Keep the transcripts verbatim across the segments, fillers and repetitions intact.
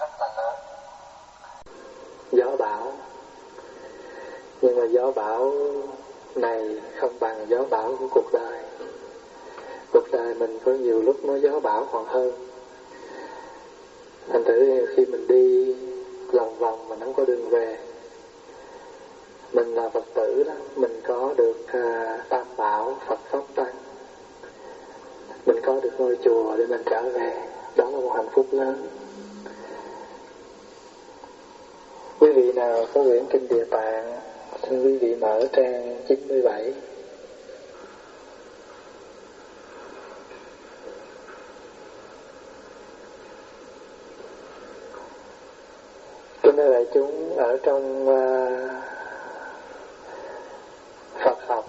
rất là lớn. Gió bão, nhưng mà gió bão này không bằng gió bão của cuộc đời. Cuộc đời mình có nhiều lúc nó gió bão còn hơn. Thành thử khi mình đi lòng vòng mình không có đường về. Mình là Phật tử đó, mình có được à, Tam Bảo, Phật Pháp Tăng, mình có được ngôi chùa để mình trở về, đó là một hạnh phúc lớn. Quý vị nào có quyển Kinh Địa Tạng, xin quý vị mở trang chín mươi bảy. Kính thưa đại chúng, ở trong uh, Phật học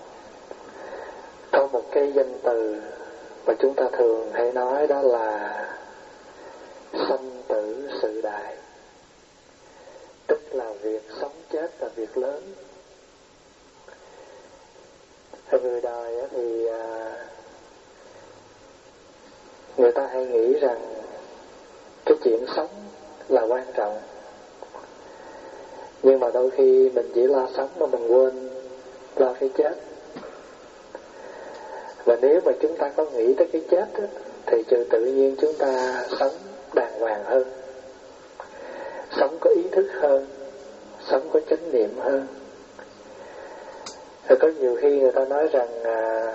có một cái danh từ mà chúng ta thường hay nói, đó là sanh tử sự đại, tức là việc sống chết là việc lớn. Ở người đời thì uh, người ta hay nghĩ rằng cái chuyện sống là quan trọng, nhưng mà đôi khi mình chỉ lo sống mà mình quên lo cái chết. Và nếu mà chúng ta có nghĩ tới cái chết á, thì tự nhiên chúng ta sống đàng hoàng hơn, sống có ý thức hơn, sống có chánh niệm hơn. Thì có nhiều khi người ta nói rằng à,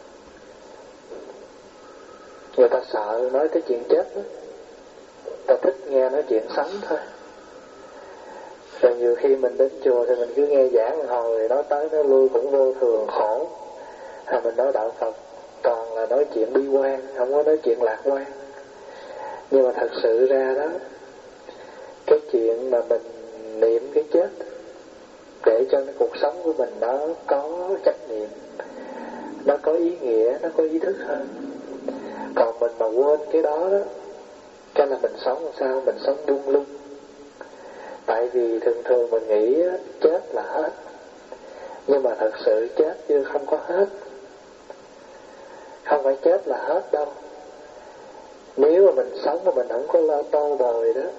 người ta sợ nói tới chuyện chết đó. Ta thích nghe nói chuyện sống thôi. Rồi nhiều khi mình đến chùa thì mình cứ nghe giảng hồi nói tới nói lui cũng vô thường khổ. Hay mình nói đạo Phật toàn là nói chuyện bi quan, không có nói chuyện lạc quan. Nhưng mà thật sự ra đó, cái chuyện mà mình niệm cái chết để cho cái cuộc sống của mình nó có trách nhiệm, nó có ý nghĩa, nó có ý thức hơn. Còn mình mà quên cái đó đó, cái là mình sống làm sao? Mình sống buông lung. Tại vì thường thường mình nghĩ chết là hết, nhưng mà thật sự chết chứ không có hết. Không phải chết là hết đâu. Nếu mà mình sống mà mình không có lo tô bồi đó,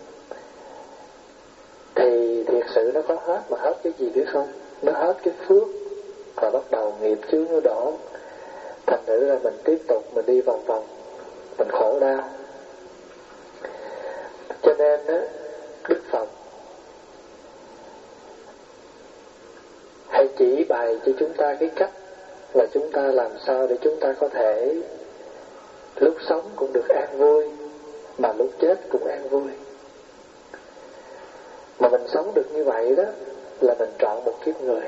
thì thiệt sự nó có hết. Mà hết cái gì biết không? Nó hết cái phước, và bắt đầu nghiệp chướng nó đổ. Thành thử ra mình tiếp tục mình đi vòng vòng, mình khổ đau. Cho nên đó, Đức Phật hãy chỉ bày cho chúng ta cái cách là chúng ta làm sao để chúng ta có thể lúc sống cũng được an vui, mà lúc chết cũng an vui. Mà mình sống được như vậy đó là mình chọn một kiếp người.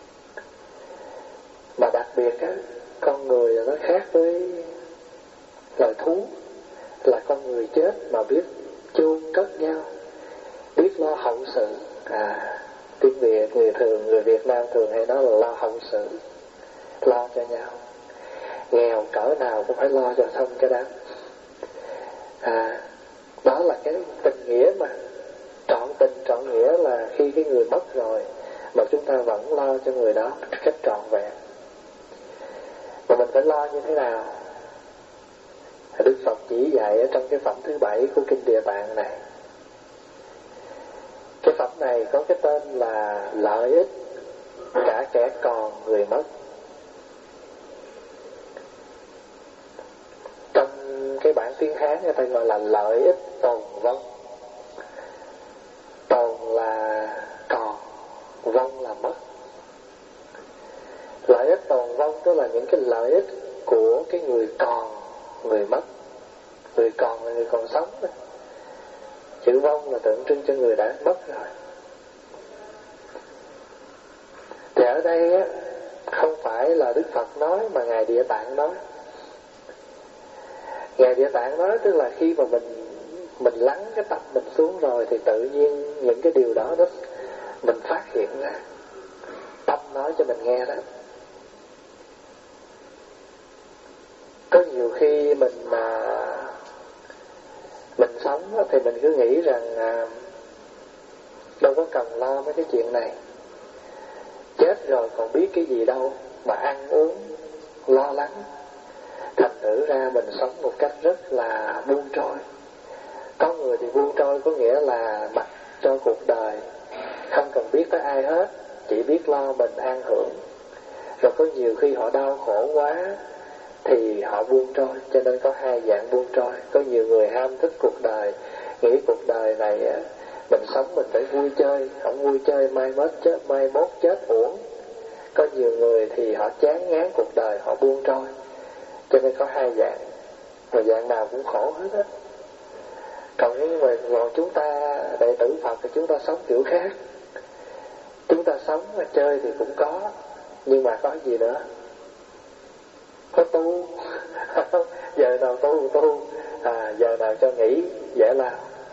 Mà đặc biệt á, con người là nó khác với loài thú, là con người chết mà biết chôn cất nhau, biết lo hậu sự. À, tiếng Việt, người thường, người Việt Nam thường hay nói là lo hậu sự, lo cho nhau. Nghèo cỡ nào cũng phải lo cho xong cái đó. À, đó là cái tình nghĩa mà. Trọn tình, trọn nghĩa là khi cái người mất rồi mà chúng ta vẫn lo cho người đó một cách trọn vẹn. Mà mình phải lo như thế nào? Đức Phật chỉ dạy ở trong cái phẩm thứ bảy của Kinh Địa Tạng này. Cái phẩm này có cái tên là lợi ích cả kẻ còn người mất. Trong cái bản tiếng Hán người ta gọi là lợi ích tồn vong. Tồn là còn, vong là mất. Lợi ích tồn vong tức là những cái lợi ích của cái người còn, người mất. Người còn là người còn sống đó. Chữ vong là tượng trưng cho người đã mất rồi. Thì ở đây á, không phải là Đức Phật nói mà Ngài Địa Tạng nói. Ngài Địa Tạng nói tức là khi mà mình mình lắng cái tâm mình xuống rồi thì tự nhiên những cái điều đó đó mình phát hiện ra. Tâm nói cho mình nghe đó. Có nhiều khi mình mà mình sống thì mình cứ nghĩ rằng à, đâu có cần lo mấy cái chuyện này, chết rồi còn biết cái gì đâu mà ăn uống lo lắng. Thành thử ra mình sống một cách rất là buông trôi, Có người thì buông trôi có nghĩa là mặc cho cuộc đời, không cần biết tới ai hết, chỉ biết lo mình an hưởng. Rồi có nhiều khi họ đau khổ quá thì họ buông trôi. Cho nên có hai dạng buông trôi. Có nhiều người ham thích cuộc đời, nghĩ cuộc đời này mình sống mình phải vui chơi, không vui chơi mai mốt chết, mai mốt chết uổng. Có nhiều người thì họ chán ngán cuộc đời, họ buông trôi. Cho nên có hai dạng, mà dạng nào cũng khổ hết á. Còn những người còn chúng ta đệ tử Phật thì chúng ta sống kiểu khác. Chúng ta sống chơi thì cũng có, nhưng mà có gì nữa? Có tu. Giờ nào tu tu, à, giờ nào cho nghỉ giải lao.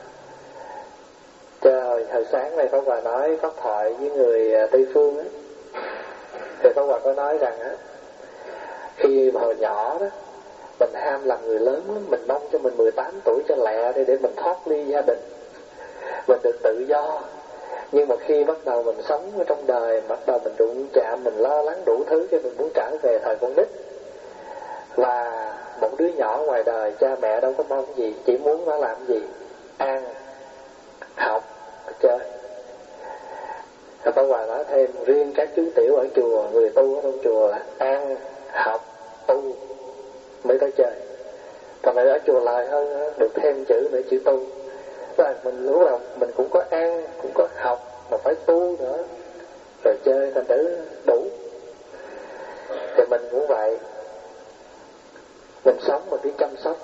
Trời, hồi sáng này Pháp Hòa nói pháp thoại với người Tây Phương á, thì Pháp Hòa có nói rằng á, khi mà hồi nhỏ đó mình ham làm người lớn lắm, mình mong cho mình mười tám tuổi cho lẹ để để mình thoát ly gia đình, mình được tự do. Nhưng mà khi bắt đầu mình sống ở trong đời, bắt đầu mình đụng chạm, mình lo lắng đủ thứ, cho mình muốn trở về thời con nít. Và một đứa nhỏ ngoài đời, cha mẹ đâu có mong gì, chỉ muốn nó làm gì? Ăn, học, chơi. Pháp Hòa nói thêm, riêng các chú tiểu ở chùa, người tu ở trong chùa là ăn, học, tu mới tới chơi. Còn lại ở chùa lời hơn, được thêm chữ nữa, chữ tu. Là mình lúc nào mình cũng có ăn, cũng có học, mà phải tu nữa, rồi chơi thành tử đủ. Thì mình cũng vậy, mình sống mà biết chăm sóc.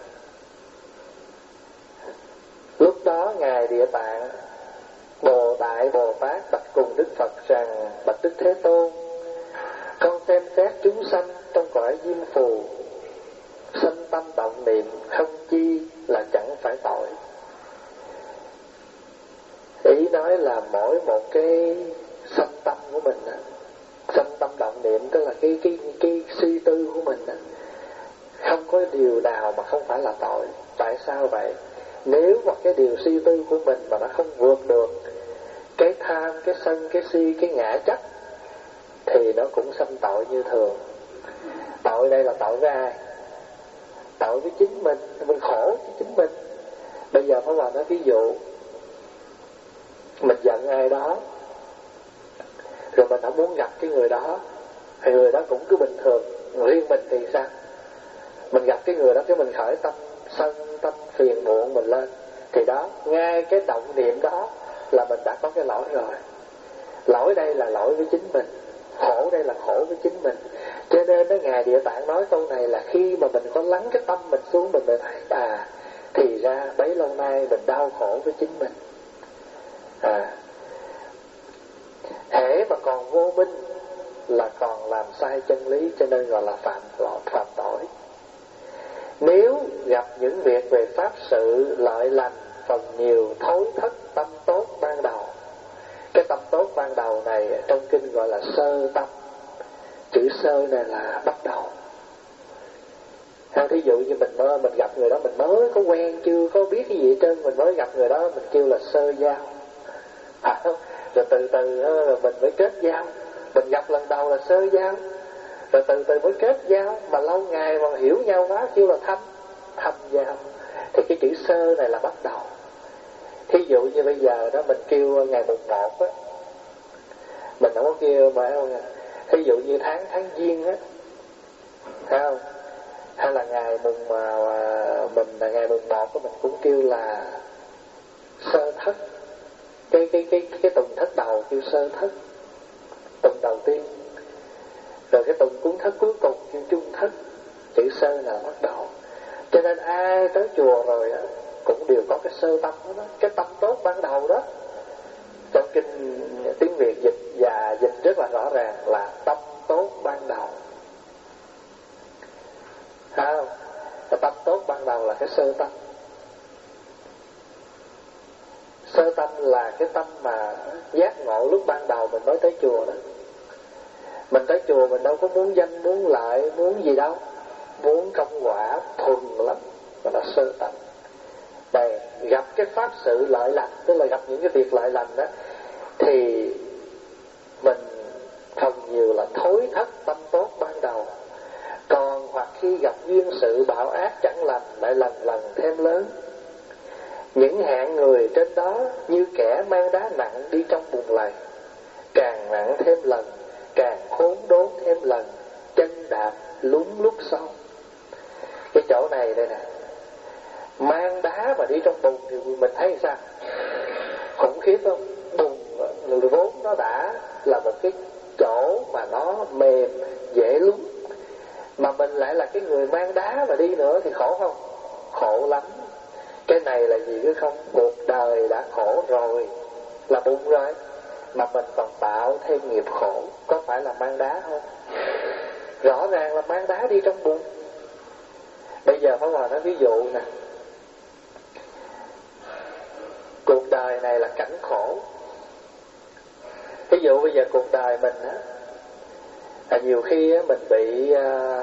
Lúc đó Ngài Địa Tạng Bồ Đại Bồ Tát bạch cùng Đức Phật rằng: bạch Đức Thế Tôn, con xem xét chúng sanh trong cõi diêm phù, sanh tâm động niệm không chi là chẳng phải tội. Ý nói là mỗi một cái sanh tâm của mình, sanh tâm động niệm tức là cái cái cái suy tư của mình, không có điều nào mà không phải là tội. Tại sao vậy? Nếu mà cái điều suy tư của mình mà nó không vượt được cái tham, cái sân, cái si, cái ngã chấp, thì nó cũng sanh tội như thường. Tội đây là tội với ai? Tội với chính mình, mình khổ với chính mình. Bây giờ Pháp Hòa nói ví dụ, mình giận ai đó, rồi mình không muốn gặp cái người đó, thì người đó cũng cứ bình thường. Riêng mình thì sao? Mình gặp cái người đó cái mình khởi tâm sân, tâm phiền muộn mình lên, thì đó, ngay cái động niệm đó là mình đã có cái lỗi rồi. Lỗi đây là lỗi với chính mình, khổ đây là khổ với chính mình. Cho nên đó, Ngài Địa Tạng nói câu này là khi mà mình có lắng cái tâm mình xuống, mình mới thấy à, thì ra bấy lâu nay mình đau khổ với chính mình. À, hễ mà còn vô minh là còn làm sai chân lý, cho nên gọi là phạm lỗi, phạm tội. Nếu gặp những việc về pháp sự lợi lành, phần nhiều thối thất tâm tốt ban đầu. Cái tâm tốt ban đầu này trong kinh gọi là sơ tâm. Chữ sơ này là bắt đầu. Thí dụ như mình mới mình gặp người đó, mình mới có quen, chưa có biết cái gì hết trơn, mình mới gặp người đó mình kêu là sơ giao, phải không? Rồi từ từ rồi mình mới kết giao. Mình gặp lần đầu là sơ giao, rồi từ từ mới kết giao, mà lâu ngày mà hiểu nhau quá kêu là thâm thâm giao. Thì cái chữ sơ này là bắt đầu. Thí dụ như bây giờ đó mình kêu ngày mùng một á, mình không có kêu mà không. Thí dụ như tháng tháng giêng á, thấy không? Hay là ngày mùng mà mình là ngày mùng một của mình cũng kêu là sơ thất. Cái cái cái cái tuần thất đầu kêu sơ thất, tuần đầu tiên. Rồi cái tuần cuốn thất cuối cùng kêu chung thất. Chữ sơ là bắt đầu. Cho nên ai tới chùa rồi á cũng đều có cái sơ tâm đó, cái tâm tốt ban đầu đó. Trong kinh tiếng Việt dịch và dịch rất là rõ ràng là tâm tốt ban đầu. Thấy không? Cái tâm tốt ban đầu là cái sơ tâm. Sơ tâm là cái tâm mà giác ngộ lúc ban đầu mình mới tới chùa đó. Mình tới chùa mình đâu có muốn danh, muốn lợi, muốn gì đâu. Muốn công quả thuần lắm, mà là sơ tâm. Đây, gặp cái pháp sự lợi lành, tức là gặp những cái việc lợi lành đó, thì mình phần nhiều là thối thất tâm tốt ban đầu. Còn hoặc khi gặp duyên sự bạo ác chẳng lành, lại lần lần thêm lớn. Những hạng người trên đó như kẻ mang đá nặng đi trong bùn lầy, càng nặng thêm lần, càng khốn đốn thêm lần, chân đạp lún lút sâu. Cái chỗ này đây nè, mang đá mà đi trong bùn thì mình thấy sao? Khủng khiếp không? Bùn vốn nó đã là một cái chỗ mà nó mềm, dễ lún, mà mình lại là cái người mang đá mà đi nữa thì khổ không? Khổ lắm. Cái này là gì chứ không? Cuộc đời đã khổ rồi, là bùn rồi, mà mình còn tạo thêm nghiệp khổ, có phải là mang đá không? Rõ ràng là mang đá đi trong bùn. Bây giờ Pháp Hòa nói ví dụ nè, cuộc đời này là cảnh khổ. Ví dụ bây giờ cuộc đời mình á, là nhiều khi á, mình bị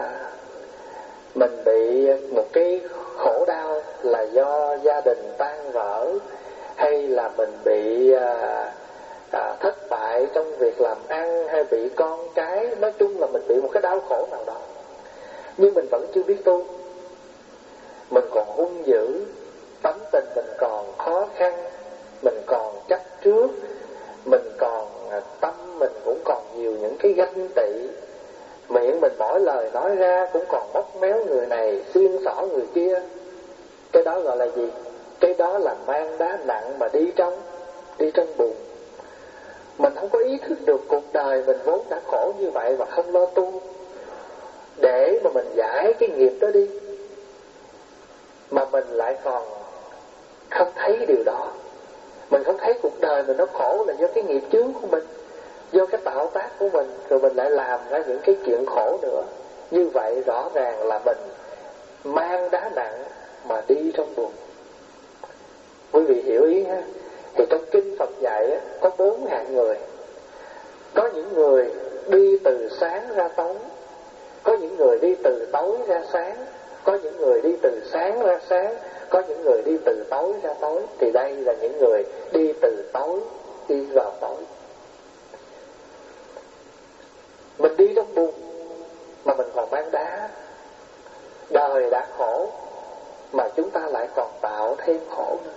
mình bị một cái khổ đau là do gia đình tan vỡ, hay là mình bị à, à, thất bại trong việc làm ăn, hay bị con cái, nói chung là mình bị một cái đau khổ nào đó, nhưng mình vẫn chưa biết tu. Mình còn hung dữ, tánh tình mình còn khó khăn, mình còn chấp trước, mình còn tâm mình cũng còn nhiều những cái ganh tị, miệng mình mỗi lời nói ra cũng còn móc méo người này, xiên xỏ người kia. Cái đó gọi là gì? Cái đó là mang đá nặng mà đi trong đi trong bùn. Mình không có ý thức được cuộc đời mình vốn đã khổ như vậy và không lo tu để mà mình giải cái nghiệp đó đi, mà mình lại còn không thấy điều đó. Mình không thấy cuộc đời mình nó khổ là do cái nghiệp chướng của mình, do cái tạo tác của mình, rồi mình lại làm ra những cái chuyện khổ nữa. Như vậy rõ ràng là mình mang đá nặng mà đi trong bùn. Quý vị hiểu ý ha? Thì trong kinh Phật dạy á, có bốn hạng người. Có những người đi từ sáng ra tối, có những người đi từ tối ra sáng, có những người đi từ sáng ra sáng, có những người đi từ tối ra tối. Thì đây là những người đi từ tối đi vào tối. Mình đi trong bùn mà mình còn mang đá. Đời đã khổ mà chúng ta lại còn tạo thêm khổ nữa.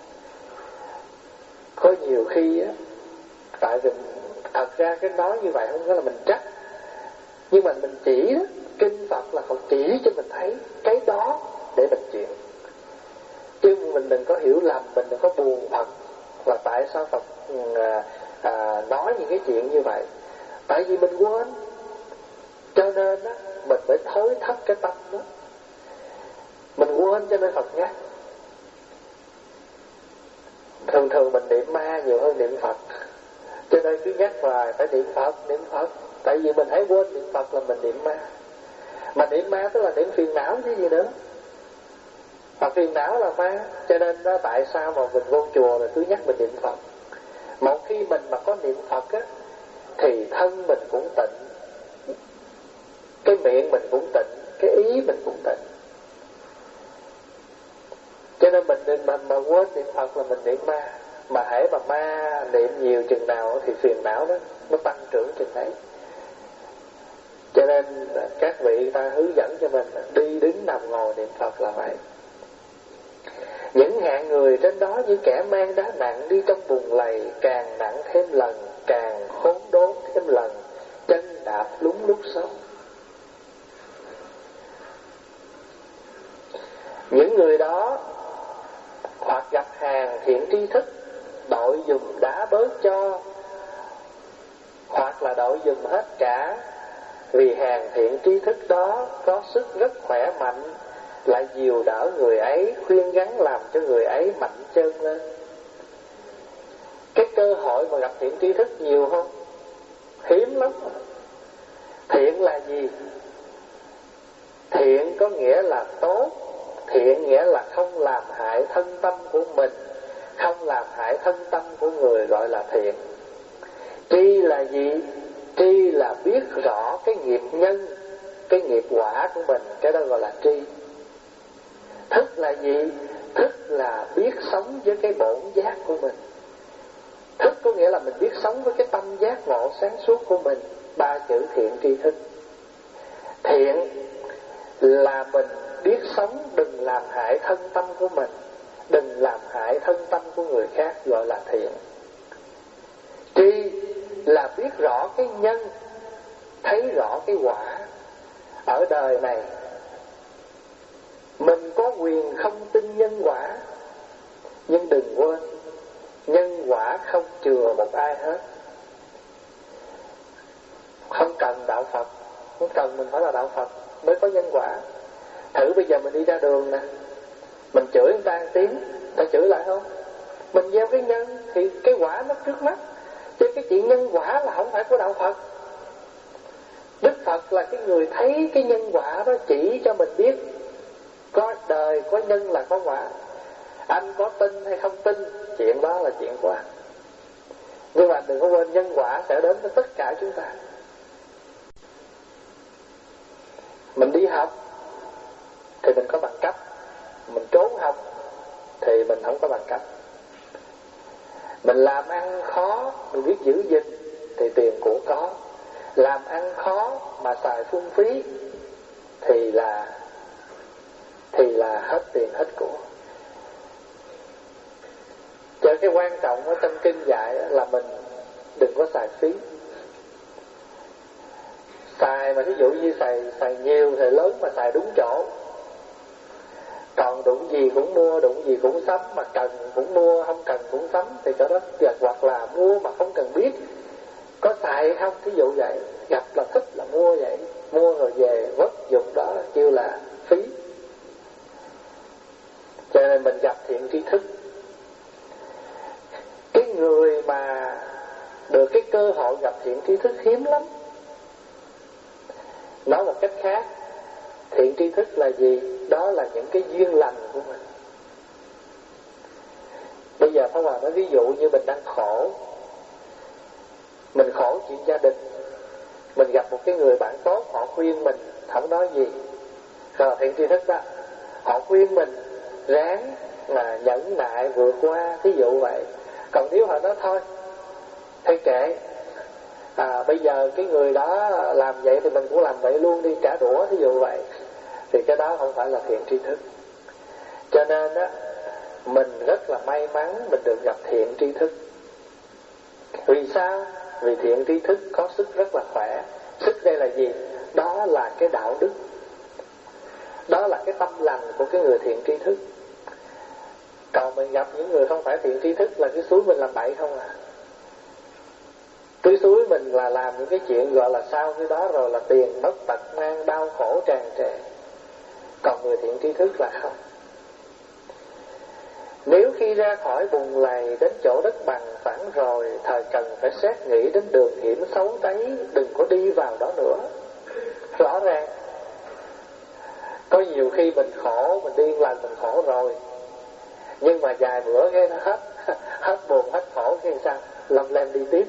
Có nhiều khi á, tại vì thật ra cái nói như vậy không phải là mình trách, nhưng mà mình chỉ đó, kinh Phật là Phật chỉ cho mình thấy cái đó để mình chịu. Chứ mình đừng có hiểu lầm, mình đừng có buồn Phật là tại sao Phật à, à, nói những cái chuyện như vậy. Tại vì mình quên, cho nên á, mình mới thối thất cái tâm đó. Mình quên cho nên Phật nhắc. Thường thường mình niệm ma nhiều hơn niệm Phật, cho nên cứ nhắc hoài phải niệm Phật, niệm Phật. Tại vì mình thấy quên niệm Phật là mình niệm ma. Mà niệm ma tức là niệm phiền não chứ gì nữa. Mà phiền não là ma. Cho nên đó, tại sao mà mình vô chùa rồi cứ nhắc mình niệm Phật. Một khi mình mà có niệm Phật á, thì thân mình cũng tịnh, cái miệng mình cũng tịnh, cái ý mình cũng tịnh. Cho nên mình đừng mà, mà quên niệm Phật là mình niệm ma. Mà hễ mà ma niệm nhiều chừng nào thì phiền não đó nó tăng trưởng chừng đấy. Cho nên các vị ta hướng dẫn cho mình đi đứng nằm ngồi niệm Phật là vậy. Những hạng người trên đó như kẻ mang đá nặng đi trong bùn lầy, càng nặng thêm lần, càng khốn đốn thêm lần, chân đạp lún lút sâu. Những người đó hoặc gặp hàng thiện tri thức đội dùm đá bớt cho, hoặc là đội dùm hết cả, vì hàng thiện tri thức đó có sức rất khỏe mạnh, lại dìu đỡ người ấy, khuyên gắn làm cho người ấy mạnh chân lên. Cái cơ hội mà gặp thiện tri thức nhiều không? Hiếm lắm. Thiện là gì? Thiện có nghĩa là tốt. Thiện nghĩa là không làm hại thân tâm của mình, không làm hại thân tâm của người, gọi là thiện. Tri là gì? Tri là biết rõ cái nghiệp nhân, cái nghiệp quả của mình, cái đó gọi là tri. Thức là gì? Thức là biết sống với cái bổn giác của mình. Thức có nghĩa là mình biết sống với cái tâm giác ngộ sáng suốt của mình. Ba chữ thiện tri thức. Thiện là mình biết sống đừng làm hại thân tâm của mình, đừng làm hại thân tâm của người khác gọi là thiện. Tri là biết rõ cái nhân, thấy rõ cái quả. Ở đời này mình có quyền không tin nhân quả, nhưng đừng quên nhân quả không chừa một ai hết. Không cần đạo Phật, không cần mình phải là đạo Phật mới có nhân quả. Thử bây giờ mình đi ra đường nè, mình chửi người ta một tiếng, ta chửi lại không? Mình gieo cái nhân thì cái quả nó trước mắt. Chứ cái chuyện nhân quả là không phải của đạo Phật. Đức Phật là cái người thấy cái nhân quả đó, chỉ cho mình biết có đời, có nhân là có quả. Anh có tin hay không tin, chuyện đó là chuyện của anh. Nhưng mà đừng có quên nhân quả sẽ đến với tất cả chúng ta. Mình đi học thì mình có bằng cấp, mình trốn học thì mình không có bằng cấp. Mình làm ăn khó, mình biết giữ gìn thì tiền của có. Làm ăn khó mà xài phung phí thì là thì là hết tiền hết của. Cho cái quan trọng ở trong kinh dạy là mình đừng có xài phí. Xài mà ví dụ như xài xài nhiều thì lớn, mà xài đúng chỗ. Còn đụng gì cũng mua, đụng gì cũng sắm, mà cần cũng mua, không cần cũng sắm thì cái đó gật. Hoặc là mua mà không cần biết có xài hay không, ví dụ vậy. Gặp là thích là mua vậy, mua rồi về vất dục, đó kêu là phí. Cho nên mình gặp thiện tri thức, cái người mà được cái cơ hội gặp thiện tri thức hiếm lắm. Nói một cách khác, thiện tri thức là gì? Đó là những cái duyên lành của mình. Bây giờ Pháp Hòa nói ví dụ như mình đang khổ, mình khổ chuyện gia đình, mình gặp một cái người bạn tốt, họ khuyên mình, không nói gì, rồi thiện tri thức đó, họ khuyên mình ráng mà nhẫn nại vượt qua, ví dụ vậy. Còn nếu họ nói thôi, thôi kệ, à, bây giờ cái người đó làm vậy thì mình cũng làm vậy luôn đi, trả đũa, ví dụ vậy, thì cái đó không phải là thiện tri thức. Cho nên á, mình rất là may mắn mình được gặp thiện tri thức. Vì sao? Vì thiện tri thức có sức rất là khỏe. Sức đây là gì? Đó là cái đạo đức, đó là cái tâm lành của cái người thiện tri thức. Còn mình gặp những người không phải thiện tri thức là cứ xúi mình làm bậy không à. Cứ xúi mình là làm những cái chuyện gọi là sau cái đó rồi là tiền mất tật mang, đau khổ tràn trề. Còn người thiện tri thức là không. Nếu khi ra khỏi bùn lầy đến chỗ đất bằng phẳng rồi, thời cần phải xét nghĩ đến đường hiểm xấu đấy, đừng có đi vào đó nữa. Rõ ràng. Có nhiều khi mình khổ, mình điên lần mình khổ rồi, nhưng mà vài bữa cái nó hết, hết buồn, hết khổ cái sao, lâm lem đi tiếp.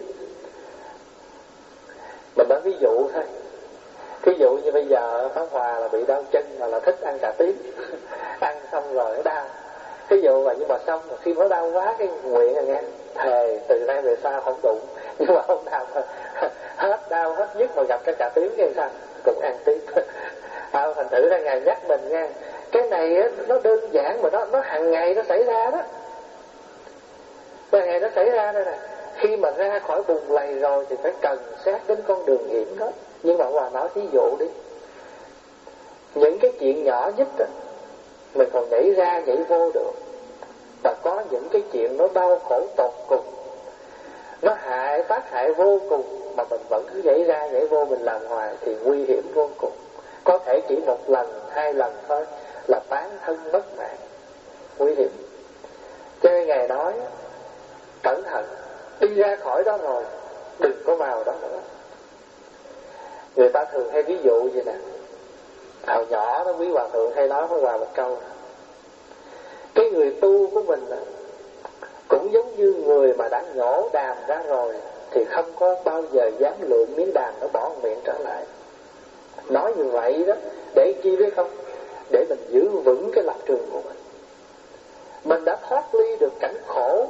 Mình nói ví dụ thôi. Ví dụ như bây giờ Pháp Hòa là bị đau chân mà là thích ăn cà tím, ăn xong rồi nó đau. Ví dụ vậy, nhưng mà xong mà khi nó đau quá cái nguyện rồi nghe, thề từ nay về sau không đụng. Nhưng mà hôm nào mà hết đau hết nhức mà gặp cái cà tím cái sao cũng ăn tiếp. À, thành thử ra Ngài nhắc mình nha, cái này á, nó đơn giản mà nó nó hàng ngày nó xảy ra đó. Hàng ngày nó xảy ra đây nè. Khi mà ra khỏi bùn lầy rồi thì phải cần xét đến con đường hiểm đó. Nhưng mà Hòa nói ví dụ đi, những cái chuyện nhỏ nhất đó, mình còn nhảy ra nhảy vô được. Và có những cái chuyện nó đau khổ tột cùng, nó hại, tác hại vô cùng, mà mình vẫn cứ nhảy ra nhảy vô, mình làm hoài thì nguy hiểm vô cùng. Có thể chỉ một lần, hai lần thôi là tán thân mất mạng, nguy hiểm. Cho nên Ngài nói cẩn thận, đi ra khỏi đó rồi đừng có vào đó nữa. Người ta thường hay ví dụ vậy nè. Hồi nhỏ đó quý hòa thượng hay nói với Hòa một câu, cái người tu của mình cũng giống như người mà đã nhổ đàm ra rồi thì không có bao giờ dám lượm miếng đàm nó bỏ miệng trở lại. Nói như vậy đó để chi biết không? Để mình giữ vững cái lập trường của mình. Mình đã thoát ly được cảnh khổ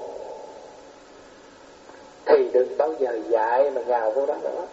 thì đừng bao giờ dại mà nhào vô đó nữa.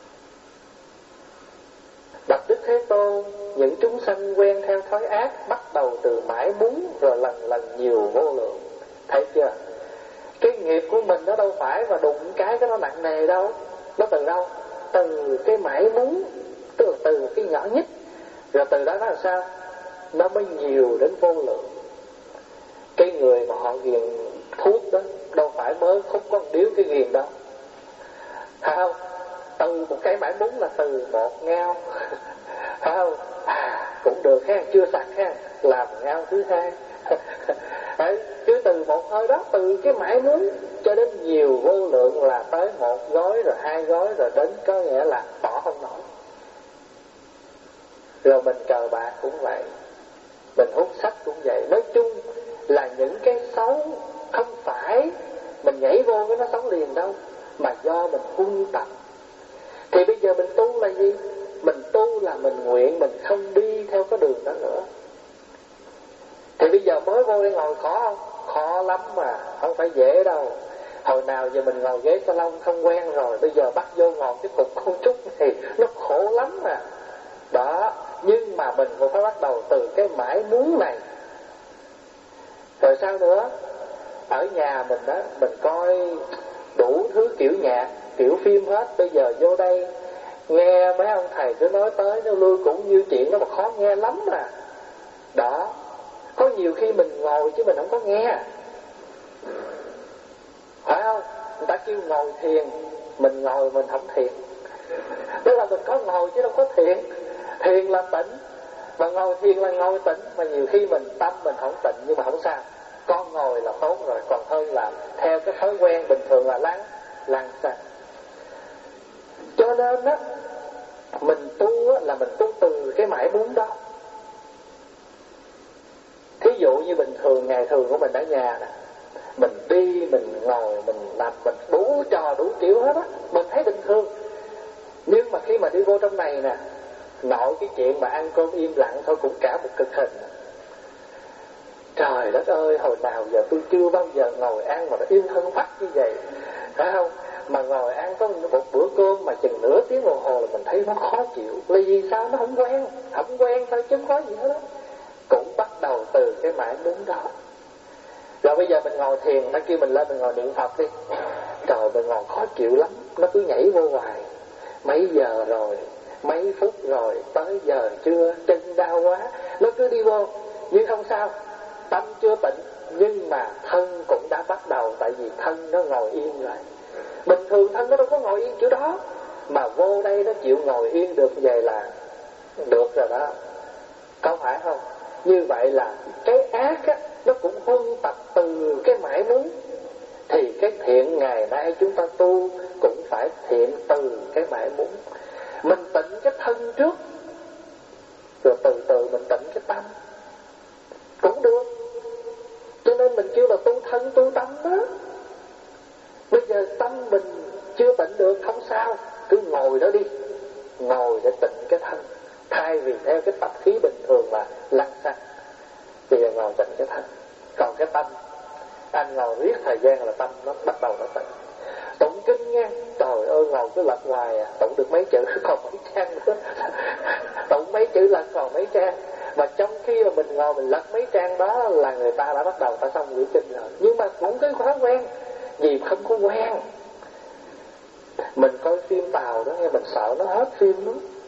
Bạch Đức Thế Tôn, những chúng sanh quen theo thói ác bắt đầu từ mãi muốn, rồi lần lần nhiều vô lượng. Thấy chưa? Cái nghiệp của mình nó đâu phải mà đụng cái cái nó nặng nề đâu. Nó từ đâu? Từ cái mãi muốn, tức là từ một cái nhỏ nhất, rồi từ đó nó làm sao? Nó mới nhiều đến vô lượng. Cái người mà họ nghiền thuốc đó đâu phải mới khúc có một điếu cái nghiền đó, phải không? Từ một cái mãi muốn là từ một ngao phải không? À, cũng được ha, chưa sạch ha, làm ngao thứ hai đấy, chứ từ một hơi đó, từ cái mãi muốn cho đến nhiều vô lượng là tới một gói, rồi hai gói, rồi đến có nghĩa là bỏ không nổi. Rồi mình cờ bạc cũng vậy, mình hút sách cũng vậy. Nói chung là những cái xấu không phải mình nhảy vô cái nó xấu liền đâu, mà do mình huân tập. Thì bây giờ mình tu là gì? Mình tu là mình nguyện mình không đi theo cái đường đó nữa. Thì bây giờ mới vô đây ngồi khó không? Khó lắm mà, không phải dễ đâu. Hồi nào giờ mình ngồi ghế salon không quen rồi, bây giờ bắt vô ngồi cái cục con trúc thì nó khổ lắm mà. Đó, nhưng mà mình cũng phải bắt đầu từ cái mãi muốn này. Rồi sao nữa? Ở nhà mình đó, mình coi đủ thứ kiểu nhạc, kiểu phim hết. Bây giờ vô đây nghe mấy ông thầy cứ nói tới nó lui cũng như chuyện nó mà khó nghe lắm mà. Đó, có nhiều khi mình ngồi chứ mình không có nghe, phải không? Người ta kêu ngồi thiền, mình ngồi mình không thiền. Tức là mình có ngồi chứ đâu có thiền. Thiền là tịnh, mà ngồi thiền là ngồi tịnh. Mà nhiều khi mình tâm mình không tịnh, nhưng mà không sao, con ngồi là tốt rồi, còn hơn là theo cái thói quen bình thường là lăn lăn xăng. Cho nên á, mình tu á, là mình tu từ cái mãi muốn đó. Thí dụ như bình thường, ngày thường của mình ở nhà nè, mình đi, mình ngồi, mình làm, mình đủ trò đủ kiểu hết á, mình thấy bình thường. Nhưng mà khi mà đi vô trong này nè, nội cái chuyện mà ăn cơm im lặng thôi cũng cả một cực hình. Trời đất ơi, hồi nào giờ tôi chưa bao giờ ngồi ăn mà nó yên thân phát như vậy, phải không? Mà ngồi ăn có một bữa cơm mà chừng nửa tiếng đồng hồ là mình thấy nó khó chịu. Là vì sao? Nó không quen, không quen thôi chứ không có gì hết đó. Cũng bắt đầu từ cái mãi muốn đó. Rồi bây giờ mình ngồi thiền, nó kêu mình lên mình ngồi niệm Phật đi. Trời, mình ngồi khó chịu lắm, nó cứ nhảy vô hoài. Mấy giờ rồi, mấy phút rồi, tới giờ chưa, chân đau quá, nó cứ đi vô. Nhưng không sao, tâm chưa tịnh, nhưng mà thân cũng đã bắt đầu. Tại vì thân nó ngồi yên rồi. Bình thường thân nó đâu có ngồi yên chỗ đó, mà vô đây nó chịu ngồi yên được vậy là được rồi đó, có phải không? Như vậy là cái ác á, nó cũng huân tập từ cái mãi muốn. Thì cái thiện ngày nay chúng ta tu cũng phải thiện từ cái mãi muốn. Mình tịnh cái thân trước, rồi từ từ mình tịnh cái tâm cũng được. Cho nên mình kêu là tu thân tu tâm đó. Bây giờ tâm mình chưa tịnh được, không sao, cứ ngồi đó đi, ngồi để tịnh cái thân, thay vì theo cái tập khí bình thường là lăn xăng. Bây giờ ngồi tịnh cái thân. Còn cái tâm, anh ngồi riết thời gian là tâm nó bắt đầu nó tịnh. Tụng kinh nha, trời ơi ngồi cứ lật hoài à, tụng được mấy chữ còn mấy trang nữa tụng mấy chữ lật còn mấy trang. Mà trong khi mà mình ngồi mình lật mấy trang đó là người ta đã bắt đầu ta xong quyển kinh rồi. Nhưng mà cũng cái thói quen, vì không có quen. Mình coi phim Tàu đó nghe, mình sợ nó hết phim đó.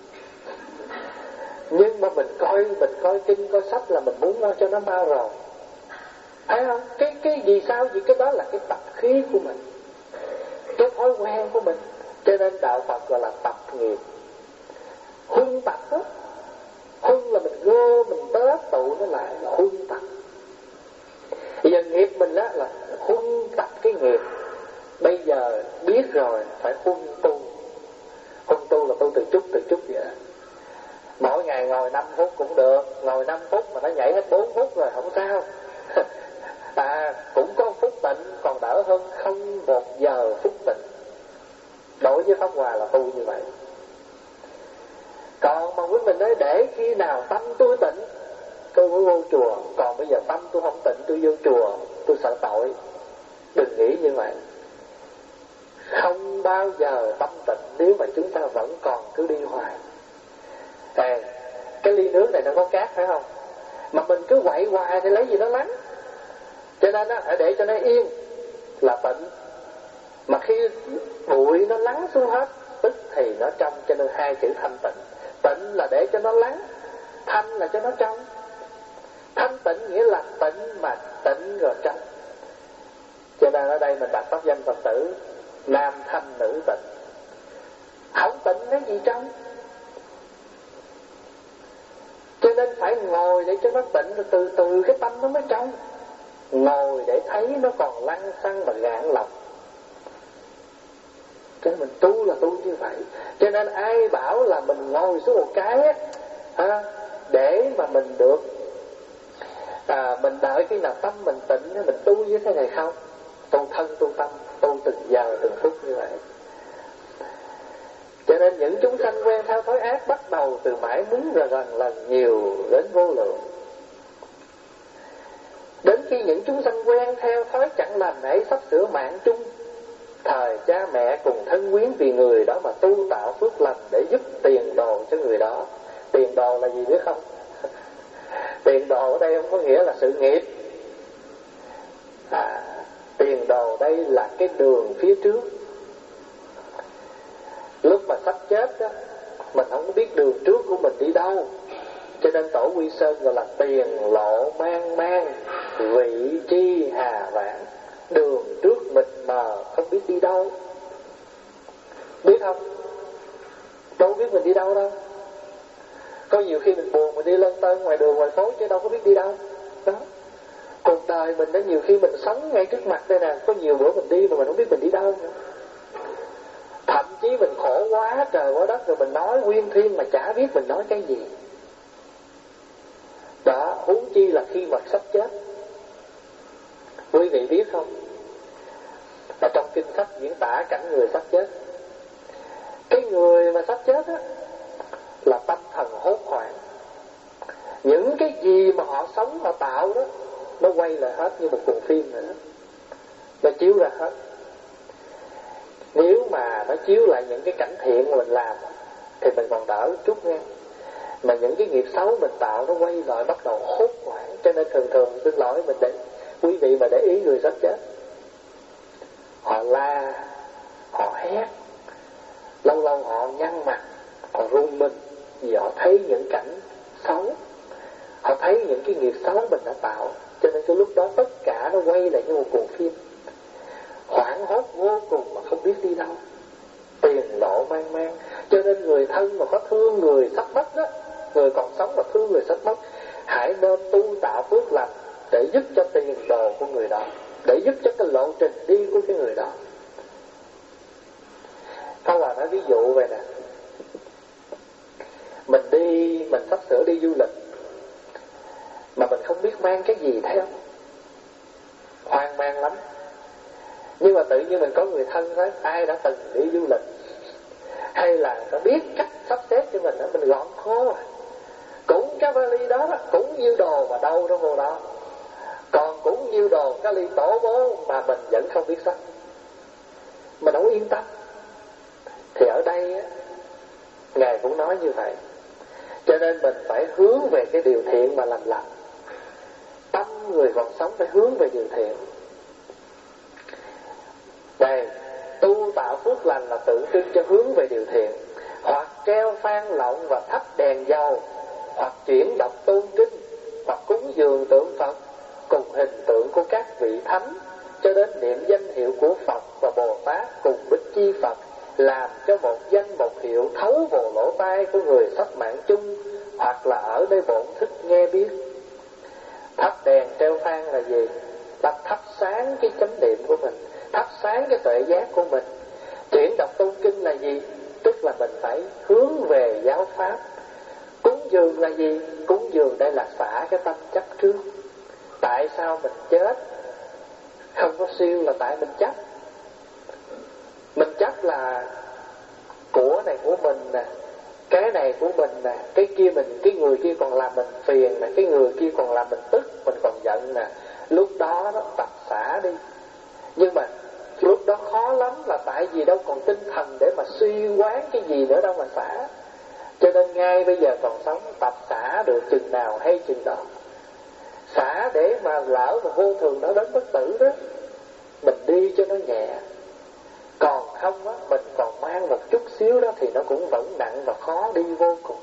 Nhưng mà mình coi mình coi kinh coi sách là mình muốn nó cho nó mau rồi, thấy không? Cái cái vì sao? Vì cái đó là cái tập khí của mình, cái thói quen của mình. Cho nên đạo Phật gọi là tập nghiệp. Huân tập đó, huân là mình gơ mình tớ tụ nó lại là huân tập. Bây giờ nghiệp mình đó là huân tập cái nghiệp. Bây giờ biết rồi phải huân tu. Huân tu là tu từ chút từ chút vậy. Mỗi ngày ngồi năm phút cũng được, ngồi năm phút mà nó nhảy hết bốn phút rồi không sao. À, cũng có phút tịnh còn đỡ hơn không một giờ phút tịnh. Đối với Pháp Hòa là tu như vậy. Còn mà quý mình nói để khi nào tâm tôi tịnh tôi mới vô chùa, còn bây giờ tâm tôi không tịnh tôi vô chùa tôi sợ tội. Đừng nghĩ như vậy. Không bao giờ tâm tịnh nếu mà chúng ta vẫn còn cứ đi hoài. À, cái ly nước này nó có cát phải không? Mà mình cứ quậy hoài thì lấy gì nó lắng. Cho nên á, để cho nó yên là tịnh. Mà khi bụi nó lắng xuống hết, tức thì nó trong. Cho nên hai chữ thanh tịnh. Tịnh là để cho nó lắng, thanh là cho nó trong. Thanh tịnh nghĩa là tịnh mà tịnh rồi trong. Cho nên ở đây mình đặt pháp danh Phật tử nam thanh nữ tịnh. Không tịnh cái gì trong. Cho nên phải ngồi để cho nó tịnh, rồi từ từ cái tâm nó mới trong. Ngồi để thấy nó còn lăng xăng mà gạn lòng. Cho nên mình tu là tu như vậy. Cho nên ai bảo là mình ngồi xuống một cái á, ha, để mà mình được à, mình đợi khi nào tâm mình tịnh mình tu như thế này không? Tu thân tu tâm, tu từng giờ từng phút như vậy. Cho nên những chúng sanh quen theo thói ác bắt đầu từ mãi muốn rồi lần lần nhiều đến vô lượng. Đến khi những chúng sanh quen theo thói chẳng lành ấy sắp sửa mạng chung, thời cha mẹ cùng thân quyến vì người đó mà tu tạo phước lành để giúp tiền đồ cho người đó. Tiền đồ là gì biết không? Tiền đồ ở đây không có nghĩa là sự nghiệp. À, tiền đồ đây là cái đường phía trước. Lúc mà sắp chết đó, mình không có biết đường trước của mình đi đâu. Cho nên Tổ Quy Sơn gọi là tiền lộ mang mang, vị chi hà vãn. Đường trước mịt mờ không biết đi đâu. Biết không? Đâu biết mình đi đâu đâu. Có nhiều khi mình buồn mình đi lân tơn ngoài đường ngoài phố chứ đâu có biết đi đâu. Đó. Cuộc đời mình đó nhiều khi mình sống ngay trước mặt đây nè, có nhiều bữa mình đi mà mình không biết mình đi đâu nữa. Thậm chí mình khổ quá trời quá đất rồi mình nói nguyên thiên mà chả biết mình nói cái gì. Đó, huống chi là khi mà sắp chết. Quý vị biết không? Ở trong kinh sách diễn tả cảnh người sắp chết. Cái người mà sắp chết á là tâm thần hốt hoảng. Những cái gì mà họ sống họ tạo đó nó quay lại hết như một cuộn phim nữa. Nó chiếu ra hết. Nếu mà nó chiếu lại những cái cảnh thiện mà mình làm thì mình còn đỡ chút nghe. Mà những cái nghiệp xấu mình tạo nó quay lại bắt đầu hốt hoảng. Cho nên thường thường xin lỗi mình để quý vị mà để ý người sắp chết, họ la, họ hét, lâu lâu họ nhăn mặt, họ run mình vì họ thấy những cảnh xấu, họ thấy những cái nghiệp xấu mình đã tạo. Cho nên cái lúc đó tất cả nó quay lại như một cuộn phim, hoảng hốt vô cùng mà không biết đi đâu, tiền lộ mang mang. Cho nên người thân mà có thương người sắp mất đó, người còn sống mà thương người sắp mất, hãy nên tu tạo phước lành để giúp cho tiền đồ của người đó, để giúp cho cái lộ trình đi của cái người đó. Thôi là nói ví dụ vậy nè, mình đi, mình sắp sửa đi du lịch mà mình không biết mang cái gì theo, hoang mang lắm. Nhưng mà tự nhiên mình có người thân đó, ai đã từng đi du lịch hay là có biết cách sắp xếp cho mình đó, mình gọn khô à. Cũng cái vali đó, đó cũng nhiêu đồ mà đâu nó vô đó, còn cũng nhiêu đồ cái ly tổ bố mà mình vẫn không biết sách, mình không yên tâm. Thì ở đây á, Ngài cũng nói như vậy. Cho nên mình phải hướng về cái điều thiện mà làm lành. Tâm người còn sống phải hướng về điều thiện. Đây, tu tạo phước lành là tượng trưng cho hướng về điều thiện. Hoặc treo phan lọng và thắp đèn dầu, hoặc chuyển đọc tôn kinh, hoặc cúng dường tượng Phật cùng hình tượng của các vị thánh, cho đến niệm danh hiệu của Phật và Bồ Tát cùng Bích Chi Phật, làm cho một danh một hiệu thấu vào lỗ tai của người sắp mạng chung, hoặc là ở nơi bổn thích nghe biết. Thắp đèn treo phan là gì? Là thắp sáng cái chánh niệm của mình, thắp sáng cái tuệ giác của mình. Chuyển đọc tôn kinh là gì? Tức là mình phải hướng về giáo pháp. Cúng dường là gì? Cúng dường đây là xả cái tâm chấp trước. Tại sao mình chết không có siêu là tại mình chấp. Mình chấp là của này của mình nè, cái này của mình nè, cái kia mình, cái người kia còn làm mình phiền nè, cái người kia còn làm mình tức, mình còn giận nè. Lúc đó nó tập xả đi. Nhưng mà lúc đó khó lắm là tại vì đâu còn tinh thần để mà suy quán cái gì nữa đâu mà xả. Cho nên ngay bây giờ còn sống tập xả được chừng nào hay chừng đó. Xả để mà lỡ mà vô thường nó đến bất tử đó, mình đi cho nó nhẹ. Còn không á, mình còn mang một chút xíu đó thì nó cũng vẫn nặng và khó đi vô cùng.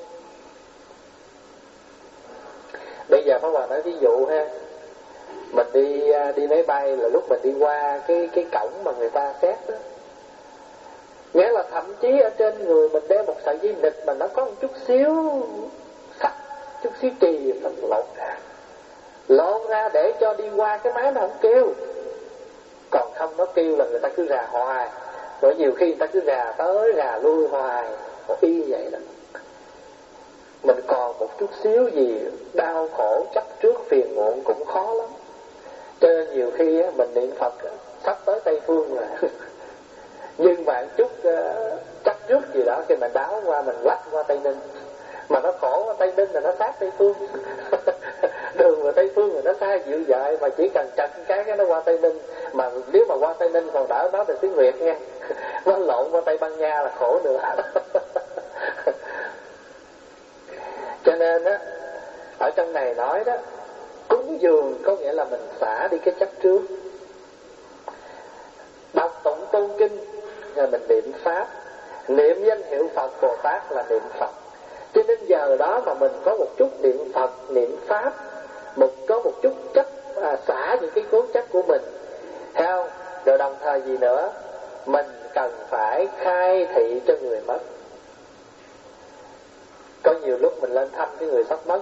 Bây giờ Pháp Hòa nói ví dụ ha, mình đi đi máy bay là lúc mình đi qua cái cái cổng mà người ta xét đó, nghĩa là thậm chí ở trên người mình đeo một sợi dây nịt mà nó có một chút xíu sắt, chút xíu trì, mình lột ra lột ra để cho đi qua cái máy nó không kêu. Còn không nó kêu là người ta cứ rà hoài, rồi nhiều khi người ta cứ rà tới rà lui hoài, một y vậy đó. Mình còn một chút xíu gì đau khổ chấp trước phiền muộn cũng khó lắm. Cho nên nhiều khi á, mình niệm Phật á, sắp tới Tây Phương rồi nhưng mà chút uh, chấp trước gì đó khi mình đáo qua, mình lách qua Tây Ninh. Mà nó khổ, Tây Ninh là nó sát Tây Phương đường mà Tây Phương là nó xa dịu dại, mà chỉ cần chặt cái cái nó qua Tây Ninh. Mà nếu mà qua Tây Ninh còn đỡ nói được tiếng Việt nha nó lộn qua Tây Ban Nha là khổ nữa cho nên á, ở trong này nói đó, cúng dường có nghĩa là mình xả đi cái chấp trước. Đọc tụng tu kinh là mình niệm Pháp, niệm danh hiệu Phật Bồ Tát là niệm Phật. Cho nên giờ đó mà mình có một chút niệm Phật, niệm Pháp, một có một chút chấp, à, xả những cái cố chấp của mình, thấy không? Rồi đồng thời gì nữa, mình cần phải khai thị cho người mất. Có nhiều lúc mình lên thăm cái người sắp mất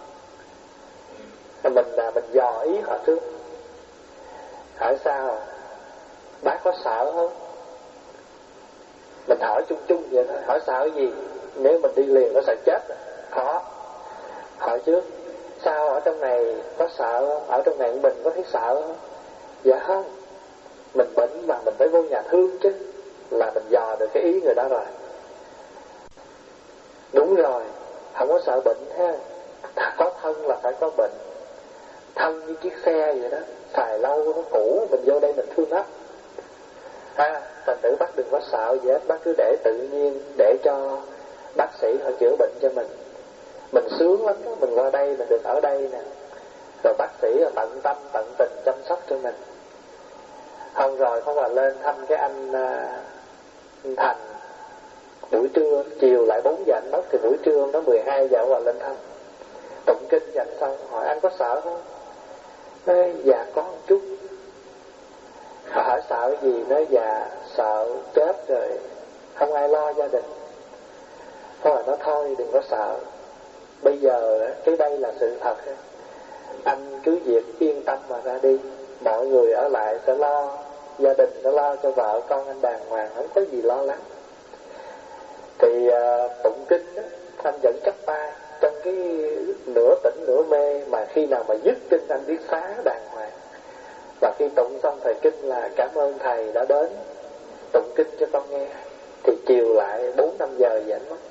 đó, mình là mình dò ý họ trước. Hỏi sao? Bác có sợ không? Mình hỏi chung chung vậy thôi. Hỏi sợ cái gì? Nếu mình đi liền nó sợ chết. Khó. Hỏi trước. Sao ở trong này có sợ không? Ở trong này mình có thấy sợ không? Dạ không. Mình bệnh mà mình phải vô nhà thương chứ. Là mình dò được cái ý người đó rồi. Đúng rồi. Không có sợ bệnh ha. Có thân là phải có bệnh. Thân như chiếc xe vậy đó, xài lâu nó cũ, mình vô đây mình thương lắm. Ha, thành thử bác đừng có sợ gì hết, bác cứ để tự nhiên, để cho bác sĩ họ chữa bệnh cho mình. Mình sướng lắm đó, mình qua đây, mình được ở đây nè. Rồi bác sĩ là tận tâm, tận tình chăm sóc cho mình. Hôm rồi không là lên thăm cái anh, anh Thành, buổi trưa, chiều lại bốn giờ anh mất, thì buổi trưa nó mười hai giờ qua lên thăm. Tụng kinh dành xong, hỏi anh có sợ không? Nói dạ có một chút. Hỏi sợ cái gì? Nói dạ sợ chết rồi không ai lo gia đình. Thôi là nó thôi đừng có sợ. Bây giờ cái đây là sự thật. Anh cứ việc yên tâm mà ra đi. Mọi người ở lại sẽ lo, gia đình sẽ lo cho vợ con anh đàng hoàng, không có gì lo lắng. Thì uh, tụng kinh đó, anh vẫn chắp tay trong cái nửa tỉnh nửa mê, mà khi nào mà dứt kinh anh biết phá đàng hoàng. Và khi tụng xong thầy kinh là cảm ơn thầy đã đến tụng kinh cho con nghe. Thì chiều lại bốn năm giờ vậy mất.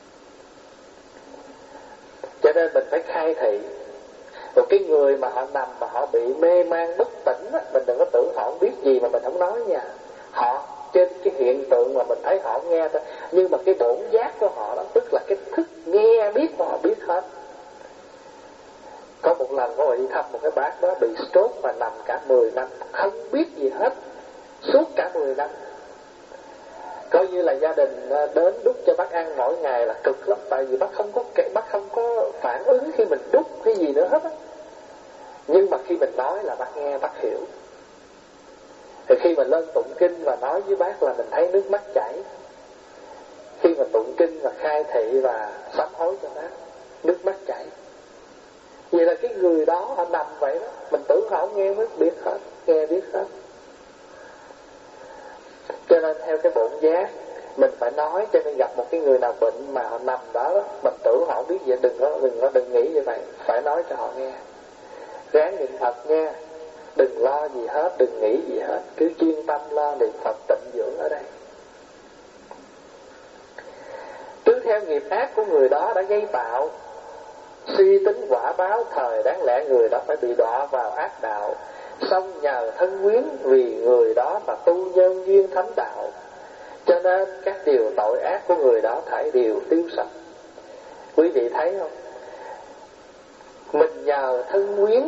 Cho nên mình phải khai thị. Một cái người mà họ nằm mà họ bị mê man bất tỉnh á, mình đừng có tưởng họ không biết gì mà mình không nói nha. Họ trên cái hiện tượng mà mình thấy họ nghe thôi, nhưng mà cái bổn giác của họ đó, tức là cái thức nghe biết của họ biết hết. Có một lần có đi thăm một cái bác đó bị stroke mà nằm cả mười năm, không biết gì hết, suốt cả mười năm. Coi như là gia đình đến đút cho bác ăn mỗi ngày là cực lắm, tại vì bác không có bác không có phản ứng khi mình đút cái gì nữa hết á. Nhưng mà khi mình nói là bác nghe, bác hiểu. Thì khi mình lên tụng kinh và nói với bác là mình thấy nước mắt chảy. Khi mà tụng kinh và khai thị và sám hối cho bác, nước mắt chảy. Vậy là cái người đó họ nằm vậy đó, mình tưởng họ không nghe biết hết, nghe biết hết. Cho nên theo cái bổn giác mình phải nói. Cho nên gặp một cái người nào bệnh mà họ nằm đó, mình tưởng họ không biết gì, đừng có đừng có đừng nghĩ như vậy, phải nói cho họ nghe. Ráng niệm Phật nha, đừng lo gì hết, đừng nghĩ gì hết, cứ chuyên tâm lo niệm Phật tịnh dưỡng ở đây. Cứ theo nghiệp ác của người đó đã gây tạo, suy tính quả báo, thời đáng lẽ người đó phải bị đọa vào ác đạo. Xong nhờ thân quyến vì người đó mà tu nhân duyên thánh đạo. Cho nên các điều tội ác của người đó thảy đều tiêu sạch. Quý vị thấy không? Mình nhờ thân quyến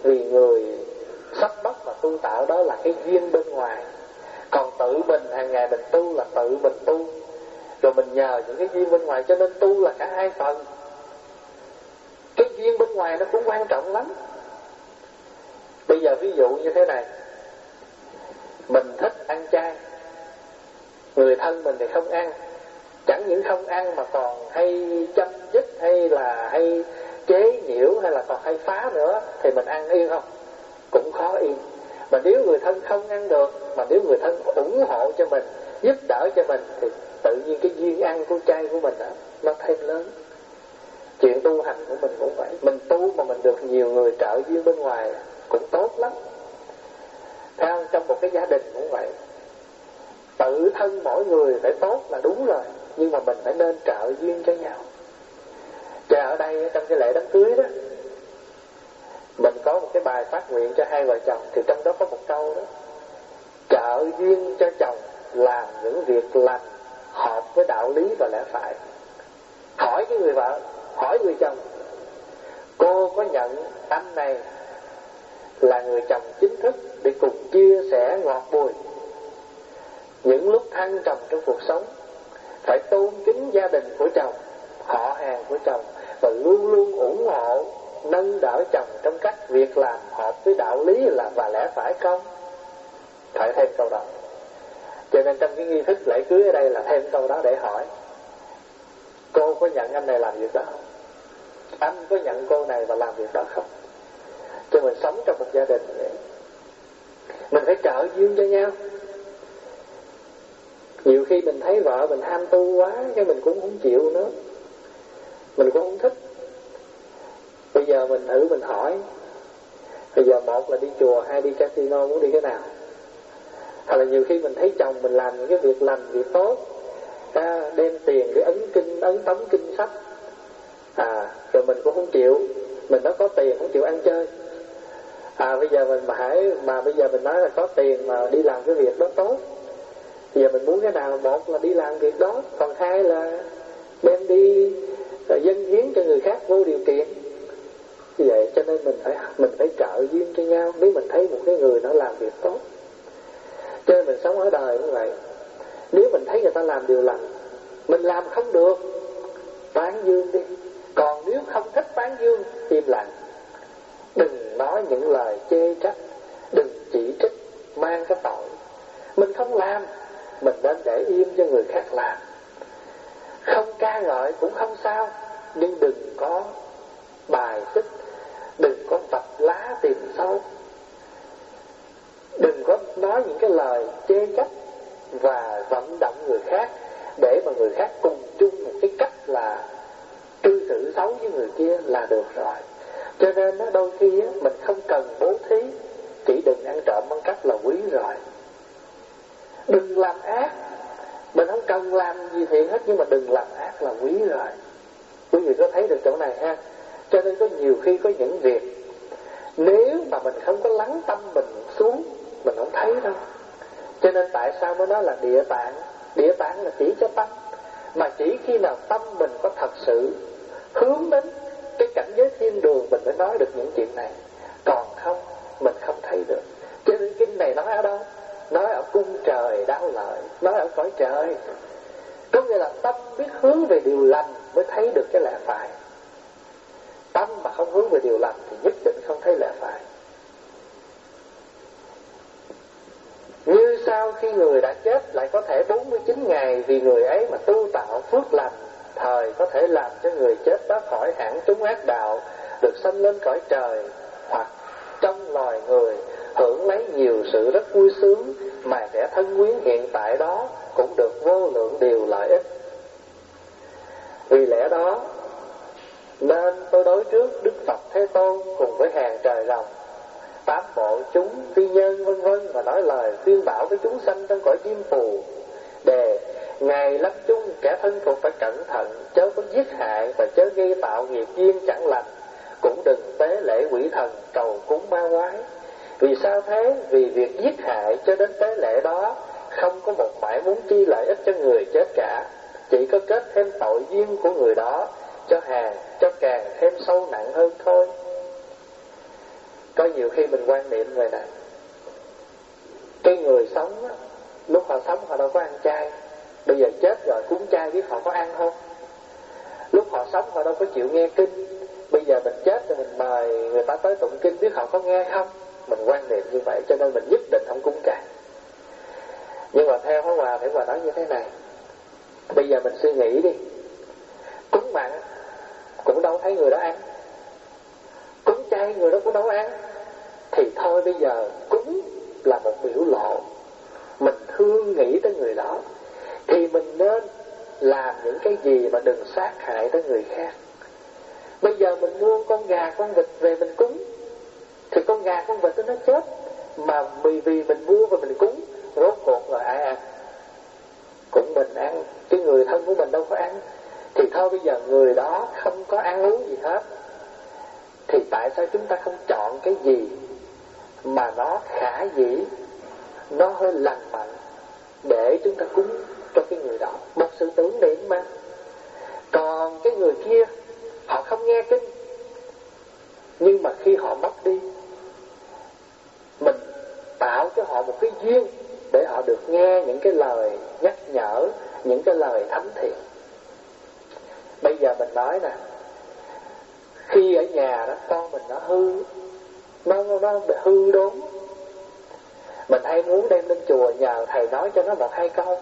vì người sắp mất mà tu tạo đó là cái duyên bên ngoài. Còn tự mình hàng ngày mình tu là tự mình tu, rồi mình nhờ những cái duyên bên ngoài, cho nên tu là cả hai phần. Cái duyên bên ngoài nó cũng quan trọng lắm. Bây giờ ví dụ như thế này, mình thích ăn chay, người thân mình thì không ăn, chẳng những không ăn mà còn hay châm chích, hay là hay chế nhiễu, hay là còn hay phá nữa, thì mình ăn yên không? Cũng khó yên. Mà nếu người thân không ăn được, mà nếu người thân ủng hộ cho mình, giúp đỡ cho mình, thì tự nhiên cái duyên ăn của chay của mình đó, nó thêm lớn. Chuyện tu hành của mình cũng vậy. Mình tu mà mình được nhiều người trợ duyên bên ngoài cũng tốt lắm. Theo trong một cái gia đình cũng vậy, tự thân mỗi người phải tốt là đúng rồi, nhưng mà mình phải nên trợ duyên cho nhau. Cho ở đây trong cái lễ đám cưới đó, mình có một cái bài phát nguyện cho hai vợ chồng, thì trong đó có một câu đó: trợ duyên cho chồng làm những việc lành hợp với đạo lý và lẽ phải. Hỏi cái người vợ, hỏi người chồng: cô có nhận anh này là người chồng chính thức để cùng chia sẻ ngọt bùi những lúc thăng trầm trong cuộc sống, phải tôn kính gia đình của chồng, họ hàng của chồng, và luôn luôn ủng hộ nâng đỡ chồng trong các việc làm hợp với đạo lý là và lẽ phải không? Phải thêm câu đó. Cho nên trong cái nghi thức lễ cưới ở đây là thêm câu đó để hỏi: cô có nhận anh này làm việc đó không? Anh có nhận cô này và làm việc đó không? Cho mình sống trong một gia đình vậy, mình phải trợ duyên cho nhau. Nhiều khi mình thấy vợ mình ham tu quá, cái mình cũng không chịu nữa, mình cũng không thích. Bây giờ mình thử mình hỏi, bây giờ một là đi chùa, hai đi casino, muốn đi cái nào? Hay là nhiều khi mình thấy chồng mình làm những cái việc lành, việc tốt, à, đem tiền để ấn kinh, ấn tống kinh sách, à, rồi mình cũng không chịu. Mình nói có tiền không chịu ăn chơi. À, bây giờ mình mà hãy mà bây giờ mình nói là có tiền mà đi làm cái việc đó tốt, bây giờ mình muốn cái nào? Một là đi làm việc đó, còn hai là đem đi dâng hiến cho người khác vô điều kiện. Như vậy cho nên mình phải mình phải trợ duyên cho nhau. Nếu mình thấy một cái người nó làm việc tốt, cho nên mình sống ở đời như vậy. Nếu mình thấy người ta làm điều lành, mình làm không được, tán dương đi. Còn nếu không thích tán dương, im lặng. Đừng nói những lời chê trách, đừng chỉ trích mang cái tội. Mình không làm, mình nên để yên cho người khác làm. Không ca ngợi cũng không sao, nhưng đừng có bài xích, đừng có vạch lá tìm sâu, đừng có nói những cái lời chê trách và vận động người khác để mà người khác cùng chung một cái cách là cư xử xấu với người kia là được rồi. Cho nên đó, đôi khi á, mình không cần bố thí, chỉ đừng ăn trộm bằng cách là quý rồi. Đừng làm ác, mình không cần làm gì thiện hết, nhưng mà đừng làm ác là quý rồi. Quý vị có thấy được chỗ này ha? Cho nên có nhiều khi có những việc, nếu mà mình không có lắng tâm mình xuống, mình không thấy đâu. Cho nên tại sao mới nói là địa tạng? Địa tạng là chỉ cho tâm, mà chỉ khi nào tâm mình có thật sự hướng đến cái cảnh giới thiên đường mình mới nói được những chuyện này. Còn không, mình không thấy được. Cho nên kinh này nói ở đâu? Nói ở cung trời đáo lợi, nói ở cõi trời. Có nghĩa là tâm biết hướng về điều lành mới thấy được cái lẽ phải. Tâm mà không hướng về điều lành thì nhất định không thấy lẽ phải. Như sau khi người đã chết lại có thể bốn mươi chín ngày vì người ấy mà tu tạo phước lành, thời có thể làm cho người chết đó khỏi hẳn chúng ác đạo, được sanh lên cõi trời, hoặc trong loài người hưởng lấy nhiều sự rất vui sướng, mà kẻ thân quyến hiện tại đó cũng được vô lượng điều lợi ích. Vì lẽ đó nên tôi đối trước Đức Phật Thế Tôn cùng với hàng trời rồng, tám bộ chúng phi nhân vân vân mà nói lời khuyên bảo với chúng sanh trong cõi chim phù, đề ngày lâm chung kẻ thân thuộc phải cẩn thận, chớ có giết hại và chớ gây tạo nghiệp duyên chẳng lành, cũng đừng tế lễ quỷ thần cầu cúng ma quái. Vì sao thế? Vì việc giết hại cho đến tế lễ đó không có một mãi muốn chi lợi ích cho người chết cả, chỉ có kết thêm tội duyên của người đó cho hàng cho càng thêm sâu nặng hơn thôi. Có nhiều khi mình quan niệm vậy này, cái người sống á, lúc họ sống họ đâu có ăn chay, bây giờ chết rồi cúng chay biết họ có ăn không? Lúc họ sống họ đâu có chịu nghe kinh, bây giờ mình chết rồi mình mời người ta tới tụng kinh biết họ có nghe không? Mình quan niệm như vậy cho nên mình nhất định không cúng chay. Nhưng mà theo Pháp Hòa, Pháp Hòa nói như thế này, bây giờ mình suy nghĩ đi, cúng mặn cũng đâu thấy người đó ăn, cúng chay người đó cũng đâu ăn, thì thôi bây giờ cúng là một biểu lộ mình thương nghĩ tới người đó, thì mình nên làm những cái gì mà đừng sát hại tới người khác. Bây giờ mình mua con gà con vịt về mình cúng, thì con gà con vịt nó chết, mà vì vì mình mua và mình cúng, rốt cuộc là ai ăn? Cũng mình ăn, cái người thân của mình đâu có ăn. Thì thôi bây giờ người đó không có ăn uống gì hết, thì tại sao chúng ta không chọn cái gì mà nó khả dĩ, nó hơi lành mạnh để chúng ta cúng cho cái người đó, một sự tưởng niệm mà. Còn cái người kia họ không nghe kinh, nhưng mà khi họ mất đi, mình tạo cho họ một cái duyên để họ được nghe những cái lời nhắc nhở, những cái lời thánh thiện. Bây giờ mình nói nè, khi ở nhà đó con mình nó hư, nó nó hư đốn, mình hay muốn đem lên chùa nhờ thầy nói cho nó một hai câu,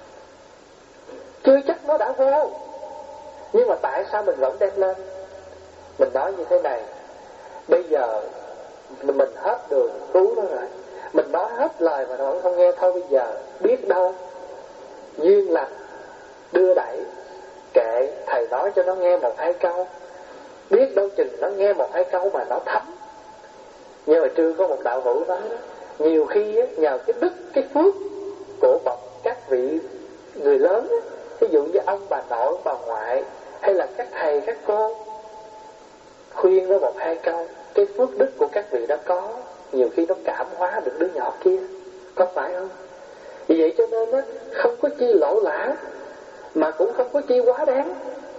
chưa chắc nó đã vô, nhưng mà tại sao mình vẫn đem lên? Mình nói như thế này, bây giờ mình hết đường cứu nó rồi, mình nói hết lời mà nó vẫn không nghe, thôi bây giờ biết đâu duyên lành đưa đẩy, kệ thầy nói cho nó nghe một hai câu, biết đâu chừng nó nghe một hai câu mà nó thấm. Nhưng mà trưa có một đạo hữu nói đó, nhiều khi á, nhờ cái đức, cái phước của bậc các vị người lớn á, ví dụ như ông bà nội, bà ngoại, hay là các thầy, các cô khuyên nó một hai câu, cái phước đức của các vị đã có, nhiều khi nó cảm hóa được đứa nhỏ kia, có phải không? Vì vậy cho nên á, không có chi lỗ lã, mà cũng không có chi quá đáng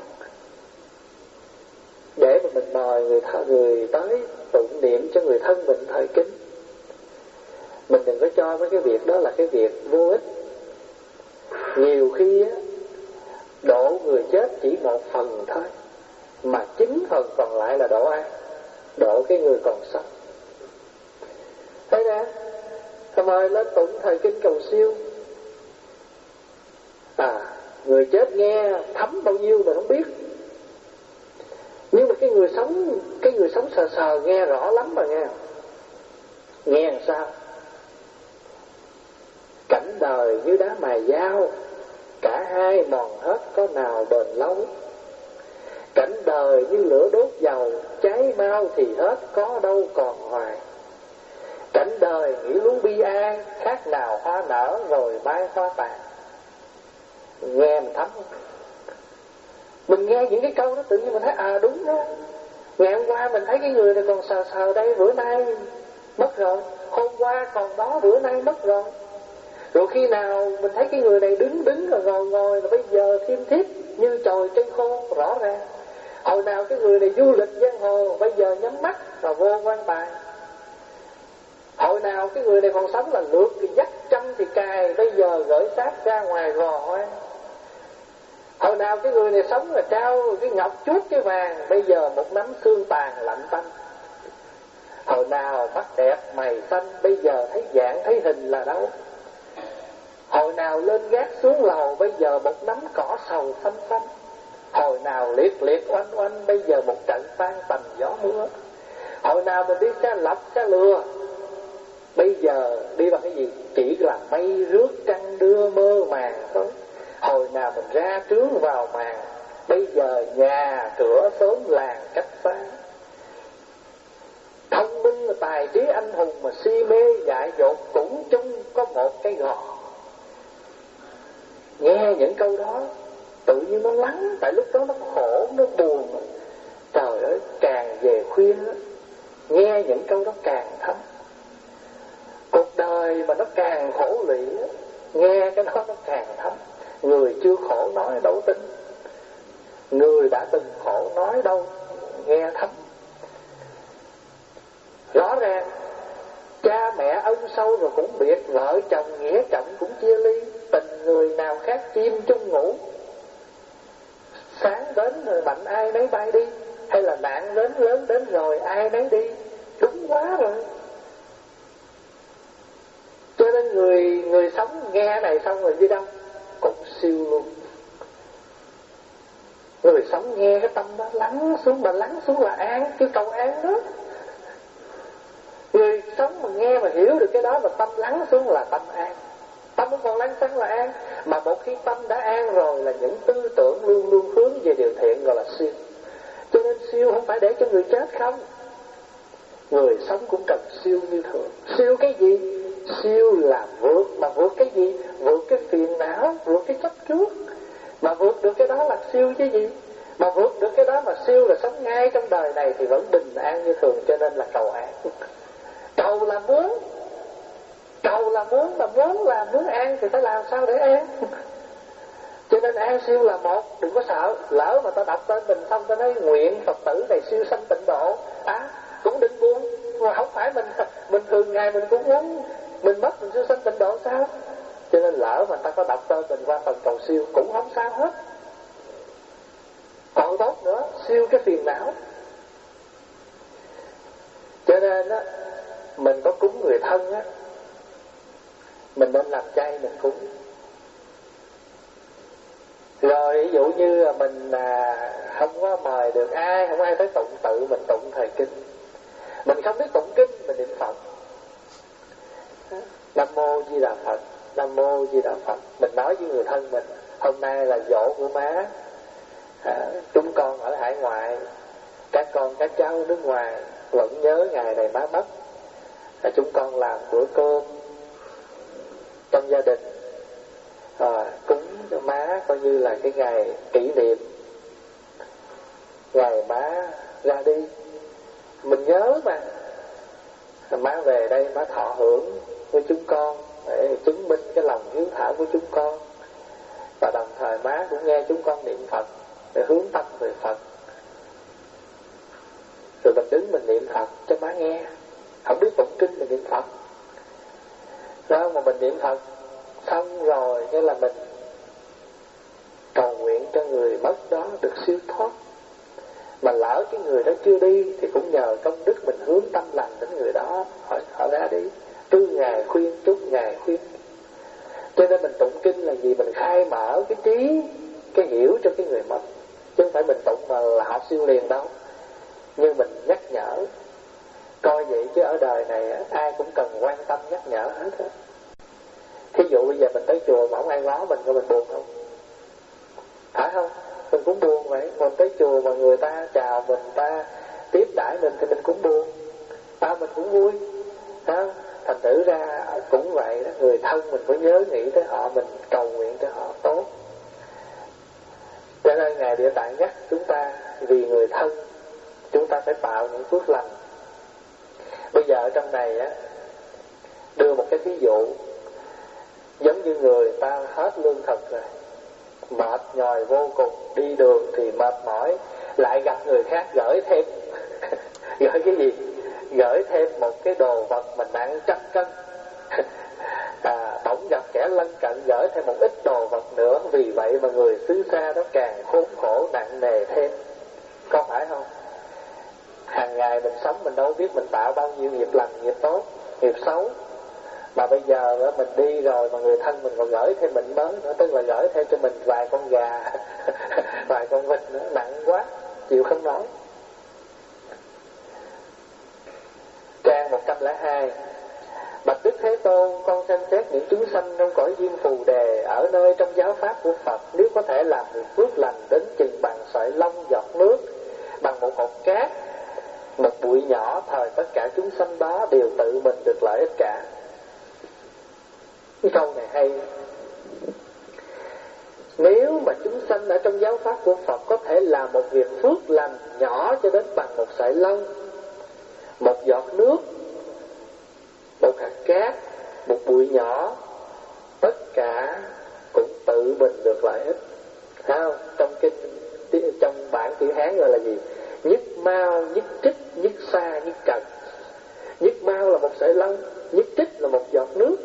để mà mình mời người, th- người tới tụng niệm cho người thân mình thời kính. Mình đừng có cho mấy cái việc đó là cái việc vô ích. Nhiều khi á, độ người chết chỉ một phần thôi, mà chín phần còn lại là độ ai? Độ cái người còn sống. Thấy nè, mời lên tụng thời kinh cầu siêu. À, người chết nghe thấm bao nhiêu mình không biết, nhưng mà cái người sống, cái người sống sờ sờ nghe rõ lắm mà nghe. Nghe làm sao? Cảnh đời như đá mài dao, cả hai mòn hết có nào bền lâu. Cảnh đời như lửa đốt dầu, cháy mau thì hết có đâu còn hoài. Cảnh đời nghĩ luôn bi ai, khác nào hoa nở rồi mai hoa tàn. Nghe mình thấm không? Mình nghe những cái câu đó tự nhiên mình thấy à đúng đó. Ngày hôm qua mình thấy cái người này còn sờ sờ đây, bữa nay mất rồi. Hôm qua còn đó, bữa nay mất rồi. Rồi khi nào mình thấy cái người này đứng đứng rồi ngồi ngồi, rồi bây giờ thêm thiết như chồi trên khô, rõ ràng. Hồi nào cái người này du lịch giang hồ, bây giờ nhắm mắt rồi vô quan tài. Hồi nào cái người này còn sống là lượt thì dắt, chăm thì cài, bây giờ gửi xác ra ngoài gò hoang. Hồi nào cái người này sống là trao cái ngọc chuốt cái vàng, bây giờ một nắm xương tàn lạnh tanh. Hồi nào mắt đẹp mày xanh, bây giờ thấy dạng thấy hình là đâu. Hồi nào lên gác xuống lầu, bây giờ một nắm cỏ sầu xanh xanh. Hồi nào liệt liệt oanh oanh, bây giờ một trận tan tành gió mưa. Hồi nào mình đi xe lọc xe lừa, bây giờ đi bằng cái gì? Chỉ là mây rước trăng đưa mơ màng thôi. Hồi nào mình ra trướng vào màn, bây giờ nhà cửa xóm làng cách xa. Thông minh tài trí anh hùng mà si mê dại dột, cũng chung có một cái gò. Nghe những câu đó tự nhiên nó lắng, tại lúc đó nó khổ, nó buồn. Trời ơi, càng về khuya đó, nghe những câu đó càng thấm. Cuộc đời mà nó càng khổ lụy, nghe cái đó nó càng thấm. Người chưa khổ nói đâu tin, người đã từng khổ nói đâu nghe thấm. Rõ ràng. Cha mẹ ân sâu rồi cũng biệt, vợ chồng nghĩa trọng cũng chia ly. Tình người nào khác chim chung ngủ, sáng đến rồi mạnh ai nấy bay đi, hay là nạn đến lớn đến rồi ai nấy đi. Đúng quá rồi. Cho nên người người sống nghe này xong rồi đi đâu cũng siêu luôn. Người sống nghe cái tâm đó lắng xuống, mà lắng xuống là an, cái cầu an đó. Người sống mà nghe mà hiểu được cái đó mà tâm lắng xuống là tâm an. Tâm không còn lắng xuống là an. Mà một khi tâm đã an rồi là những tư tưởng luôn luôn hướng về điều thiện gọi là siêu. Cho nên siêu không phải để cho người chết không. Người sống cũng cần siêu như thường. Siêu cái gì? Siêu là vượt. Mà vượt cái gì? Vượt cái phiền não, vượt cái chấp trước. Mà vượt được cái đó là siêu chứ gì? Mà vượt được cái đó mà siêu là sống ngay trong đời này thì vẫn bình an như thường. Cho nên là cầu an. Cầu là muốn. Cầu là muốn, mà muốn là muốn an thì phải làm sao để an? Cho nên an siêu là một. Đừng có sợ. Lỡ mà ta đọc tên mình xong ta nói nguyện Phật tử này siêu sanh tịnh độ, à cũng đừng buồn. Mà không phải mình mình thường ngày mình cũng muốn mình mất mình siêu sanh tịnh độ sao? Cho nên lỡ mà ta có đọc tên mình qua phần cầu siêu cũng không sao hết. Còn tốt nữa, siêu cái phiền não. Cho nên á, mình có cúng người thân á, mình nên làm chay mình cúng. Rồi ví dụ như mình à, không có mời được ai, không ai tới tụng, tự mình tụng thời kinh. Mình không biết tụng kinh, mình niệm Phật. Nam mô Di Đà Phật, Nam mô Di Đà Phật. Mình nói với người thân mình, hôm nay là giỗ của má, à, chúng con ở hải ngoại, các con các cháu nước ngoài vẫn nhớ ngày này má mất. À, chúng con làm bữa cơm trong gia đình, à, cúng cho má coi như là cái ngày kỷ niệm ngày má ra đi. Mình nhớ mà, má về đây má thọ hưởng với chúng con để chứng minh cái lòng hiếu thảo của chúng con, và đồng thời má cũng nghe chúng con niệm Phật để hướng tâm về Phật. Rồi mình đứng mình niệm Phật cho má nghe. Không biết tụng kinh mình niệm Phật đó, mà mình niệm Phật xong rồi nghĩa là mình cầu nguyện cho người mất đó được siêu thoát. Mà lỡ cái người đó chưa đi thì cũng nhờ công đức mình hướng tâm lành đến người đó, họ, họ ra đi. Tư ngày khuyên, chúc ngày khuyên. Cho nên mình tụng kinh là gì? Mình khai mở cái trí, cái hiểu cho cái người mất. Chứ không phải mình tụng mà là họ siêu liền đâu. Nhưng mình nhắc nhở. Coi vậy chứ ở đời này ai cũng cần quan tâm nhắc nhở hết á. Thí dụ bây giờ mình tới chùa mà không ai ngó mình, có mình buồn không? Phải không? Mình cũng buồn vậy. Mình tới chùa mà người ta chào mình, ta tiếp đãi mình thì mình cũng buồn. Ta mình cũng vui. Đó. Thành thử ra cũng vậy đó. Người thân mình phải nhớ nghĩ tới họ, mình cầu nguyện cho họ tốt. Cho nên Ngài Địa Tạng nhắc chúng ta vì người thân chúng ta phải tạo những phước lành. Bây giờ ở trong này á, đưa một cái ví dụ, giống như người ta hết lương thực rồi, mệt nhòi vô cùng, đi đường thì mệt mỏi, lại gặp người khác gửi thêm gửi cái gì? Gửi thêm một cái đồ vật mà nặng trăm cân. À, bỗng gặp kẻ lân cận gửi thêm một ít đồ vật nữa, vì vậy mà người xứ xa đó càng khốn khổ nặng nề thêm. Có phải không? Hàng ngày mình sống mình đâu biết mình tạo bao nhiêu nghiệp lành, nghiệp tốt, nghiệp xấu. Mà bây giờ mình đi rồi mà người thân mình còn gửi thêm mình mới nữa, tức là gửi thêm cho mình vài con gà, vài con vịt nữa, nặng quá, chịu không nổi. Trang một trăm lẻ hai. Bạch Đức Thế Tôn, con xem xét những chúng sanh trong cõi diêm phù đề ở nơi trong giáo pháp của Phật, nếu có thể làm được phước lành đến chừng bằng sợi lông giọt nước, bằng một hột cát, một bụi nhỏ, thời tất cả chúng sanh đó đều tự mình được lợi ích cả. Cái câu này hay. Nếu mà chúng sanh ở trong giáo pháp của Phật có thể làm một việc phước lành nhỏ cho đến bằng một sợi lông, một giọt nước, một hạt cát, một bụi nhỏ, tất cả cũng tự mình được lợi ích. Thấy không? Trong kinh, trong bản chữ Hán gọi là gì? Nhất mau, nhất trích, nhất xa, nhất trần. Nhất mao là một sợi lông, nhất trích là một giọt nước,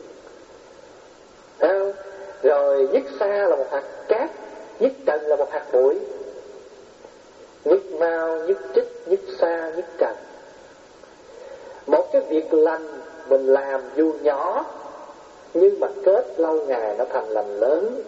thấy không? Rồi nhất sa là một hạt cát, nhất trần là một hạt bụi. Nhất mao, nhất trích, nhất sa, nhất trần. Một cái việc lành mình làm dù nhỏ, nhưng mà kết lâu ngày nó thành lành lớn.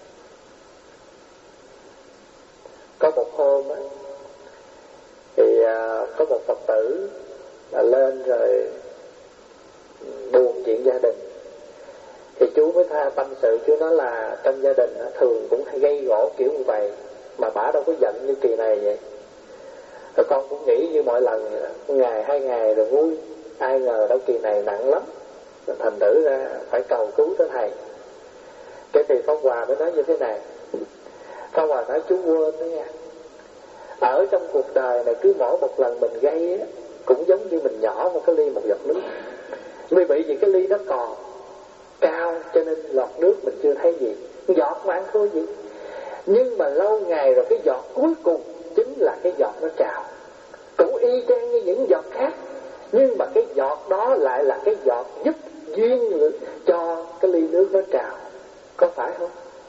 Có một hôm á, thì à, có một Phật tử là lên rồi buồn chuyện gia đình. Thì chú mới tha tâm sự, chú nói là trong gia đình á, thường cũng hay gây gỗ kiểu như vậy, mà bả đâu có giận như kỳ này vậy. Rồi con cũng nghĩ như mọi lần vậy đó, ngày hai ngày rồi vui, ai ngờ đâu kỳ này nặng lắm. Rồi thành thử ra phải cầu cứu tới thầy. Cái thì Pháp Hòa mới nói như thế này. Pháp Hòa nói chú quên đó nha, ở trong cuộc đời này cứ mỗi một lần mình gây á, cũng giống như mình nhỏ một cái ly một giọt nước. Vì vậy vì cái ly nó còn cao cho nên lọt nước mình chưa thấy gì, giọt mà ăn thua gì. Nhưng mà lâu ngày rồi cái giọt cuối cùng chính là cái giọt nó trào, cũng y chang như những giọt khác, nhưng mà cái giọt đó lại là cái giọt giúp duyên cho cái ly nước nó trào. Có phải không?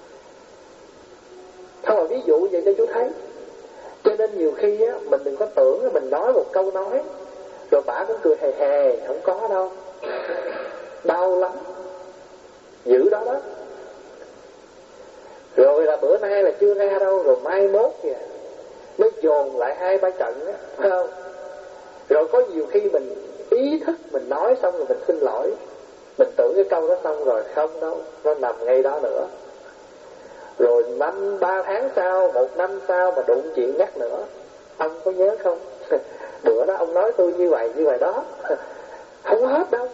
Thôi mà ví dụ vậy cho chú thấy. Cho nên nhiều khi á, mình đừng có tưởng mình nói một câu nói rồi bả cũng cười hề hề, không có đâu. Đau lắm, dữ đó đó. Rồi là bữa nay là chưa ra đâu, rồi mai mốt kìa mới dồn lại hai ba trận á, phải không? Rồi có nhiều khi mình ý thức mình nói xong rồi mình xin lỗi, mình tưởng cái câu đó xong rồi, không đâu, nó nằm ngay đó nữa. Rồi năm ba tháng sau, một năm sau mà đụng chuyện nhắc nữa, ông có nhớ không? Bữa đó ông nói tôi như vậy như vậy đó. Không hết đâu.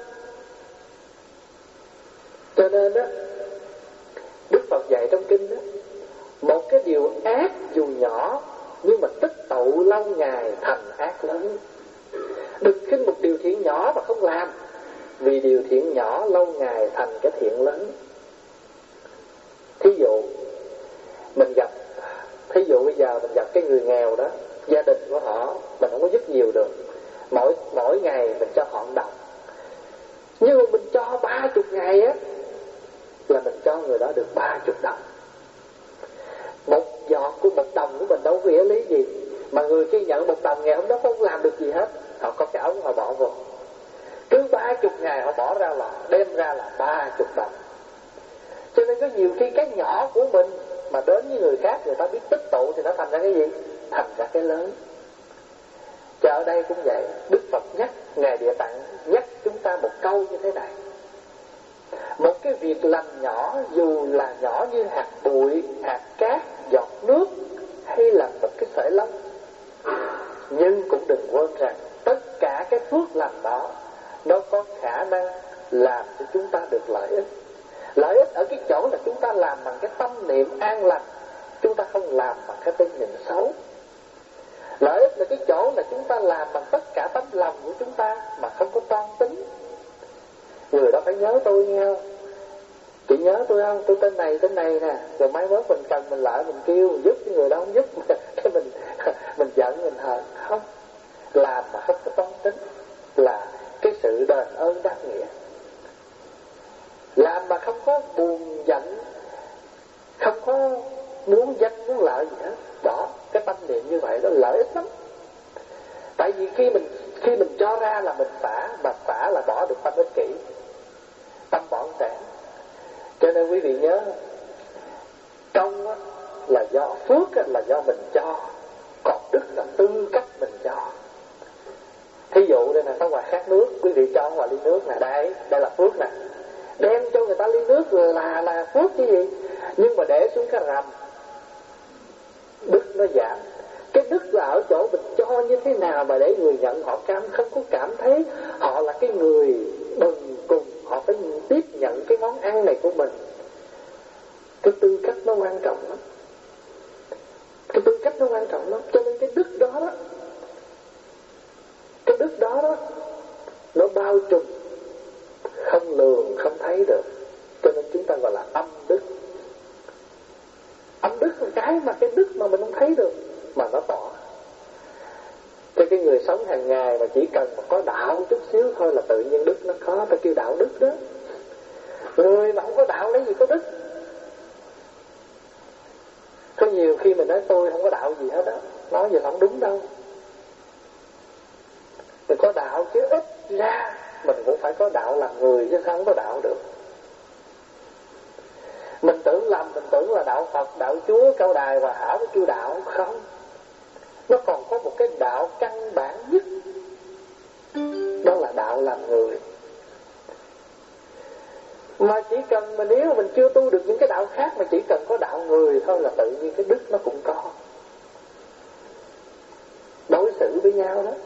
Cho nên á, Đức Phật dạy trong kinh đó, một cái điều ác dù nhỏ nhưng mà tích tụ lâu ngày thành ác lớn. Đừng khinh một điều thiện nhỏ mà không làm, vì điều thiện nhỏ lâu ngày thành cái thiện lớn. Thí dụ mình gặp, thí dụ bây giờ mình gặp cái người nghèo đó, gia đình của họ mình không có giúp nhiều được, mỗi mỗi ngày mình cho họ một đồng, nhưng mà mình cho ba chục ngày á là mình cho người đó được ba chục đồng. Một giọt của một đồng của mình đâu có nghĩa lý gì, mà người kia nhận một đồng ngày hôm đó không làm được gì hết, họ có cái ống họ bỏ vô, cứ ba chục ngày họ bỏ ra là đem ra là ba chục đồng. Cho nên có nhiều khi cái nhỏ của mình mà đến với người khác, người ta biết tích tụ thì nó thành ra cái gì? Thành ra cái lớn. Cho ở đây cũng vậy, Đức Phật nhắc, Ngài Địa Tạng nhắc chúng ta một câu như thế này. Một cái việc làm nhỏ, dù là nhỏ như hạt bụi, hạt cát, giọt nước, hay là một cái sợi lông, nhưng cũng đừng quên rằng tất cả cái phước lành đó nó có khả năng làm cho chúng ta được lợi ích. Lợi ích ở cái chỗ là chúng ta làm bằng cái tâm niệm an lành, chúng ta không làm bằng cái tâm niệm xấu. Lợi ích là cái chỗ là chúng ta làm bằng tất cả tấm lòng của chúng ta mà không có toan tính. Người đó phải nhớ tôi nghe không? Chị nhớ tôi không? Tôi tên này tên này nè. Rồi mai mốt mình cần mình lại mình kêu mình giúp, cái người đó không giúp cái mình mình giận mình hờn. Không, làm mà không có toan tính là cái sự đền ơn đáp nghĩa. Làm mà không có buồn giận, không có muốn danh muốn lợi gì hết, đó, cái tâm niệm như vậy đó lợi ích lắm. Tại vì khi mình khi mình cho ra là mình xả, mà xả là bỏ được tâm ích kỷ, tâm bỏng sẻn. Cho nên quý vị nhớ, công á, là do phước á, là do mình cho, còn đức là tư cách mình cho. Thí dụ đây là có quà khát nước, quý vị cho quà ly nước nè, đây đây là phước nè, đem cho người ta ly nước là là phước chứ gì. Nhưng mà để xuống cái rầm, đức nó giảm. Cái đức là ở chỗ mình cho như thế nào mà để người nhận họ cảm không có cảm thấy họ là cái người bần cùng, họ phải tiếp nhận cái món ăn này của mình. Cái tư cách nó quan trọng lắm, cái tư cách nó quan trọng lắm. Cho nên cái đức đó đó, cái đức đó đó nó bao trùm, không lường không thấy được. Cho nên chúng ta gọi là âm đức. Âm đức là cái mà cái đức mà mình không thấy được mà nó tỏ. Cho cái người sống hàng ngày mà chỉ cần mà có đạo chút xíu thôi là tự nhiên đức nó có, ta kêu đạo đức đó. Người mà không có đạo lấy gì có đức. Có nhiều khi mình nói tôi không có đạo gì hết á, nói vậy là không đúng đâu. Mình có đạo chứ ít ra mình cũng phải có đạo làm người, chứ sao không có đạo được. Mình tưởng lầm, mình tưởng là đạo Phật, đạo Chúa, Cao Đài và Hảo mới kêu đạo. Không, nó còn có một cái đạo căn bản nhất, đó là đạo làm người. Mà chỉ cần mà nếu mình chưa tu được những cái đạo khác, mà chỉ cần có đạo người thôi là tự nhiên cái đức nó cũng có. Đối xử với nhau đó,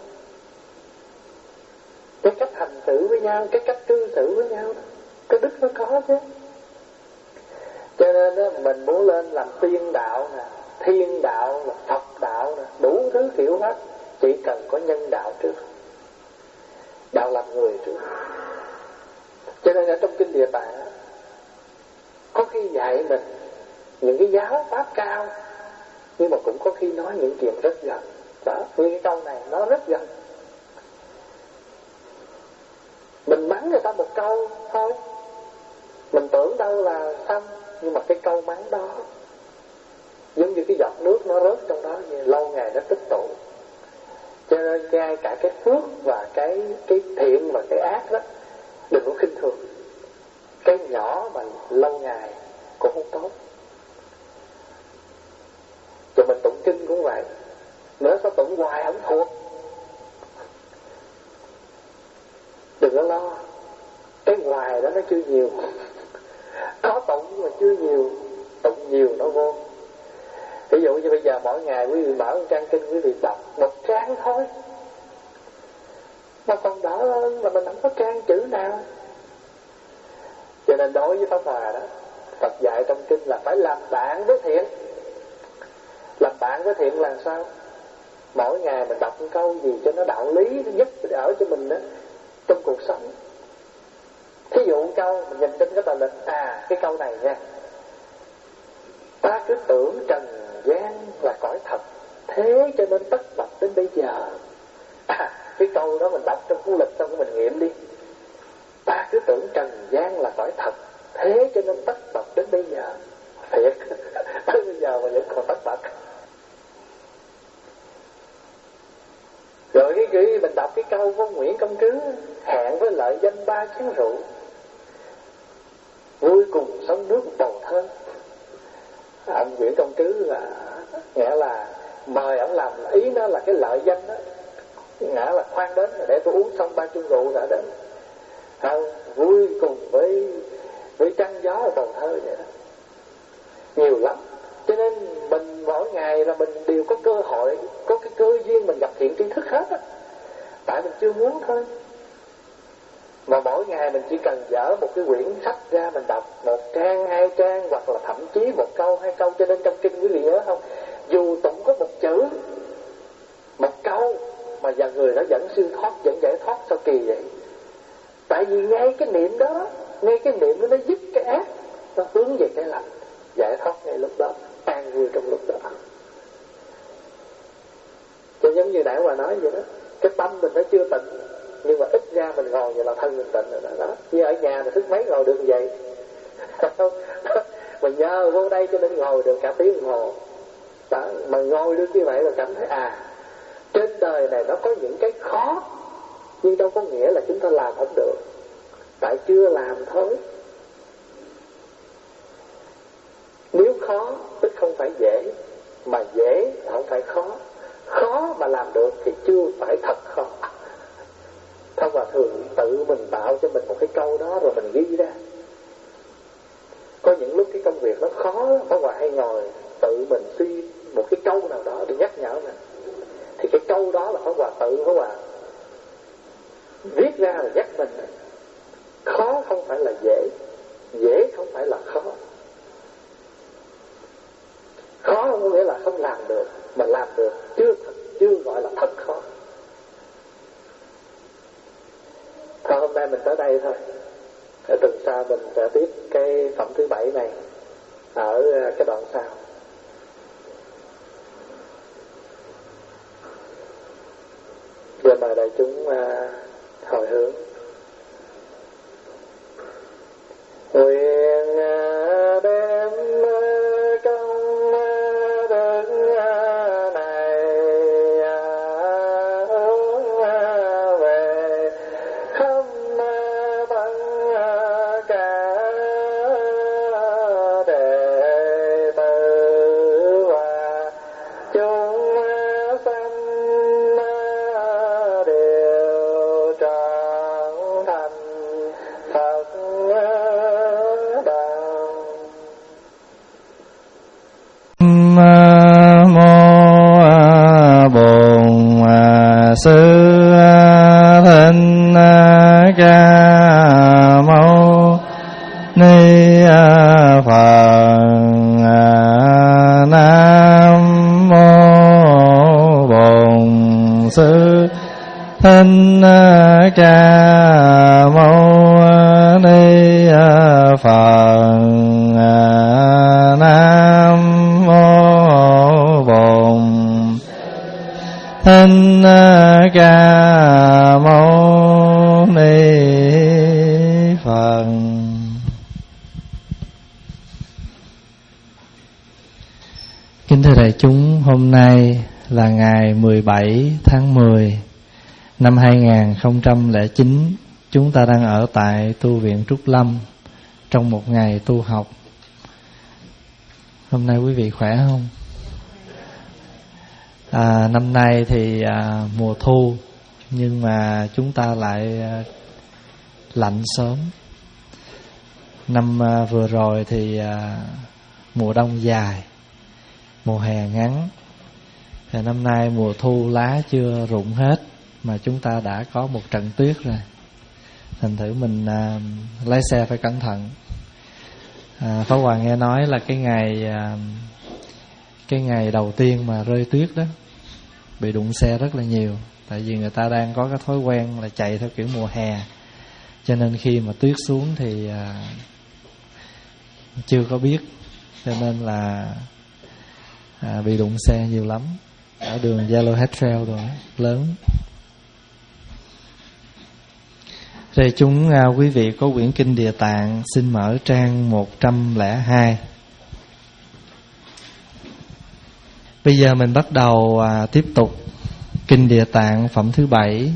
cái cách hành xử với nhau, cái cách cư xử với nhau đó, cái đức nó có chứ. Cho nên đó, mình muốn lên làm tiên đạo nè, thiên đạo, là Phật đạo nè, đủ thứ kiểu hết, chỉ cần có nhân đạo trước, đạo làm người trước. Cho nên ở trong kinh Địa Tạng có khi dạy mình những cái giáo pháp cao, nhưng mà cũng có khi nói những chuyện rất gần. Đó, như cái câu này nó rất gần. Mình mắng người ta một câu thôi, mình tưởng đâu là xong, nhưng mà cái câu mắng đó giống như cái giọt nước nó rớt trong đó, như lâu ngày nó tích tụ. Cho nên ngay cả cái phước và cái cái thiện và cái ác đó đừng có khinh thường. Cái nhỏ mà lâu ngày cũng không tốt. Cho mình tụng kinh cũng vậy, nữa sao tụng hoài không thuộc. Đừng có lo, cái hoài đó nó chưa nhiều. Có tụng nhưng mà chưa nhiều, tụng nhiều nó vô. Ví dụ như bây giờ mỗi ngày quý vị mở một trang kinh, quý vị đọc một trang thôi, mà còn đỡ hơn là mình không có trang chữ nào. Cho nên đối với Pháp Hòa đó, Phật dạy trong kinh là phải làm bạn với thiện. Làm bạn với thiện là sao? Mỗi ngày mình đọc một câu gì cho nó đạo lý, nó giúp đỡ cho mình đó trong cuộc sống. Thí dụ một câu mình nhìn trên cái tờ lịch, à cái câu này nha: ta cứ tưởng trần gian là cõi thật, thế cho nên tất bật đến bây giờ. À, cái câu đó mình đọc trong cuốn lịch xong mình nghiệm đi. Ta cứ tưởng trần gian là cõi thật, thế cho nên tất bật đến bây giờ. Thiệt, tới bây giờ mà vẫn còn tất bật. Rồi cái gì mình đọc cái câu của Nguyễn Công Trứ: hẹn với lợi danh ba chén rượu, vui cùng sống nước bầu thơ. Ông Nguyễn Công Trứ là nghĩa là mời ông làm, ý nó là cái lợi danh đó, nghĩa là khoan đến để tôi uống xong ba chung rượu đã đến. Không, vui cùng với với trăng gió ở bầu thơ vậy đó. Nhiều lắm. Cho nên mình mỗi ngày là mình đều có cơ hội, có cái cơ duyên mình gặp thiện tri thức hết á. Tại mình chưa muốn thôi. Mà mỗi ngày mình chỉ cần dở một cái quyển sách ra, mình đọc một trang, hai trang, hoặc là thậm chí một câu, hai câu. Cho nên trong kinh quý vị nhớ không, dù tụng có một chữ, một câu, mà giờ người đó vẫn siêu thoát, vẫn giải thoát. Sao kỳ vậy? Tại vì ngay cái niệm đó, ngay cái niệm đó nó dứt cái ác, nó hướng về cái lành, giải thoát ngay lúc đó, an vui trong lúc đó. Cho giống như nãy Hòa nói vậy đó, cái tâm mình nó chưa tịnh, nhưng mà ít ra mình ngồi vậy là thân mình tịnh rồi đó, đó. Như ở nhà mình thức mấy ngồi được vậy. Mình nhờ vô đây cho nên ngồi được cả tiếng đồng hồ đó. Mà ngồi được như vậy là cảm thấy à, trên đời này nó có những cái khó, nhưng đâu có nghĩa là chúng ta làm không được, tại chưa làm thôi. Nếu khó tức không phải dễ, mà dễ không phải khó. Khó mà làm được thì chưa phải thật khó. Thôi mà thường tự mình tạo cho mình một cái câu đó rồi mình ghi ra. Có những lúc cái công việc nó khó, Pháp Hòa hay ngồi tự mình suy một cái câu nào đó để nhắc nhở mình. Thì cái câu đó là Pháp Hòa tự Pháp Hòa viết ra là nhắc mình. Khó không phải là dễ, dễ không phải là khó. Khó không có nghĩa là không làm được, mà làm được chưa chưa gọi là thật khó. Thôi hôm nay mình tới đây thôi. Ở tuần sau mình sẽ tiếp cái phẩm thứ bảy này ở cái đoạn sau. Giờ mời đại chúng à, hồi hướng. Nguyện à, đem à, công à, đức à, này à, hướng à, về khắp à, tất à, cả đệ tử và chúng à, sanh à, đều trọn thành Phật đạo. Nam mô Bổn Sư Thích Ca Mâu Ni Phật. Nam mô Bổn Sư Thích Ca Mâu Ni Phật. Nam mô Bổn Thích Ca Mâu Ni Phật. Kính thưa đại chúng, hôm nay là ngày mười bảy tháng mười năm hai nghìn không trăm lẻ chín. Chúng ta đang ở tại tu viện Trúc Lâm trong một ngày tu học. Hôm nay quý vị khỏe không? À, năm nay thì à, mùa thu, nhưng mà chúng ta lại à, lạnh sớm. Năm à, vừa rồi thì à, mùa đông dài, mùa hè ngắn. Và năm nay mùa thu lá chưa rụng hết mà chúng ta đã có một trận tuyết rồi. Thành thử mình à, lái xe phải cẩn thận. à, Pháp Hòa nghe nói là cái ngày à, cái ngày đầu tiên mà rơi tuyết đó bị đụng xe rất là nhiều. Tại vì người ta đang có cái thói quen là chạy theo kiểu mùa hè, cho nên khi mà tuyết xuống thì à, chưa có biết, cho nên là à, bị đụng xe nhiều lắm. Ở đường Yellowhead Trail rồi lớn. Rồi chúng à, quý vị có quyển Kinh Địa Tạng, xin mở trang một trăm lẻ hai. Bây giờ mình bắt đầu à, tiếp tục Kinh Địa Tạng phẩm thứ bảy.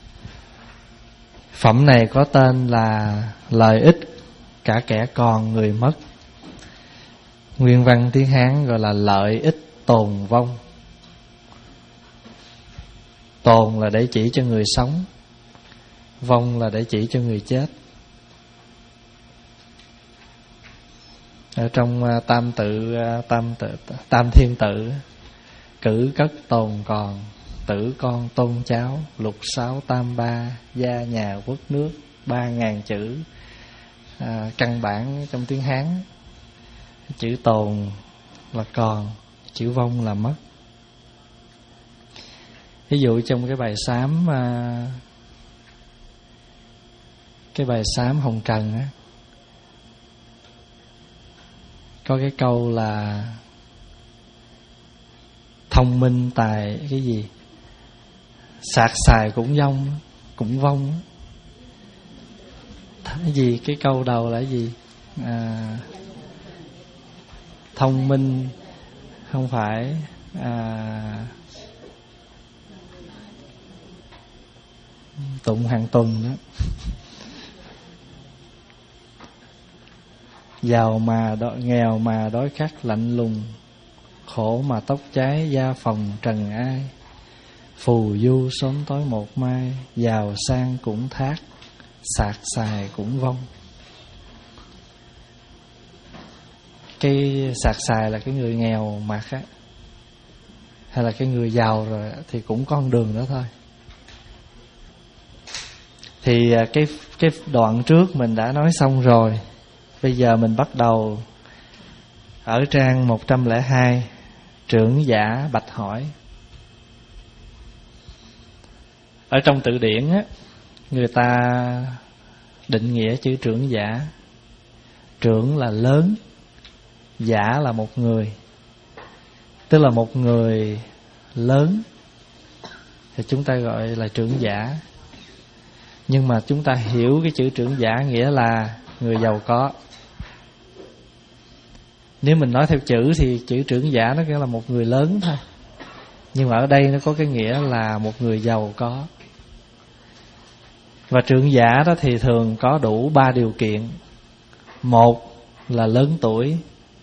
Phẩm này có tên là Lợi ích cả kẻ còn người mất. Nguyên văn tiếng Hán gọi là lợi ích tồn vong. Tồn là để chỉ cho người sống, vong là để chỉ cho người chết. Ở trong uh, tam tự, uh, tam tự tam thiên tự, cử cất tồn còn, tử con tôn cháu, lục sáu tam ba, gia nhà quốc nước, ba ngàn chữ. À, căn bản trong tiếng Hán, chữ tồn là còn, chữ vong là mất. Ví dụ trong cái bài sám à, cái bài sám Hồng Trần á, có cái câu là thông minh tài cái gì, sạc xài cũng vong, cũng vong. Cái gì, cái câu đầu là cái gì? À, thông minh không phải à, tụng hàng tuần đó. Giàu mà đói, nghèo mà đói khát lạnh lùng, khổ mà tóc cháy da phòng trần ai. Phù du sớm tối một mai, giàu sang cũng thác, sạc xài cũng vong. Cái sạc xài là cái người nghèo mặt á, hay là cái người giàu rồi thì cũng con đường đó thôi. Thì cái cái đoạn trước mình đã nói xong rồi. Bây giờ mình bắt đầu ở trang một trăm lẻ hai. Trưởng giả bạch hỏi. Ở trong từ điển á, người ta định nghĩa chữ trưởng giả. Trưởng là lớn, giả là một người, tức là một người lớn. thì chúng ta gọi là trưởng giả. Nhưng mà chúng ta hiểu cái chữ trưởng giả nghĩa là người giàu có. Nếu mình nói theo chữ thì chữ trưởng giả nó nghĩa là một người lớn thôi. Nhưng mà ở đây nó có cái nghĩa là một người giàu có. Và trưởng giả đó thì thường có đủ ba điều kiện. Một là lớn tuổi,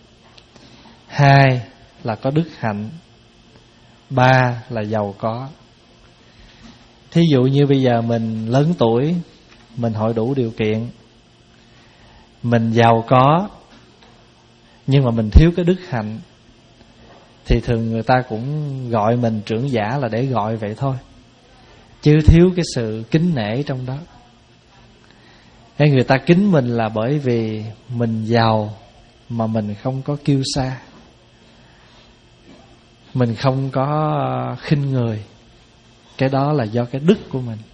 hai là có đức hạnh, ba là giàu có. Thí dụ như bây giờ mình lớn tuổi, mình hội đủ điều kiện, mình giàu có, nhưng mà mình thiếu cái đức hạnh, thì thường người ta cũng gọi mình trưởng giả là để gọi vậy thôi, chứ thiếu cái sự kính nể trong đó. Hay người ta kính mình là bởi vì mình giàu mà mình không có kiêu sa, mình không có khinh người. Cái đó là do cái đức của mình.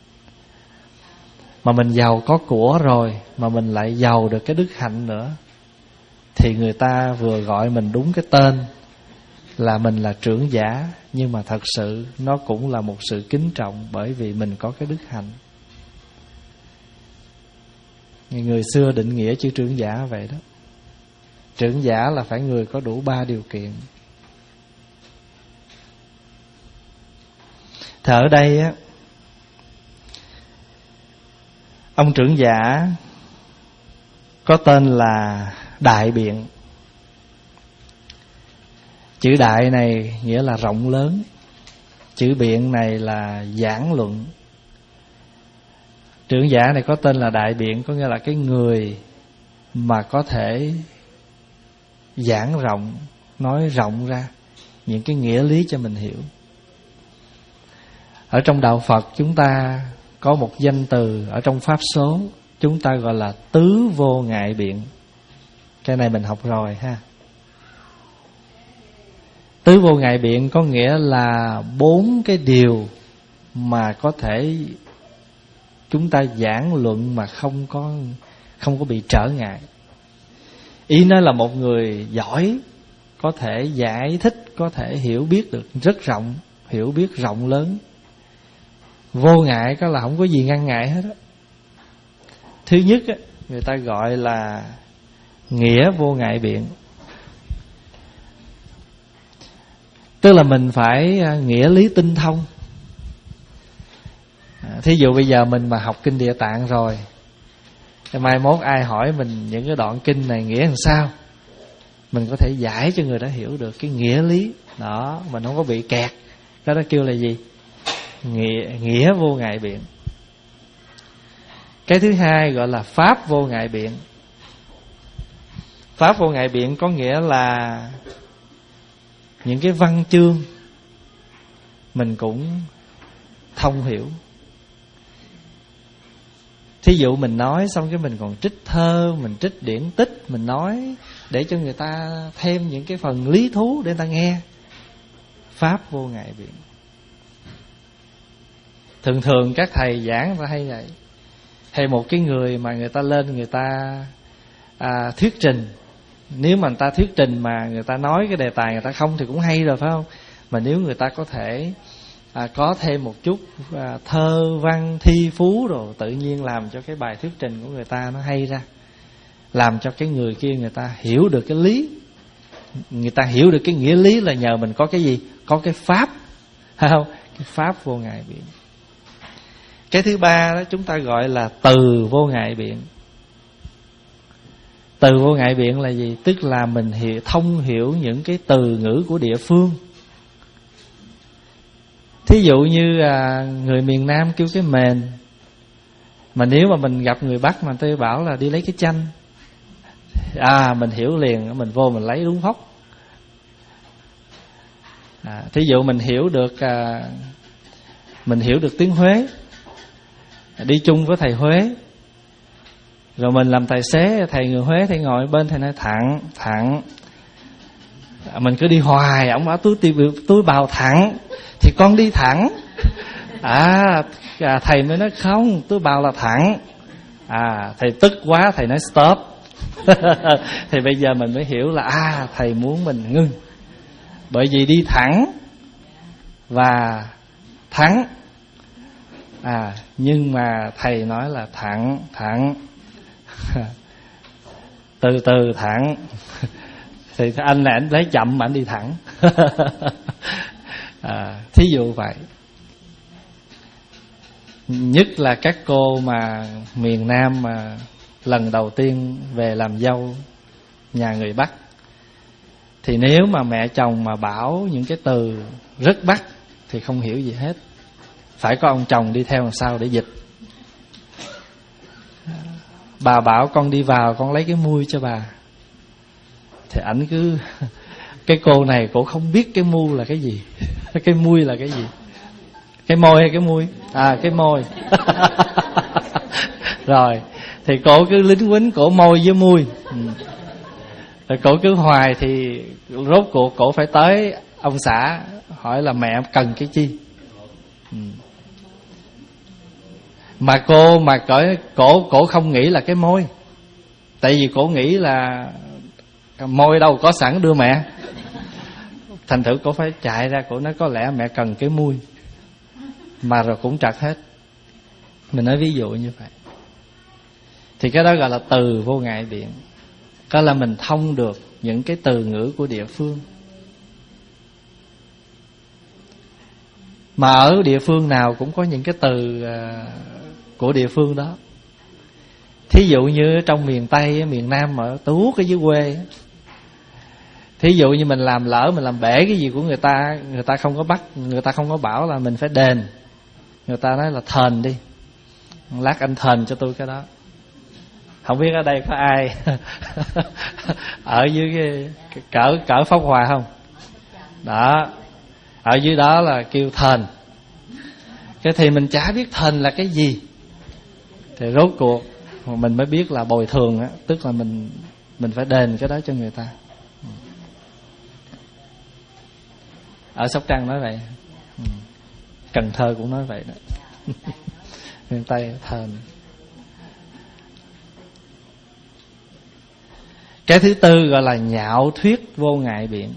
Mà mình giàu có của rồi mà mình lại giàu được cái đức hạnh nữa, thì người ta vừa gọi mình đúng cái tên là mình là trưởng giả, nhưng mà thật sự nó cũng là một sự kính trọng, bởi vì mình có cái đức hạnh. Người xưa định nghĩa chữ trưởng giả vậy đó. Trưởng giả là phải người có đủ ba điều kiện. Thì ở đây á, ông trưởng giả có tên là Đại Biện. Chữ đại này nghĩa là rộng lớn, chữ biện này là giảng luận. Trưởng giả này có tên là Đại Biện, có nghĩa là cái người mà có thể giảng rộng, nói rộng ra những cái nghĩa lý cho mình hiểu. Ở trong đạo Phật chúng ta có một danh từ, ở trong Pháp số chúng ta gọi là tứ vô ngại biện. Cái này mình học rồi ha. Tứ vô ngại biện có nghĩa là bốn cái điều mà có thể chúng ta giảng luận mà không có không có bị trở ngại. Ý nói là một người giỏi có thể giải thích, có thể hiểu biết được rất rộng, hiểu biết rộng lớn. Vô ngại có là không có gì ngăn ngại hết á. Thứ nhất á, người ta gọi là nghĩa vô ngại biện. Tức là mình phải nghĩa lý tinh thông. Thí dụ bây giờ mình mà học kinh Địa Tạng rồi, thì mai mốt ai hỏi mình những cái đoạn kinh này nghĩa làm sao, mình có thể giải cho người đó hiểu được cái nghĩa lý đó, mình không có bị kẹt. Cái đó kêu là gì? Nghĩa, nghĩa vô ngại biện. Cái thứ hai gọi là pháp vô ngại biện. Pháp vô ngại biện có nghĩa là những cái văn chương mình cũng thông hiểu. Thí dụ mình nói xong cái mình còn trích thơ, mình trích điển tích, mình nói để cho người ta thêm những cái phần lý thú để người ta nghe. Pháp vô ngại biện. Thường thường các thầy giảng người ta hay vậy. Hay một cái người mà người ta lên người ta à, thuyết trình. Nếu mà người ta thuyết trình mà người ta nói cái đề tài người ta không thì cũng hay rồi phải không? Mà nếu người ta có thể à, có thêm một chút à, thơ văn thi phú rồi, tự nhiên làm cho cái bài thuyết trình của người ta nó hay ra, làm cho cái người kia người ta hiểu được cái lý. Người ta hiểu được cái nghĩa lý là nhờ mình có cái gì? Có cái pháp, phải không? Cái pháp vô ngại biện. Cái thứ ba đó chúng ta gọi là từ vô ngại biện. Từ vô ngại biện là gì? Tức là mình hiểu, thông hiểu những cái từ ngữ của địa phương. Thí dụ như à, người miền Nam kêu cái mền, mà nếu mà mình gặp người Bắc mà tôi bảo là đi lấy cái chanh, à mình hiểu liền, mình vô mình lấy đúng phóc. À, thí dụ mình hiểu được à, mình hiểu được tiếng Huế, đi chung với thầy Huế, rồi mình làm tài xế, thầy người Huế, thầy ngồi bên thầy nói thẳng thẳng, à, mình cứ đi hoài, ông bảo tôi tìm tôi bào thẳng thì con đi thẳng. À, à thầy mới nói không, tôi bào là thẳng. À thầy tức quá, thầy nói stop. Thì bây giờ mình mới hiểu là à thầy muốn mình ngưng, bởi vì đi thẳng và thắng. À, nhưng mà thầy nói là thẳng, thẳng. Từ từ thẳng. Thì anh này anh lấy chậm mà anh đi thẳng. À, thí dụ vậy. Nhất là các cô mà miền Nam mà lần đầu tiên về làm dâu nhà người Bắc, thì nếu mà mẹ chồng mà bảo những cái từ rất Bắc thì không hiểu gì hết. Phải có ông chồng đi theo làm sao để dịch. Bà bảo con đi vào con lấy cái muôi cho bà, thì ảnh cứ cái cô này cổ không biết cái mu là cái gì. Cái muôi là cái gì? Cái môi hay cái muôi? À, cái môi. Rồi thì cổ cứ lính quýnh cổ môi với muôi. Ừ. Rồi cổ cứ hoài thì rốt cuộc cổ phải tới ông xã hỏi là mẹ cần cái chi. Ừ. Mà cô mà cổ, cổ cổ không nghĩ là cái môi. Tại vì cổ nghĩ là môi đâu có sẵn đưa mẹ. Thành thử cổ phải chạy ra, cổ nói có lẽ mẹ cần cái muôi. Mà rồi cũng trật hết. Mình nói ví dụ như vậy. Thì cái đó gọi là từ vô ngại biện. Có là mình thông được những cái từ ngữ của địa phương. Mà ở địa phương nào cũng có những cái từ của địa phương đó. Thí dụ như trong miền Tây, miền Nam ở tuốt ở dưới quê, thí dụ như mình làm lỡ mình làm bể cái gì của người ta, người ta không có bắt, người ta không có bảo là mình phải đền. Người ta nói là thền đi, lát anh thền cho tôi cái đó. Không biết ở đây có ai ở dưới cái cỡ cỡ Pháp Hòa không? Đó, ở dưới đó là kêu thền. Cái thì mình chả biết thền là cái gì. Thì rốt cuộc mình mới biết là bồi thường á, tức là mình mình phải đền cái đó cho người ta. Ở Sóc Trăng nói vậy, Cần Thơ cũng nói vậy đó. Miền Tây thền. Cái thứ tư gọi là nhạo thuyết vô ngại biện.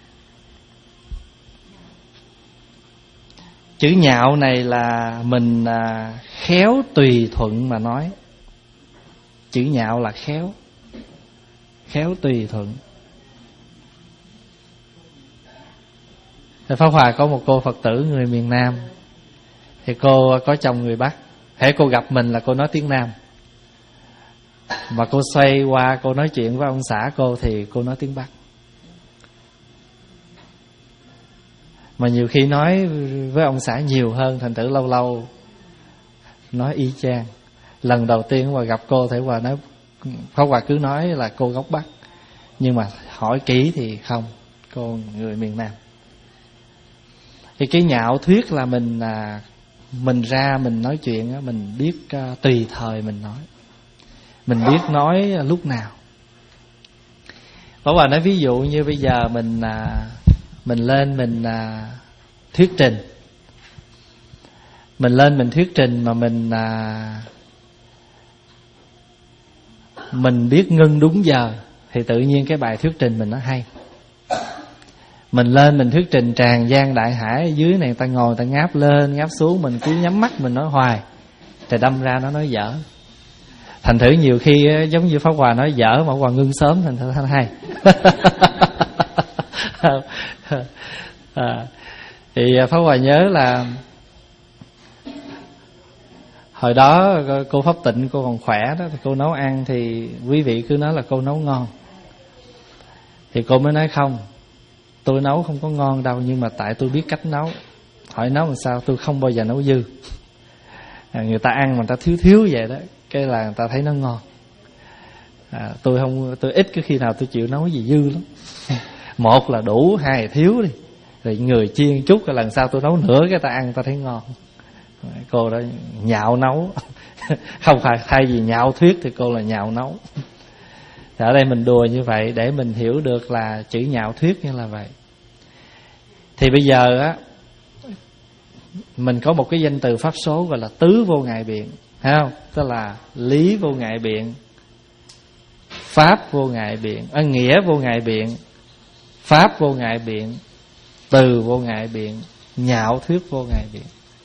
Chữ nhạo này là mình à, khéo tùy thuận mà nói. Chữ nhạo là khéo, khéo tùy thuận. Pháp Hòa có một cô Phật tử người miền Nam. Thì cô có chồng người Bắc. Hễ cô gặp mình là cô nói tiếng Nam. Mà cô xoay qua cô nói chuyện với ông xã cô thì cô nói tiếng Bắc. Mà nhiều khi nói với ông xã nhiều hơn, thành thử lâu lâu nói y chang. Lần đầu tiên Hòa gặp cô thì Hòa nói, Pháp Hòa cứ nói là cô gốc Bắc, nhưng mà hỏi kỹ thì không, cô người miền Nam. Thì cái nhạo thuyết là mình à, mình ra mình nói chuyện, mình biết uh, tùy thời mình nói, mình biết nói lúc nào. Pháp Hòa nói ví dụ như bây giờ mình à, mình lên mình à, thuyết trình, mình lên mình thuyết trình mà mình à, mình biết ngưng đúng giờ thì tự nhiên cái bài thuyết trình mình nó hay. Mình lên mình thuyết trình tràn gian đại hải, ở dưới này người ta ngồi người ta ngáp lên ngáp xuống, mình cứ nhắm mắt mình nói hoài thì đâm ra nó nói dở. Thành thử nhiều khi giống như Pháp Hòa nói dở mà Hòa ngưng sớm thành thử thanh hay. À, thì Pháp Hòa nhớ là hồi đó cô Pháp Tịnh cô còn khỏe đó, thì cô nấu ăn thì quý vị cứ nói là cô nấu ngon. Thì cô mới nói không, tôi nấu không có ngon đâu, nhưng mà tại tôi biết cách nấu. Hỏi nấu làm sao, tôi không bao giờ nấu dư. À, người ta ăn mà người ta thiếu thiếu vậy đó, cái là người ta thấy nó ngon. À, tôi không, tôi ít cái khi nào tôi chịu nấu gì dư lắm. Một là đủ, hai là thiếu đi. Rồi người chiên chút, cái lần sau tôi nấu nữa cái ta ăn người ta thấy ngon. Cô đó nhạo nấu. Không phải thay vì nhạo thuyết thì cô là nhạo nấu. Ở đây mình đùa như vậy để mình hiểu được là chữ nhạo thuyết như là vậy. Thì bây giờ á, mình có một cái danh từ pháp số gọi là tứ vô ngại biện, thấy không? Tức là lý vô ngại biện, pháp vô ngại biện, à, nghĩa vô ngại biện, pháp vô ngại biện, từ vô ngại biện, nhạo thuyết vô ngại biện.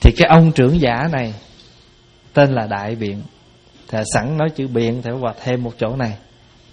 Thì cái ông trưởng giả này tên là Đại Biện. Thì sẵn nói chữ biện thì phải thêm một chỗ này.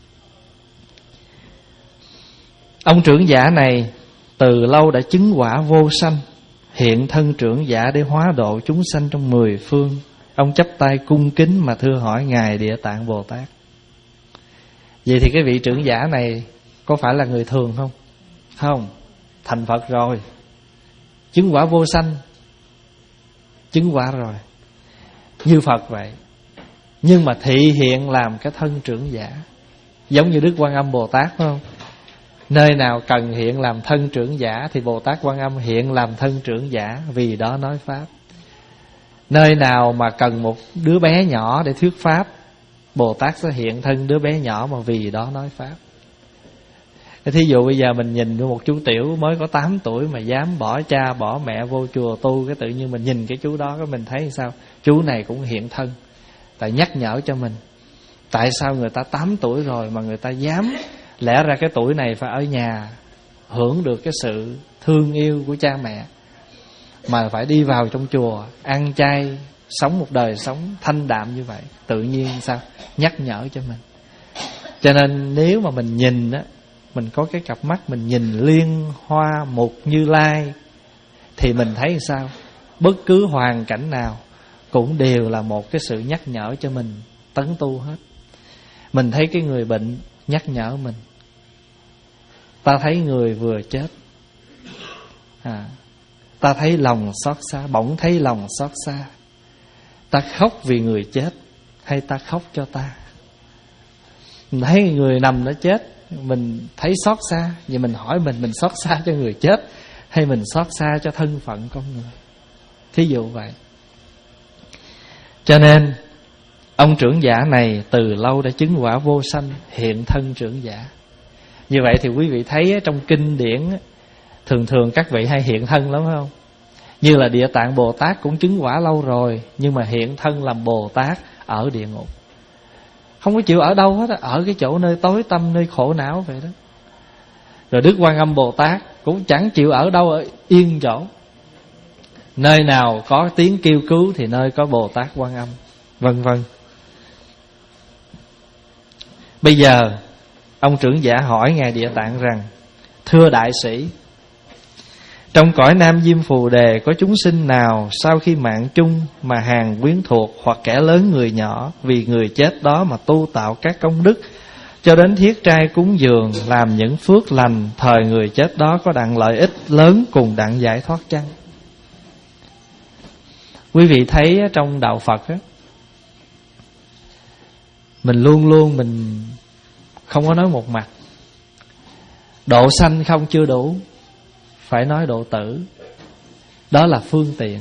Ông trưởng giả này từ lâu đã chứng quả vô sanh, hiện thân trưởng giả để hóa độ chúng sanh trong mười phương. Ông chắp tay cung kính mà thưa hỏi Ngài Địa Tạng Bồ Tát. Vậy thì cái vị trưởng giả này có phải là người thường không? Không, thành Phật rồi, chứng quả vô sanh, chứng quả rồi, như Phật vậy. Nhưng mà thị hiện làm cái thân trưởng giả, giống như Đức Quan Âm Bồ Tát phải không? Nơi nào cần hiện làm thân trưởng giả thì Bồ Tát Quan Âm hiện làm thân trưởng giả, vì đó nói Pháp. Nơi nào mà cần một đứa bé nhỏ để thuyết Pháp, Bồ Tát sẽ hiện thân đứa bé nhỏ mà vì đó nói Pháp. Thí dụ bây giờ mình nhìn vô một chú tiểu mới có tám tuổi mà dám bỏ cha bỏ mẹ vô chùa tu, cái tự nhiên mình nhìn cái chú đó cái mình thấy sao? Chú này cũng hiện thân, tại nhắc nhở cho mình. Tại sao người ta tám tuổi rồi mà người ta dám? Lẽ ra cái tuổi này phải ở nhà hưởng được cái sự thương yêu của cha mẹ, mà phải đi vào trong chùa ăn chay, sống một đời sống thanh đạm như vậy. Tự nhiên sao? Nhắc nhở cho mình. Cho nên nếu mà mình nhìn á, mình có cái cặp mắt mình nhìn liên hoa mục Như Lai, thì mình thấy sao? Bất cứ hoàn cảnh nào cũng đều là một cái sự nhắc nhở cho mình tấn tu hết. Mình thấy cái người bệnh nhắc nhở mình. Ta thấy người vừa chết, à, ta thấy lòng xót xa, bỗng thấy lòng xót xa. Ta khóc vì người chết hay ta khóc cho ta? Mình thấy người nằm nó chết, mình thấy xót xa, vậy mình hỏi mình, mình xót xa cho người chết hay mình xót xa cho thân phận con người? Thí dụ vậy. Cho nên ông trưởng giả này từ lâu đã chứng quả vô sanh, hiện thân trưởng giả. Như vậy thì quý vị thấy trong kinh điển thường thường các vị hay hiện thân lắm phải không? Như là Địa Tạng Bồ Tát cũng chứng quả lâu rồi, nhưng mà hiện thân làm Bồ Tát ở địa ngục, không có chịu ở đâu hết, ở cái chỗ nơi tối tăm, nơi khổ não vậy đó. Rồi Đức Quan Âm Bồ Tát cũng chẳng chịu ở đâu, ở yên chỗ. Nơi nào có tiếng kêu cứu thì nơi có Bồ Tát Quan Âm, vân vân. Bây giờ ông trưởng giả hỏi Ngài Địa Tạng rằng: thưa đại sĩ, trong cõi Nam Diêm Phù Đề có chúng sinh nào sau khi mạng chung mà hàng quyến thuộc hoặc kẻ lớn người nhỏ vì người chết đó mà tu tạo các công đức, cho đến thiết trai cúng dường, làm những phước lành, thời người chết đó có đặng lợi ích lớn cùng đặng giải thoát chăng? Quý vị thấy trong đạo Phật á, mình luôn luôn mình không có nói một mặt. Độ sanh không chưa đủ, phải nói độ tử. Đó là phương tiện.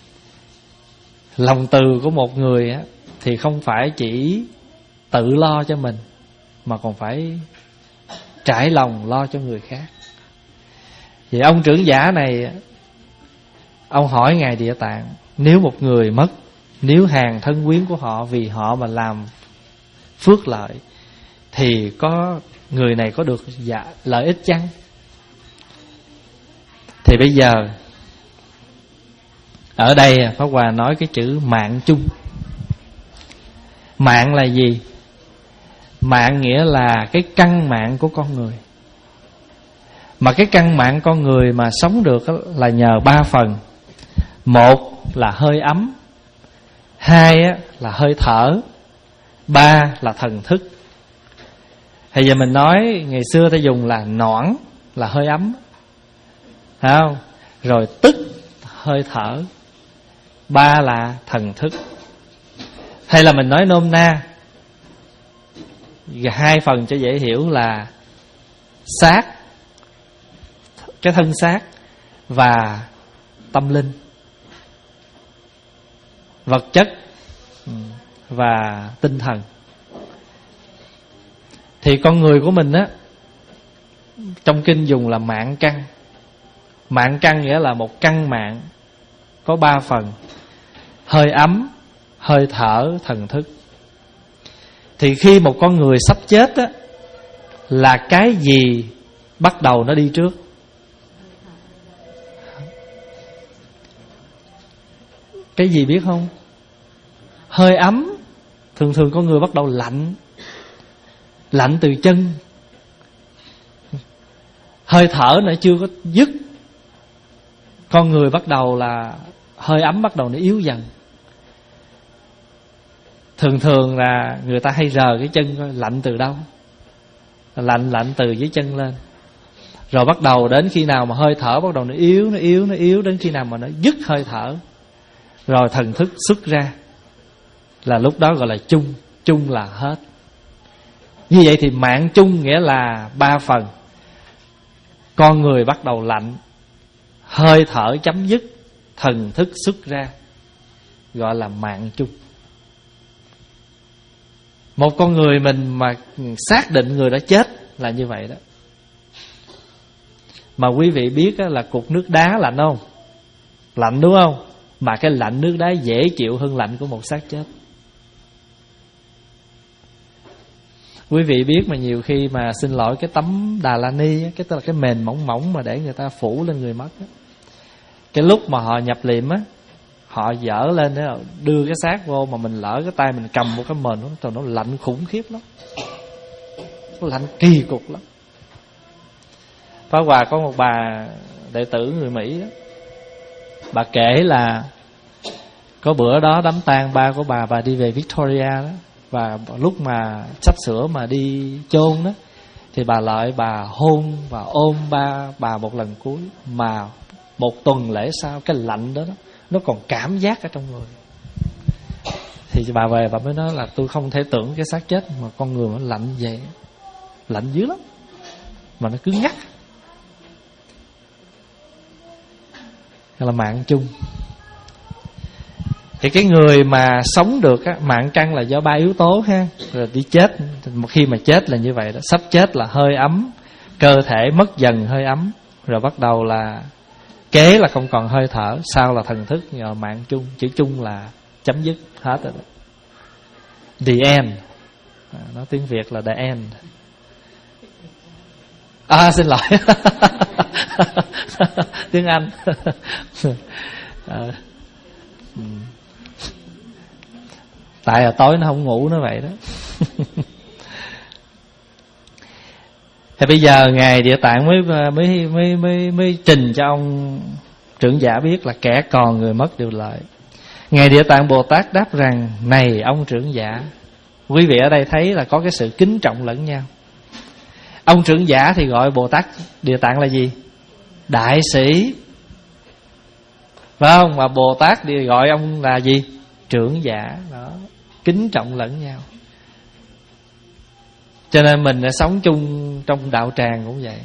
Lòng từ của một người á, thì không phải chỉ tự lo cho mình, mà còn phải trải lòng lo cho người khác. Vậy ông trưởng giả này, ông hỏi Ngài Địa Tạng, nếu một người mất, nếu hàng thân quyến của họ vì họ mà làm phước lợi, thì có người này có được dạ, lợi ích chăng? Thì bây giờ ở đây Pháp Hòa nói cái chữ mạng chung. Mạng là gì? Mạng nghĩa là cái căn mạng của con người. Mà cái căn mạng con người mà sống được là nhờ ba phần. Một là hơi ấm, hai là hơi thở, ba là thần thức. Thì giờ mình nói ngày xưa ta dùng là noãn là hơi ấm, phải không? Rồi tức hơi thở, ba là thần thức. Hay là mình nói nôm na, hai phần cho dễ hiểu là xác, cái thân xác, và tâm linh, vật chất và tinh thần. Thì con người của mình á, trong kinh dùng là mạng căn. Mạng căn nghĩa là một căn mạng có ba phần: hơi ấm, hơi thở, thần thức. Thì khi một con người sắp chết á, là cái gì bắt đầu nó đi trước? cái gì biết không? Hơi ấm. Thường thường con người bắt đầu lạnh. Lạnh từ chân. Hơi thở nữa chưa có dứt, con người bắt đầu là hơi ấm bắt đầu nó yếu dần. Thường thường là người ta hay rờ cái chân coi lạnh từ đâu. Lạnh lạnh từ dưới chân lên. Rồi bắt đầu đến khi nào mà hơi thở bắt đầu nó yếu, nó yếu, nó yếu, đến khi nào mà nó dứt hơi thở, rồi thần thức xuất ra, là lúc đó gọi là chung. Chung là hết. Như vậy thì mạng chung nghĩa là ba phần. Con người bắt đầu lạnh, hơi thở chấm dứt, thần thức xuất ra, gọi là mạng chung. Một con người mình mà xác định người đã chết là như vậy đó. Mà quý vị biết là cục nước đá lạnh không? Lạnh đúng không? Mà cái lạnh nước đá dễ chịu hơn lạnh của một xác chết. Quý vị biết mà nhiều khi mà xin lỗi cái tấm Đà La Ni, cái tức là cái mền mỏng mỏng mà để người ta phủ lên người mất, cái lúc mà họ nhập liệm á, họ dở lên đó, đưa cái xác vô mà mình lỡ cái tay mình cầm một cái mền nó, trời, nó lạnh khủng khiếp lắm, nó lạnh kỳ cục lắm. Pháp Hòa có một bà đệ tử người Mỹ đó, bà kể là có bữa đó đám tang ba của bà, bà đi về Victoria đó, và lúc mà sắp sửa mà đi chôn đó, thì bà lại bà hôn và ôm ba bà một lần cuối. Mà một tuần lễ sau, cái lạnh đó, đó nó còn cảm giác ở trong người. Thì bà về bà mới nói là tôi không thể tưởng cái xác chết mà con người nó lạnh vậy, lạnh dữ lắm, mà nó cứ ngắt. Đó là mạng chung. Thì cái người mà sống được á, mạng căn là do ba yếu tố ha. Rồi đi chết, một khi mà chết là như vậy đó. Sắp chết là hơi ấm, cơ thể mất dần hơi ấm, rồi bắt đầu là kế là không còn hơi thở, sau là thần thức, nhờ mạng chung. Chữ chung là chấm dứt hết rồi đó. The end. À, nói tiếng Việt là the end. À xin lỗi. Tiếng Anh. À, ừ. Tại là tối nó không ngủ nó vậy đó. Thì bây giờ ngài Địa Tạng mới mới mới mới mới trình cho ông trưởng giả biết là kẻ còn người mất đều lợi. Ngài Địa Tạng Bồ Tát đáp rằng: này ông trưởng giả. Quý vị ở đây thấy là có cái sự kính trọng lẫn nhau. Ông trưởng giả thì gọi Bồ Tát Địa Tạng là gì? Đại sĩ, phải không? Mà Bồ Tát thì gọi ông là gì? Trưởng giả. Đó, kính trọng lẫn nhau. Cho nên mình đã sống chung trong đạo tràng cũng vậy.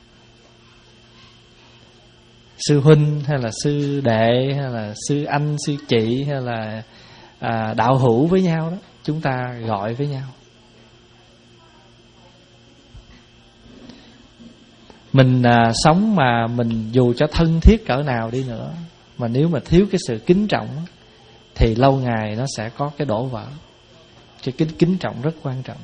Sư huynh hay là sư đệ, hay là sư anh, sư chị, hay là à, đạo hữu với nhau đó, chúng ta gọi với nhau. Mình à, sống mà mình dù cho thân thiết cỡ nào đi nữa, mà nếu mà thiếu cái sự kính trọng thì lâu ngày nó sẽ có cái đổ vỡ. Cái kính, kính trọng rất quan trọng.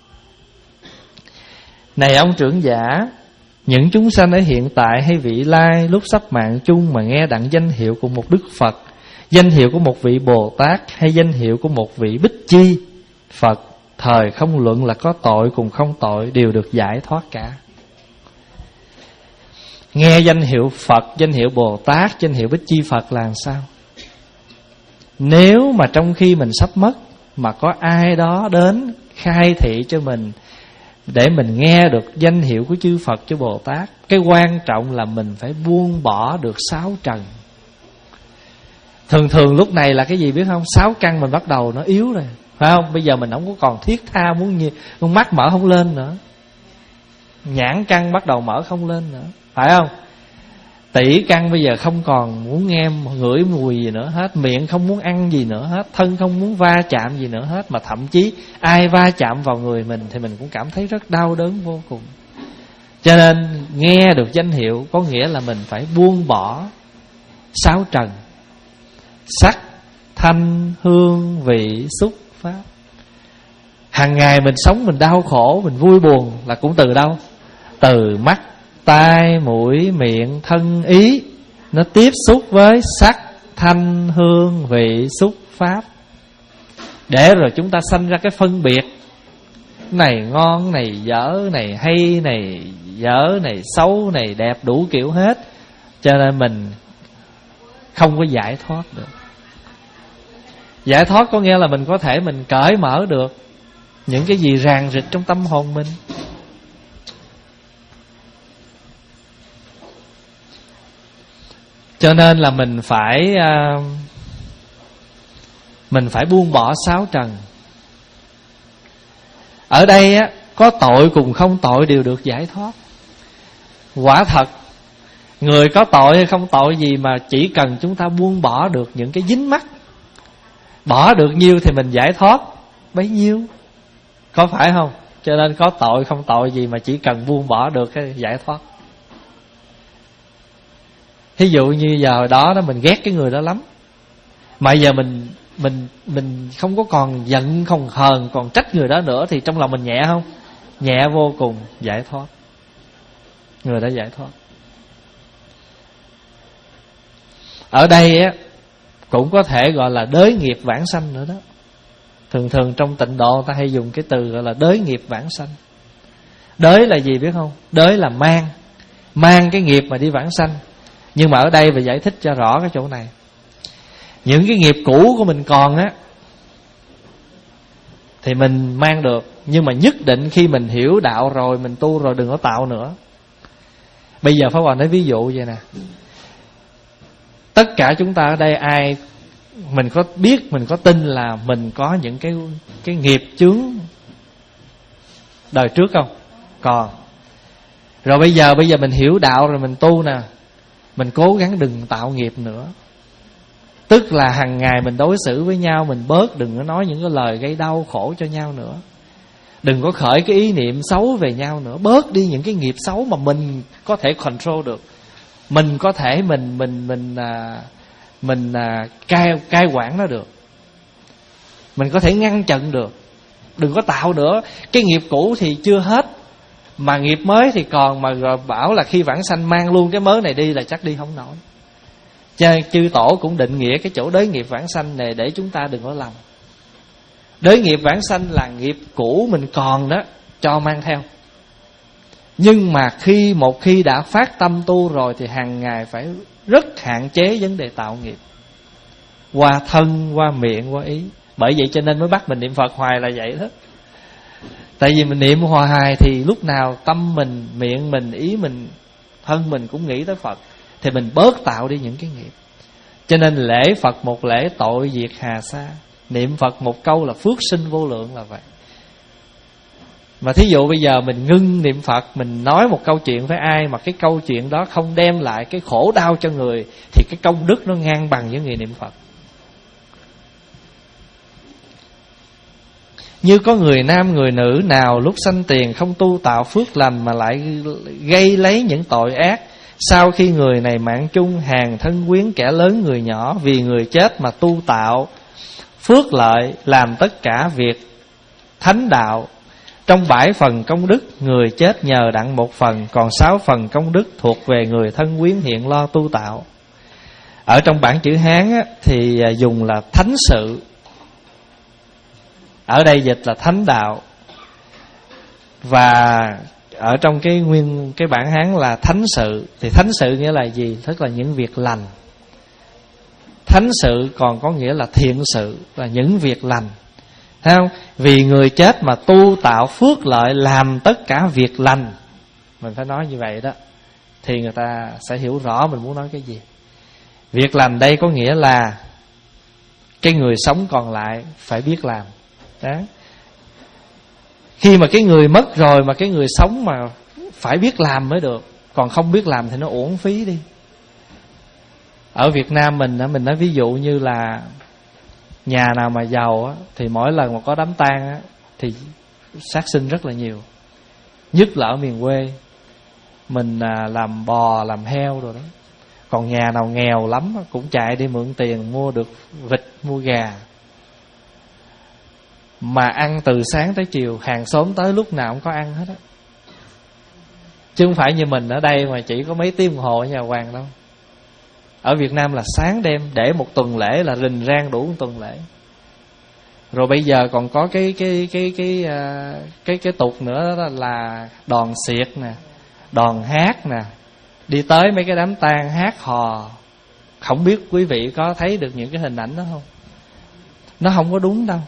Này ông trưởng giả, những chúng sanh ở hiện tại hay vị lai, lúc sắp mạng chung mà nghe đặng danh hiệu của một Đức Phật, danh hiệu của một vị Bồ Tát, hay danh hiệu của một vị Bích Chi Phật, thời không luận là có tội cùng không tội, đều được giải thoát cả. Nghe danh hiệu Phật, danh hiệu Bồ Tát, danh hiệu Bích Chi Phật là làm sao? Nếu mà trong khi mình sắp mất mà có ai đó đến khai thị cho mình để mình nghe được danh hiệu của chư Phật, chư Bồ Tát, cái quan trọng là mình phải buông bỏ được sáu trần. Thường thường lúc này là cái gì biết không? Sáu căn mình bắt đầu nó yếu rồi, phải không? Bây giờ mình không có còn thiết tha muốn như con mắt mở không lên nữa, nhãn căn bắt đầu mở không lên nữa, phải không? Tỷ căn bây giờ không còn muốn nghe ngửi mùi gì nữa hết, miệng không muốn ăn gì nữa hết, thân không muốn va chạm gì nữa hết, mà thậm chí ai va chạm vào người mình thì mình cũng cảm thấy rất đau đớn vô cùng. Cho nên nghe được danh hiệu có nghĩa là mình phải buông bỏ sáu trần: sắc, thanh, hương, vị, xúc, pháp. Hàng ngày mình sống mình đau khổ, mình vui buồn là cũng từ đâu? Từ mắt, tai, mũi, miệng, thân, ý. Nó tiếp xúc với sắc, thanh hương vị xúc pháp, để rồi chúng ta sanh ra cái phân biệt, này ngon, này dở, này hay, này dở, này xấu, này đẹp, đủ kiểu hết. Cho nên mình không có giải thoát được. Giải thoát có nghĩa là mình có thể mình cởi mở được những cái gì ràng rịch trong tâm hồn mình. Cho nên là mình phải uh, mình phải buông bỏ sáu trần. Ở đây á, có tội cùng không tội đều được giải thoát. Quả thật, người có tội hay không tội gì mà chỉ cần chúng ta buông bỏ được những cái dính mắc, bỏ được nhiêu thì mình giải thoát bấy nhiêu, có phải không? Cho nên có tội không tội gì mà chỉ cần buông bỏ được cái giải thoát. Thí dụ như giờ hồi đó đó mình ghét cái người đó lắm, mà giờ mình mình mình không có còn giận, không hờn, còn trách người đó nữa, thì trong lòng mình nhẹ không? Nhẹ vô cùng, giải thoát. Người đã giải thoát. Ở đây á cũng có thể gọi là đới nghiệp vãng sanh nữa đó. Thường thường trong tịnh độ ta hay dùng cái từ gọi là đới nghiệp vãng sanh. Đới là gì biết không? Đới là mang, mang cái nghiệp mà đi vãng sanh. Nhưng mà ở đây phải giải thích cho rõ cái chỗ này. Những cái nghiệp cũ của mình còn á thì mình mang được, nhưng mà nhất định khi mình hiểu đạo rồi, mình tu rồi, đừng có tạo nữa. Bây giờ Pháp Hòa nói ví dụ vậy nè. Tất cả chúng ta ở đây ai mình có biết, mình có tin là mình có những cái cái nghiệp chướng đời trước không? Còn. Rồi bây giờ bây giờ mình hiểu đạo rồi, mình tu nè, mình cố gắng đừng tạo nghiệp nữa. Tức là hàng ngày mình đối xử với nhau, mình bớt đừng có nói những cái lời gây đau khổ cho nhau nữa. Đừng có khởi cái ý niệm xấu về nhau nữa. Bớt đi những cái nghiệp xấu mà mình có thể control được. Mình có thể mình mình mình à, mình à, cai cai quản nó được. Mình có thể ngăn chặn được. Đừng có tạo nữa. Cái nghiệp cũ thì chưa hết, mà nghiệp mới thì còn, mà rồi bảo là khi vãng sanh mang luôn cái mới này đi là chắc đi không nổi. Chư tổ cũng định nghĩa cái chỗ đới nghiệp vãng sanh này để chúng ta đừng có lầm. Đới nghiệp vãng sanh là nghiệp cũ mình còn đó, cho mang theo. Nhưng mà khi một khi đã phát tâm tu rồi thì hàng ngày phải rất hạn chế vấn đề tạo nghiệp, qua thân, qua miệng, qua ý. Bởi vậy cho nên mới bắt mình niệm Phật hoài là vậy đó. Tại vì mình niệm hòa hài thì lúc nào tâm mình, miệng mình, ý mình, thân mình cũng nghĩ tới Phật, thì mình bớt tạo đi những cái nghiệp. Cho nên lễ Phật một lễ, tội diệt hà sa. Niệm Phật một câu là phước sinh vô lượng là vậy. Mà thí dụ bây giờ mình ngưng niệm Phật, mình nói một câu chuyện với ai mà cái câu chuyện đó không đem lại cái khổ đau cho người, thì cái công đức nó ngang bằng với người niệm Phật. Như có người nam người nữ nào lúc sanh tiền không tu tạo phước lành mà lại gây lấy những tội ác, sau khi người này mạng chung, hàng thân quyến, kẻ lớn người nhỏ, vì người chết mà tu tạo phước lợi, làm tất cả việc thánh đạo. Trong bảy phần công đức, người chết nhờ đặng một phần, còn sáu phần công đức thuộc về người thân quyến hiện lo tu tạo. Ở trong bản chữ Hán á, thì dùng là thánh sự, ở đây dịch là thánh đạo. Và ở trong cái nguyên cái bản Hán là thánh sự. Thì thánh sự nghĩa là gì? Tức là những việc lành. Thánh sự còn có nghĩa là thiện sự, là những việc lành. Thấy không? Vì người chết mà tu tạo phước lợi, làm tất cả việc lành. Mình phải nói như vậy đó, thì người ta sẽ hiểu rõ mình muốn nói cái gì. Việc lành đây có nghĩa là cái người sống còn lại phải biết làm đó. Khi mà cái người mất rồi mà cái người sống mà phải biết làm mới được, còn không biết làm thì nó uổng phí đi. Ở Việt Nam mình mình nói ví dụ như là nhà nào mà giàu á, thì mỗi lần mà có đám tang á, thì sát sinh rất là nhiều. Nhất là ở miền quê, mình à, làm bò, làm heo rồi đó. Còn nhà nào nghèo lắm cũng chạy đi mượn tiền mua được vịt, mua gà, mà ăn từ sáng tới chiều, hàng xóm tới lúc nào cũng có ăn hết á. Chứ không phải như mình ở đây mà chỉ có mấy tiếng đồng hồ ở nhà hoàng đâu. Ở Việt Nam là sáng đêm, để một tuần lễ là rình rang đủ một tuần lễ. Rồi bây giờ còn có cái cái cái cái cái cái, cái tục nữa đó là đòn xiệt nè, đòn hát nè, đi tới mấy cái đám tang hát hò. Không biết quý vị có thấy được những cái hình ảnh đó không? Nó không có đúng đâu.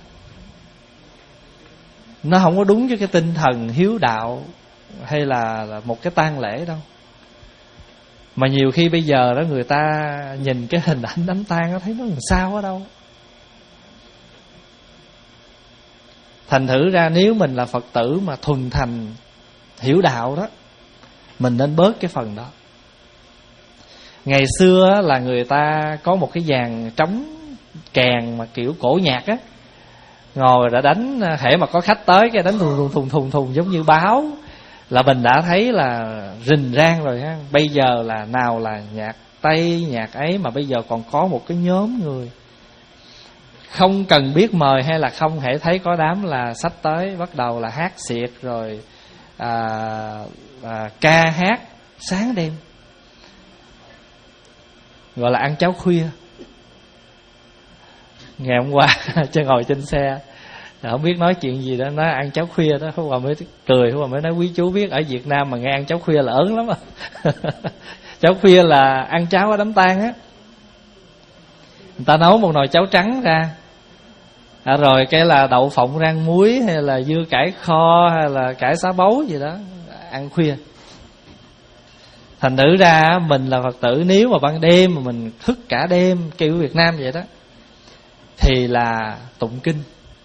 Nó không có đúng với cái tinh thần hiếu đạo hay là, là một cái tang lễ đâu. Mà nhiều khi bây giờ đó người ta nhìn cái hình ảnh đám tang nó thấy nó làm sao ở đâu. Thành thử ra nếu mình là Phật tử mà thuần thành hiểu đạo đó, mình nên bớt cái phần đó. Ngày xưa là người ta có một cái dàn trống kèn mà kiểu cổ nhạc á, ngồi đã đánh, hễ mà có khách tới cái đánh thùng thùng thùng thùng thùng giống như báo, là mình đã thấy là rình rang rồi ha. Bây giờ là nào là nhạc Tây, nhạc ấy, mà bây giờ còn có một cái nhóm người không cần biết mời hay là không, hễ thấy có đám là xách tới, bắt đầu là hát xiệt rồi à, à, ca hát sáng đêm, gọi là ăn cháo khuya. Ngày hôm qua cho ngồi trên xe, không biết nói chuyện gì đó, nói ăn cháo khuya đó, Pháp Hòa mới cười, Pháp Hòa mới nói quý chú biết ở Việt Nam mà nghe ăn cháo khuya là ớn lắm à. Cháo khuya là ăn cháo ở đám tang á, người ta nấu một nồi cháo trắng ra, à, rồi cái là đậu phộng rang muối hay là dưa cải kho hay là cải xá bấu gì đó, ăn khuya. Thành thử ra mình là Phật tử, nếu mà ban đêm mà mình thức cả đêm kiểu Việt Nam vậy đó, thì là tụng kinh.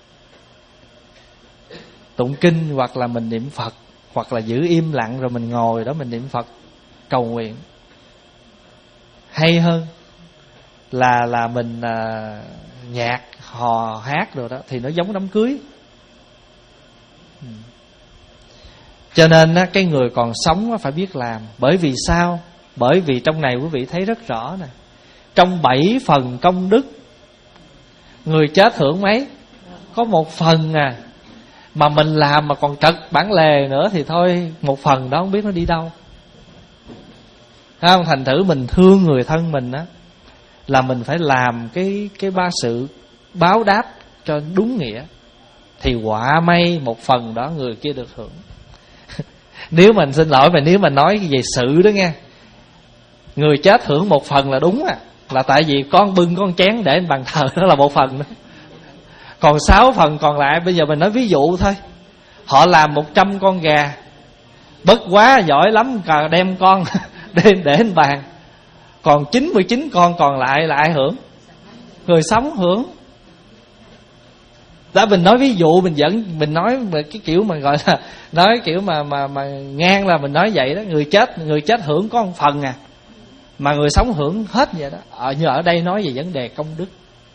Tụng kinh hoặc là mình niệm Phật, hoặc là giữ im lặng rồi mình ngồi đó mình niệm Phật cầu nguyện. Hay hơn là là mình à, nhạc hò hát rồi đó, thì nó giống đám cưới. ừ. Cho nên á, cái người còn sống phải biết làm. Bởi vì sao? Bởi vì trong này quý vị thấy rất rõ nè, trong bảy phần công đức, người chết hưởng mấy? Có một phần à. Mà mình làm mà còn trật bản lề nữa thì thôi, một phần đó không biết nó đi đâu. Không? Thành thử mình thương người thân mình á, là mình phải làm cái cái ba sự báo đáp cho đúng nghĩa, thì quả may một phần đó người kia được hưởng. Nếu mình xin lỗi mà nếu mà nói về sự đó nghe, người chết hưởng một phần là đúng à, là tại vì con bưng con chén để bàn thờ đó là một phần đó. Còn sáu phần còn lại, bây giờ mình nói ví dụ thôi, họ làm một trăm con gà, bất quá giỏi lắm đem con đem để lên bàn, còn chín mươi chín con còn lại là ai hưởng? Người sống hưởng. Đó, mình nói ví dụ, mình dẫn mình nói cái kiểu mà gọi là nói kiểu mà mà mà ngang, là mình nói vậy đó. Người chết người chết hưởng có một phần à, mà người sống hưởng hết vậy đó. Ở như ở đây nói về vấn đề công đức,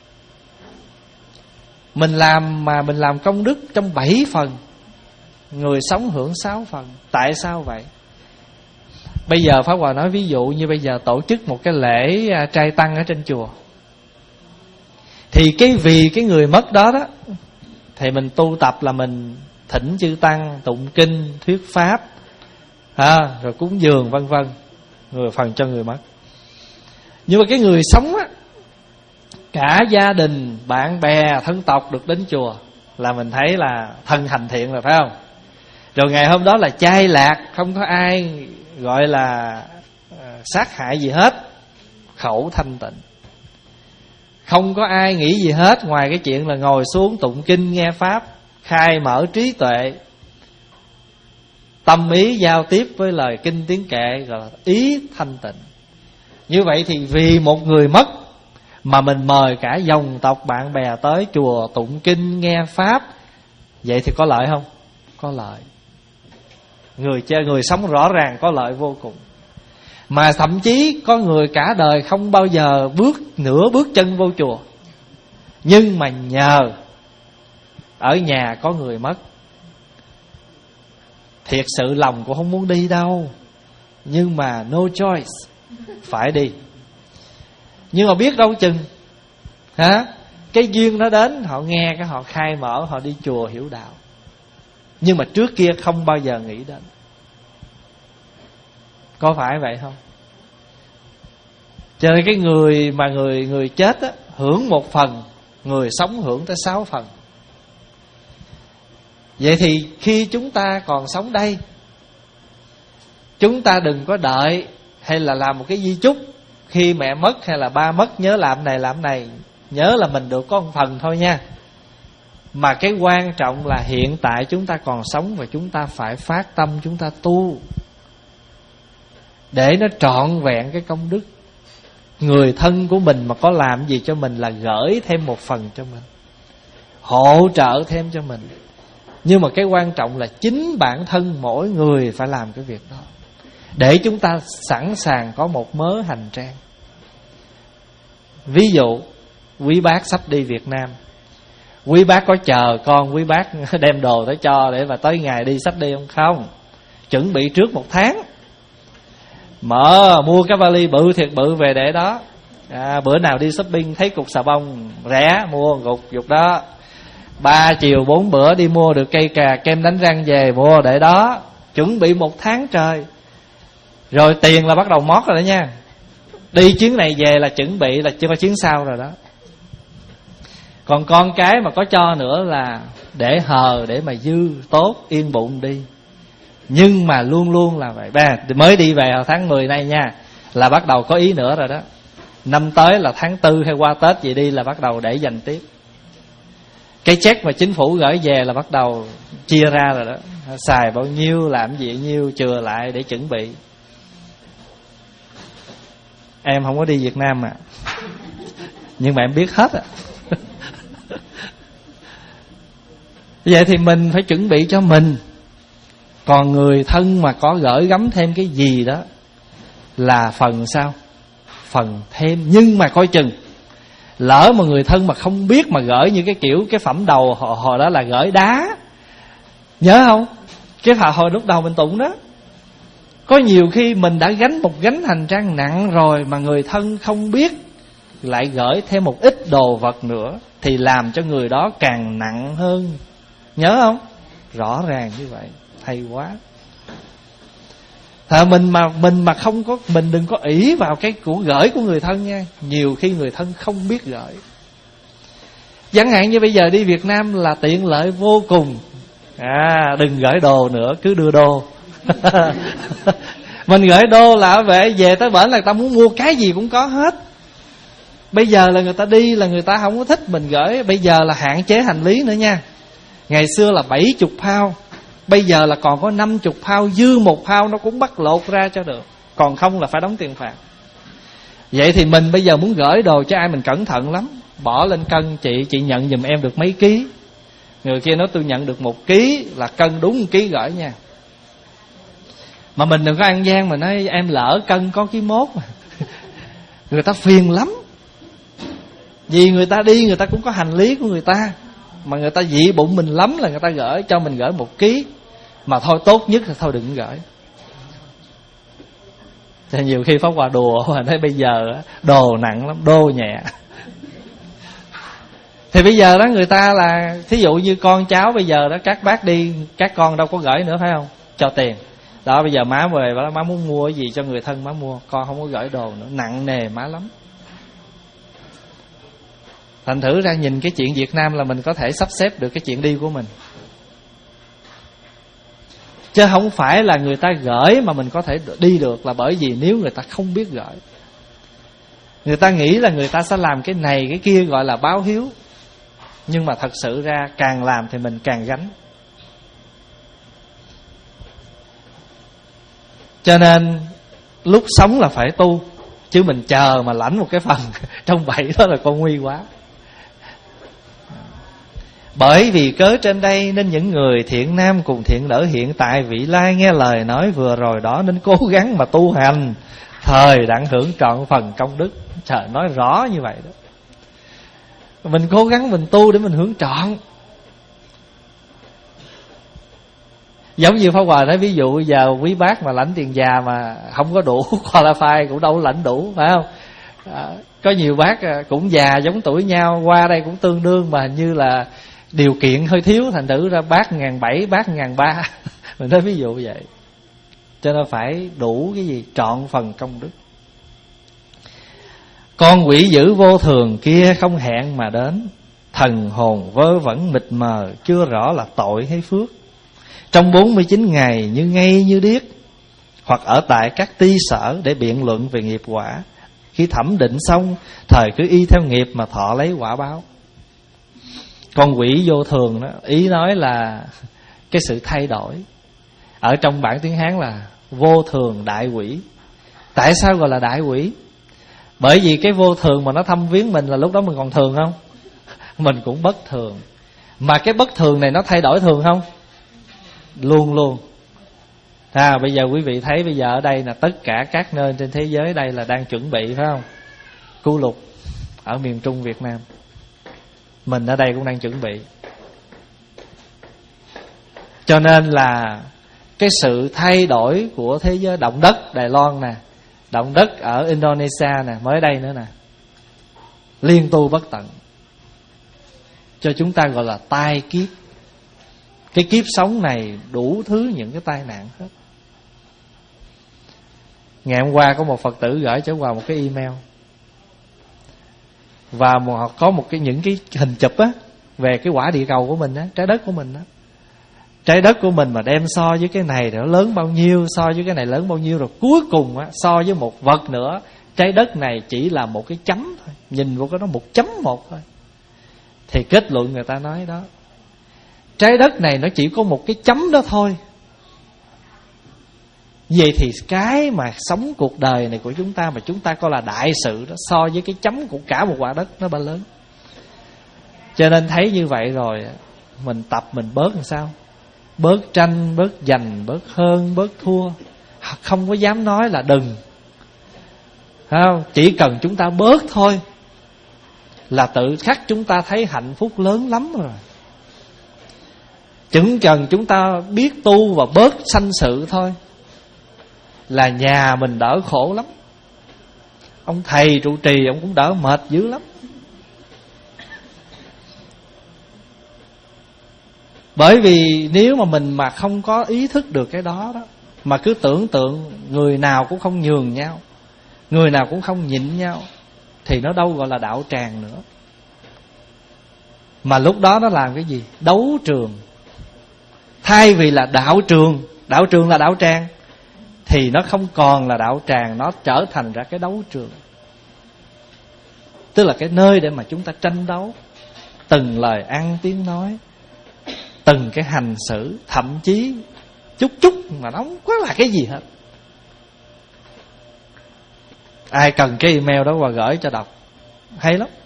mình làm mà mình làm công đức trong bảy phần, người sống hưởng sáu phần. Tại sao vậy? Bây giờ Pháp Hòa nói ví dụ như bây giờ tổ chức một cái lễ trai tăng ở trên chùa, thì cái vì cái người mất đó đó, thì mình tu tập là mình thỉnh chư tăng, tụng kinh, thuyết pháp, à, rồi cúng dường vân vân, người phần cho người mất. Nhưng mà cái người sống á, cả gia đình, bạn bè, thân tộc được đến chùa, là mình thấy là thân hành thiện rồi, phải không? Rồi ngày hôm đó là chay lạc, không có ai gọi là uh, sát hại gì hết, khẩu thanh tịnh, không có ai nghĩ gì hết ngoài cái chuyện là ngồi xuống tụng kinh nghe pháp, khai mở trí tuệ, tâm ý giao tiếp với lời kinh tiếng kệ, gọi là ý thanh tịnh. Như vậy thì vì một người mất mà mình mời cả dòng tộc bạn bè tới chùa tụng kinh nghe pháp, vậy thì có lợi không? Có lợi. Người chơi người sống rõ ràng có lợi vô cùng. Mà thậm chí có người cả đời không bao giờ bước nửa bước chân vô chùa, nhưng mà nhờ ở nhà có người mất, thiệt sự lòng cũng không muốn đi đâu, nhưng mà no choice, phải đi. Nhưng mà biết đâu chừng hả, cái duyên nó đến, họ nghe cái họ khai mở, họ đi chùa hiểu đạo. Nhưng mà trước kia không bao giờ nghĩ đến. Có phải vậy không? Cho nên cái người mà người người chết á, hưởng một phần, người sống hưởng tới sáu phần. Vậy thì khi chúng ta còn sống đây, chúng ta đừng có đợi hay là làm một cái di chúc khi mẹ mất hay là ba mất nhớ làm này làm này, nhớ là mình được có một phần thôi nha. Mà cái quan trọng là hiện tại chúng ta còn sống và chúng ta phải phát tâm chúng ta tu để nó trọn vẹn cái công đức. Người thân của mình mà có làm gì cho mình là gửi thêm một phần cho mình, hỗ trợ thêm cho mình. Nhưng mà cái quan trọng là chính bản thân mỗi người phải làm cái việc đó, để chúng ta sẵn sàng có một mớ hành trang. Ví dụ quý bác sắp đi Việt Nam, quý bác có chờ con quý bác đem đồ tới cho để mà tới ngày đi sắp đi không? Không, chuẩn bị trước một tháng, mở mua cái vali bự thiệt bự về để đó. À, bữa nào đi shopping thấy cục xà bông rẻ, mua cục dục đó. Ba chiều bốn bữa đi mua được cây cà kem đánh răng về, mua để đó. Chuẩn bị một tháng trời. Rồi tiền là bắt đầu mót rồi đó nha. Đi chuyến này về là chuẩn bị là chưa có chuyến sau rồi đó. Còn con cái mà có cho nữa là để hờ, để mà dư tốt, yên bụng đi. Nhưng mà luôn luôn là vậy. Ba mới đi về tháng mười này nha, là bắt đầu có ý nữa rồi đó. Năm tới là tháng tư hay qua Tết gì đi là bắt đầu để dành tiếp. Cái check mà chính phủ gửi về là bắt đầu chia ra rồi đó. Xài bao nhiêu, làm gì bao nhiêu, chừa lại để chuẩn bị. Em không có đi Việt Nam mà, nhưng mà em biết hết á. Vậy thì mình phải chuẩn bị cho mình. Còn người thân mà có gửi gắm thêm cái gì đó là phần sao? Phần thêm. Nhưng mà coi chừng, lỡ mà người thân mà không biết mà gửi như cái kiểu cái phẩm đầu hồi, hồi đó là gửi đá, nhớ không? Cái phà hồi lúc đầu mình tụng đó, có nhiều khi mình đã gánh một gánh hành trang nặng rồi mà người thân không biết, lại gửi thêm một ít đồ vật nữa thì làm cho người đó càng nặng hơn. Nhớ không? Rõ ràng như vậy. Hay quá. Thà mình mà mình mà không có, mình đừng có ỷ vào cái của gửi của người thân nha. Nhiều khi người thân không biết gửi. Chẳng hạn như bây giờ đi Việt Nam là tiện lợi vô cùng. À, đừng gửi đồ nữa, cứ đưa đô. Mình gửi đô là về về tới bển là người ta muốn mua cái gì cũng có hết. Bây giờ là người ta đi là người ta không có thích mình gửi. Bây giờ là hạn chế hành lý nữa nha. Ngày xưa là bảy mươi pound, bây giờ là còn có năm mươi pound, dư một pound nó cũng bắt lột ra cho được. Còn không là phải đóng tiền phạt. Vậy thì mình bây giờ muốn gửi đồ cho ai mình cẩn thận lắm. Bỏ lên cân, chị chị nhận giùm em được mấy ký. Người kia nói tôi nhận được một ký, là cân đúng một ký gửi nha. Mà mình đừng có ăn gian mà nói em lỡ cân có ký mốt mà. Người ta phiền lắm. Vì người ta đi người ta cũng có hành lý của người ta, mà người ta dị bụng mình lắm là người ta gửi cho mình gửi một ký. Mà thôi tốt nhất là thôi đừng gửi. Thì nhiều khi Pháp Hòa đùa mà nói bây giờ đồ nặng lắm, đô nhẹ. Thì bây giờ đó người ta là, thí dụ như con cháu bây giờ đó, các bác đi, các con đâu có gửi nữa phải không? Cho tiền. Đó bây giờ má về, má muốn mua cái gì cho người thân má mua, con không có gửi đồ nữa, nặng nề má lắm. Thành thử ra nhìn cái chuyện Việt Nam là mình có thể sắp xếp được cái chuyện đi của mình. Chứ không phải là người ta gửi mà mình có thể đi được, là bởi vì nếu người ta không biết gửi. Người ta nghĩ là người ta sẽ làm cái này cái kia gọi là báo hiếu. Nhưng mà thật sự ra càng làm thì mình càng gánh. Cho nên lúc sống là phải tu, chứ mình chờ mà lãnh một cái phần trong bảy đó là con nguy quá. Bởi vì cớ trên đây nên những người thiện nam cùng thiện nữ hiện tại vị lai nghe lời nói vừa rồi đó, nên cố gắng mà tu hành, thời đặng hưởng trọn phần công đức. Trời, nói rõ như vậy đó. Mình cố gắng mình tu để mình hưởng trọn. Giống như Pháp Hòa nói, ví dụ giờ quý bác mà lãnh tiền già mà không có đủ qualify cũng đâu có lãnh đủ, phải không? À, có nhiều bác cũng già giống tuổi nhau, qua đây cũng tương đương mà hình như là điều kiện hơi thiếu, thành thử ra bác ngàn bảy, bác ngàn ba. Mình nói ví dụ vậy. Cho nên phải đủ cái gì? Trọn phần công đức. Con quỷ dữ vô thường kia không hẹn mà đến, thần hồn vơ vẩn mịt mờ, chưa rõ là tội hay phước. Trong bốn mươi chín ngày như ngây như điếc, hoặc ở tại các ty sở để biện luận về nghiệp quả. Khi thẩm định xong, thời cứ y theo nghiệp mà thọ lấy quả báo. Con quỷ vô thường đó, ý nói là cái sự thay đổi. Ở trong bản tiếng Hán là vô thường đại quỷ. Tại sao gọi là đại quỷ? Bởi vì cái vô thường mà nó thăm viếng mình là lúc đó mình còn thường không? Mình cũng bất thường. Mà cái bất thường này nó thay đổi thường không? Luôn luôn. À, bây giờ quý vị thấy bây giờ ở đây là tất cả các nơi trên thế giới đây là đang chuẩn bị, phải không? Cứu lục ở miền Trung Việt Nam. Mình ở đây cũng đang chuẩn bị. Cho nên là cái sự thay đổi của thế giới, động đất Đài Loan nè, động đất ở Indonesia nè, mới đây nữa nè, liên tu bất tận, cho chúng ta gọi là tai kiếp. Cái kiếp sống này đủ thứ những cái tai nạn hết. Ngày hôm qua có một Phật tử gửi cho Hòa một cái email, và một, có một cái những cái hình chụp á về cái quả địa cầu của mình á, trái đất của mình á. Trái đất của mình mà đem so với cái này nó lớn bao nhiêu, so với cái này lớn bao nhiêu, rồi cuối cùng á, so với một vật nữa, trái đất này chỉ là một cái chấm thôi. Nhìn vô cái đó một chấm một thôi. Thì kết luận người ta nói đó, trái đất này nó chỉ có một cái chấm đó thôi. Vậy thì cái mà sống cuộc đời này của chúng ta, mà chúng ta coi là đại sự đó, so với cái chấm của cả một quả đất nó bao lớn. Cho nên thấy như vậy rồi, mình tập mình bớt làm sao? Bớt tranh, bớt giành, bớt hơn, bớt thua. Không có dám nói là đừng, không? Chỉ cần chúng ta bớt thôi là tự khắc chúng ta thấy hạnh phúc lớn lắm rồi. Chỉ cần chúng ta biết tu và bớt sanh sự thôi là nhà mình đỡ khổ lắm. Ông thầy trụ trì ông cũng đỡ mệt dữ lắm. Bởi vì nếu mà mình mà không có ý thức được cái đó đó, mà cứ tưởng tượng người nào cũng không nhường nhau, người nào cũng không nhịn nhau, thì nó đâu gọi là đạo tràng nữa. Mà lúc đó nó làm cái gì? Đấu trường. Thay vì là đạo trường, đạo trường là đạo tràng, thì nó không còn là đạo tràng, nó trở thành ra cái đấu trường. Tức là cái nơi để mà chúng ta tranh đấu, từng lời ăn tiếng nói, từng cái hành xử, thậm chí chút chút mà nó không quá là cái gì hết. Ai cần cái email đó qua gửi cho đọc, hay lắm.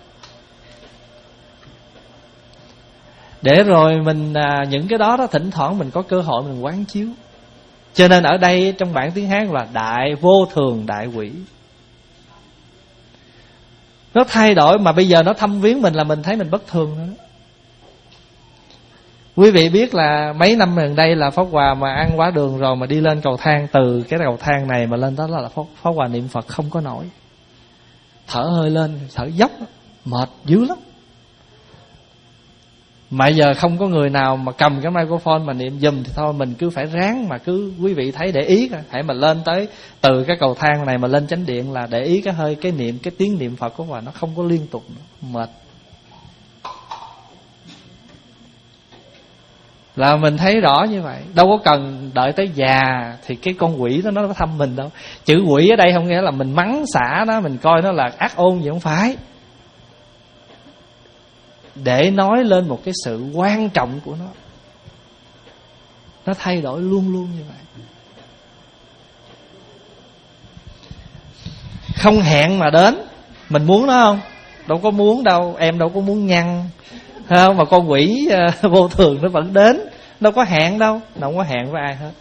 Để rồi mình à, những cái đó đó thỉnh thoảng mình có cơ hội mình quán chiếu. Cho nên ở đây trong bản tiếng Hán là đại vô thường đại quỷ. Nó thay đổi mà bây giờ nó thăm viếng mình là mình thấy mình bất thường nữa. Quý vị biết là mấy năm gần đây là Pháp Hòa mà ăn quá đường rồi mà đi lên cầu thang, từ cái cầu thang này mà lên đó là Pháp, Pháp Hòa niệm Phật không có nổi. Thở hơi lên, thở dốc, mệt dữ lắm. Mà giờ không có người nào mà cầm cái microphone mà niệm giùm thì thôi, mình cứ phải ráng mà cứ quý vị thấy để ý. Hãy mà lên tới từ cái cầu thang này mà lên chánh điện là để ý cái hơi, cái niệm, cái tiếng niệm Phật của Hòa nó không có liên tục nữa, mệt. Là mình thấy rõ như vậy. Đâu có cần đợi tới già thì cái con quỷ đó nó thăm mình đâu. Chữ quỷ ở đây không nghĩa là mình mắng xả nó, mình coi nó là ác ôn gì, không phải. Để nói lên một cái sự quan trọng của nó. Nó thay đổi luôn luôn như vậy. Không hẹn mà đến. Mình muốn nó không? Đâu có muốn đâu. Em đâu có muốn nhăn, không? Mà con quỷ uh, vô thường nó vẫn đến. Đâu có hẹn đâu. Nó không có hẹn với ai hết.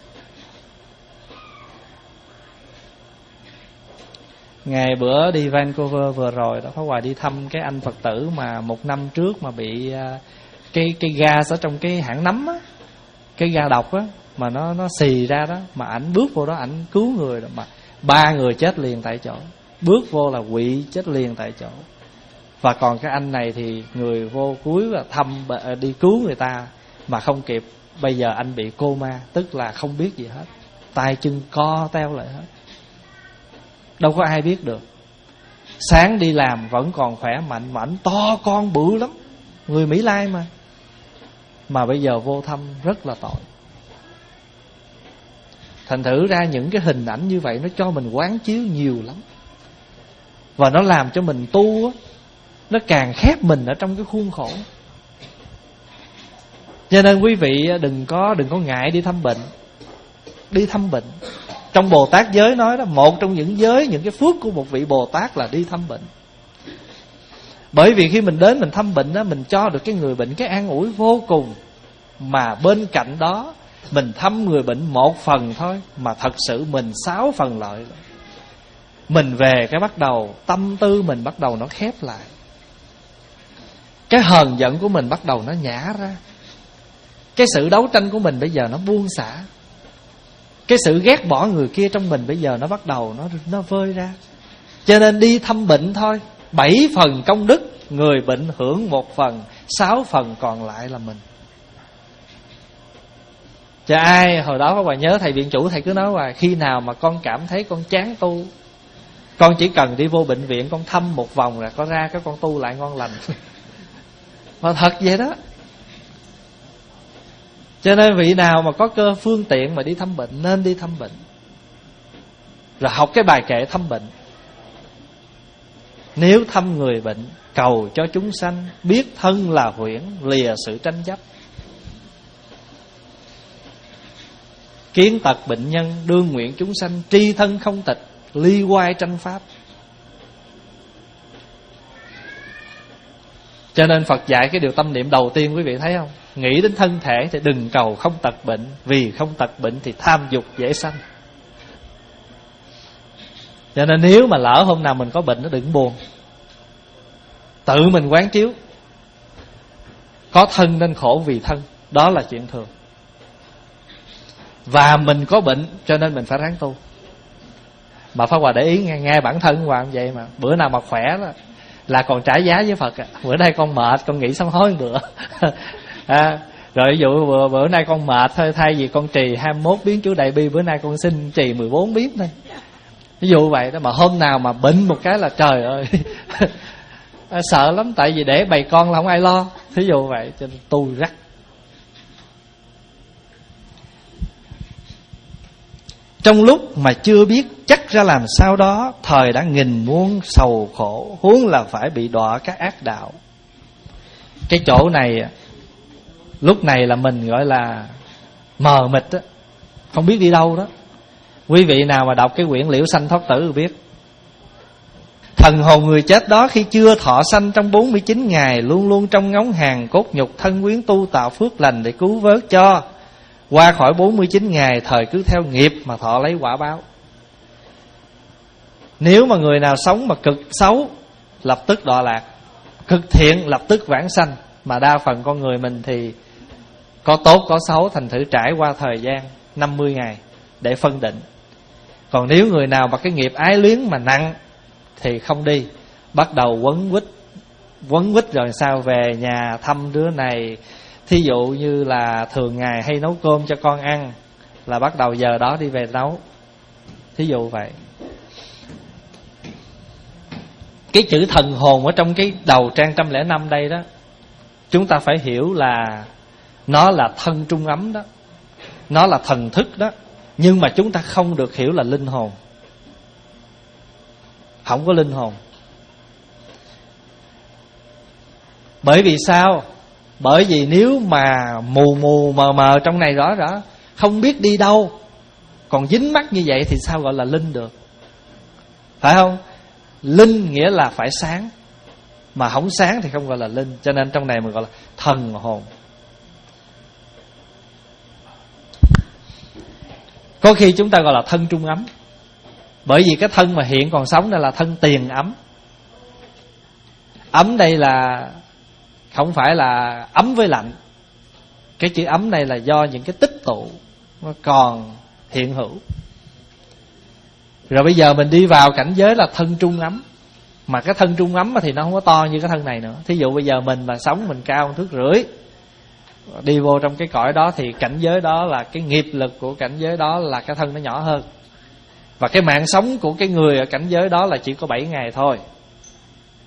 Ngày bữa đi Vancouver vừa rồi đó, Pháp Hòa đi thăm cái anh Phật tử mà một năm trước mà bị uh, cái cái gas ở trong cái hãng nấm á, cái ga độc á, mà nó nó xì ra đó, mà ảnh bước vô đó ảnh cứu người đó, mà ba người chết liền tại chỗ. Bước vô là quỵ chết liền tại chỗ. Và còn cái anh này thì người vô cuối là thăm đi cứu người ta mà không kịp. Bây giờ anh bị coma, tức là không biết gì hết, tay chân co teo lại hết. Đâu có ai biết được. sáng đi làm vẫn còn khỏe mạnh, mà ảnh to con bự lắm, người Mỹ Lai mà. Mà bây giờ vô thăm rất là tội. Thành thử ra những cái hình ảnh như vậy nó cho mình quán chiếu nhiều lắm. Và nó làm cho mình tu á, nó càng khép mình ở trong cái khuôn khổ. Cho nên quý vị đừng có đừng có ngại đi thăm bệnh. Đi thăm bệnh. Trong Bồ Tát giới nói đó, một trong những giới, những cái phước của một vị Bồ Tát là đi thăm bệnh. Bởi vì khi mình đến mình thăm bệnh đó, mình cho được cái người bệnh cái an ủi vô cùng. Mà bên cạnh đó, mình thăm người bệnh một phần thôi, mà thật sự mình sáu phần lợi. Mình về cái bắt đầu tâm tư mình bắt đầu nó khép lại. Cái hờn giận của mình bắt đầu nó nhả ra. Cái sự đấu tranh của mình bây giờ nó buông xả. Cái sự ghét bỏ người kia trong mình bây giờ nó bắt đầu nó nó vơi ra. Cho nên đi thăm bệnh thôi, bảy phần công đức, người bệnh hưởng một phần, sáu phần còn lại là mình. Cho ai hồi đó các bạn nhớ thầy viện chủ, thầy cứ nói hoài, khi nào mà con cảm thấy con chán tu, con chỉ cần đi vô bệnh viện, con thăm một vòng rồi có ra cái con tu lại ngon lành. Mà thật vậy đó. Cho nên vị nào mà có cơ phương tiện mà đi thăm bệnh, nên đi thăm bệnh. Rồi học cái bài kệ thăm bệnh. Nếu thăm người bệnh, cầu cho chúng sanh biết thân là huyễn, lìa sự tranh chấp. Kiến tật bệnh nhân, đương nguyện chúng sanh tri thân không tịch, ly oai tranh pháp. Cho nên Phật dạy cái điều tâm niệm đầu tiên, quý vị thấy không? Nghĩ đến thân thể thì đừng cầu không tật bệnh, vì không tật bệnh thì tham dục dễ sanh. Cho nên nếu mà lỡ hôm nào mình có bệnh, nó đừng buồn, tự mình quán chiếu. Có thân nên khổ vì thân, đó là chuyện thường. Và mình có bệnh cho nên mình phải ráng tu. Mà Pháp Hòa để ý nghe, nghe bản thân Hòa cũng vậy mà. Bữa nào mà khỏe đó là còn trả giá với Phật. Bữa nay con mệt, con nghỉ sám hối bữa. À, rồi ví dụ bữa, bữa nay con mệt thôi, thay vì con trì hai mươi mốt biến chú Đại Bi, bữa nay con xin trì mười bốn biến thôi. Ví dụ vậy đó. Mà hôm nào mà bệnh một cái là trời ơi sợ lắm, tại vì để bầy con là không ai lo. Thí dụ vậy, cho nên tu rắc. Trong lúc mà chưa biết chắc ra làm sao đó, thời đã nghìn muôn sầu khổ, huống là phải bị đọa các ác đạo. Cái chỗ này, lúc này là mình gọi là mờ mịt đó, không biết đi đâu đó. Quý vị nào mà đọc cái quyển Liễu Sanh Thoát Tử thì biết. Thần hồn người chết đó khi chưa thọ sanh trong bốn mươi chín ngày, luôn luôn trong ngóng hàng cốt nhục thân quyến tu tạo phước lành để cứu vớt cho. Qua khỏi bốn mươi chín ngày, thời cứ theo nghiệp mà thọ lấy quả báo. Nếu mà người nào sống mà cực xấu, lập tức đọa lạc. Cực thiện lập tức vãng sanh. Mà đa phần con người mình thì có tốt có xấu, thành thử trải qua thời gian năm mươi ngày để phân định. Còn nếu người nào mà cái nghiệp ái luyến mà nặng thì không đi, bắt đầu quấn quýt. Quấn quýt rồi sao về nhà thăm đứa này. Thí dụ như là thường ngày hay nấu cơm cho con ăn, là bắt đầu giờ đó đi về nấu. Thí dụ vậy. Cái chữ thần hồn ở trong cái đầu trang một trăm lẻ năm đây đó, chúng ta phải hiểu là nó là thân trung ấm đó, nó là thần thức đó. Nhưng mà chúng ta không được hiểu là linh hồn. Không có linh hồn. Bởi vì sao? Bởi vì nếu mà mù mù mờ mờ trong này rõ rõ, không biết đi đâu, còn dính mắt như vậy thì sao gọi là linh được? Phải không? Linh nghĩa là phải sáng, mà không sáng thì không gọi là linh. Cho nên trong này mình gọi là thần hồn. Có khi chúng ta gọi là thân trung ấm, bởi vì cái thân mà hiện còn sống đây là thân tiền ấm. Ấm đây là không phải là ấm với lạnh. Cái chữ ấm này là do những cái tích tụ nó còn hiện hữu. Rồi bây giờ mình đi vào cảnh giới là thân trung ấm. Mà cái thân trung ấm thì nó không có to như cái thân này nữa. Thí dụ bây giờ mình mà sống mình cao một thước rưỡi, đi vô trong cái cõi đó thì cảnh giới đó là cái nghiệp lực của cảnh giới đó là cái thân nó nhỏ hơn. Và cái mạng sống của cái người ở cảnh giới đó là chỉ có bảy ngày thôi.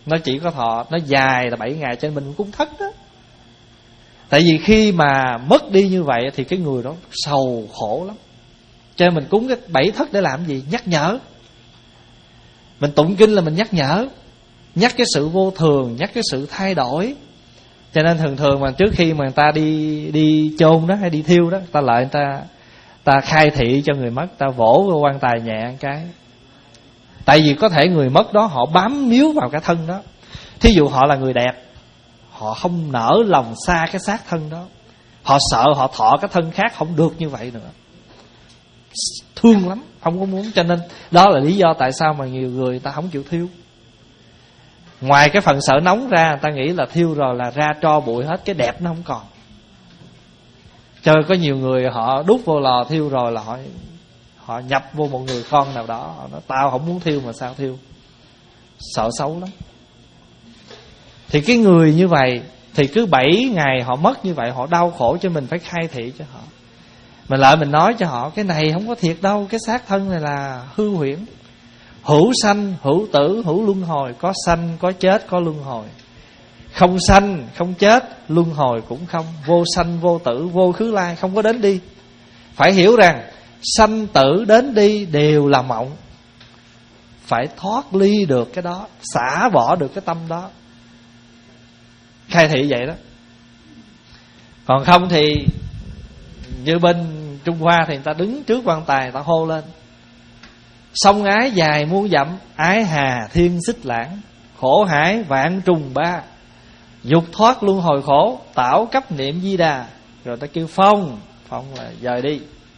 Nó chỉ có thọ, nó dài là bảy ngày, cho nên mình cũng thất đó. Tại vì khi mà mất đi như vậy thì cái người đó sầu khổ lắm. Cho nên mình cúng cái bảy thất để làm gì? Nhắc nhở. Mình tụng kinh là mình nhắc nhở, nhắc cái sự vô thường, nhắc cái sự thay đổi. Cho nên thường thường mà trước khi mà người ta đi đi chôn đó hay đi thiêu đó, ta lại người ta ta khai thị cho người mất, ta vỗ vô quan tài nhẹ một cái. Tại vì có thể người mất đó họ bám níu vào cái thân đó. Thí dụ họ là người đẹp, họ không nỡ lòng xa cái xác thân đó, họ sợ họ thọ cái thân khác không được như vậy nữa, thương lắm, không có muốn. Cho nên đó là lý do tại sao mà nhiều người ta không chịu thiêu. Ngoài cái phần sợ nóng ra, người ta nghĩ là thiêu rồi là ra tro bụi hết, cái đẹp nó không còn. Cho nên có nhiều người họ đút vô lò thiêu rồi là họ họ nhập vô một người con nào đó, họ nói tao không muốn thiêu mà sao thiêu, sợ xấu lắm. Thì cái người như vậy thì cứ bảy ngày họ mất như vậy, họ đau khổ, cho mình phải khai thị cho họ. Mình lại mình nói cho họ cái này không có thiệt đâu, cái xác thân này là hư huyễn. Hữu sanh, hữu tử, hữu luân hồi. Có sanh, có chết, có luân hồi. Không sanh, không chết, luân hồi cũng không. Vô sanh, vô tử, vô khứ lai, không có đến đi. Phải hiểu rằng sanh tử đến đi đều là mộng. Phải thoát ly được cái đó, xả bỏ được cái tâm đó. Khai thị vậy đó. Còn không thì như bên Trung Hoa thì người ta đứng trước quan tài, người ta hô lên: sông ái dài muôn dặm, ái hà thiên xích lãng, khổ hải vạn trùng ba, dục thoát luân hồi khổ, tảo cấp niệm di đà. Rồi ta kêu phong, phong là dời đi.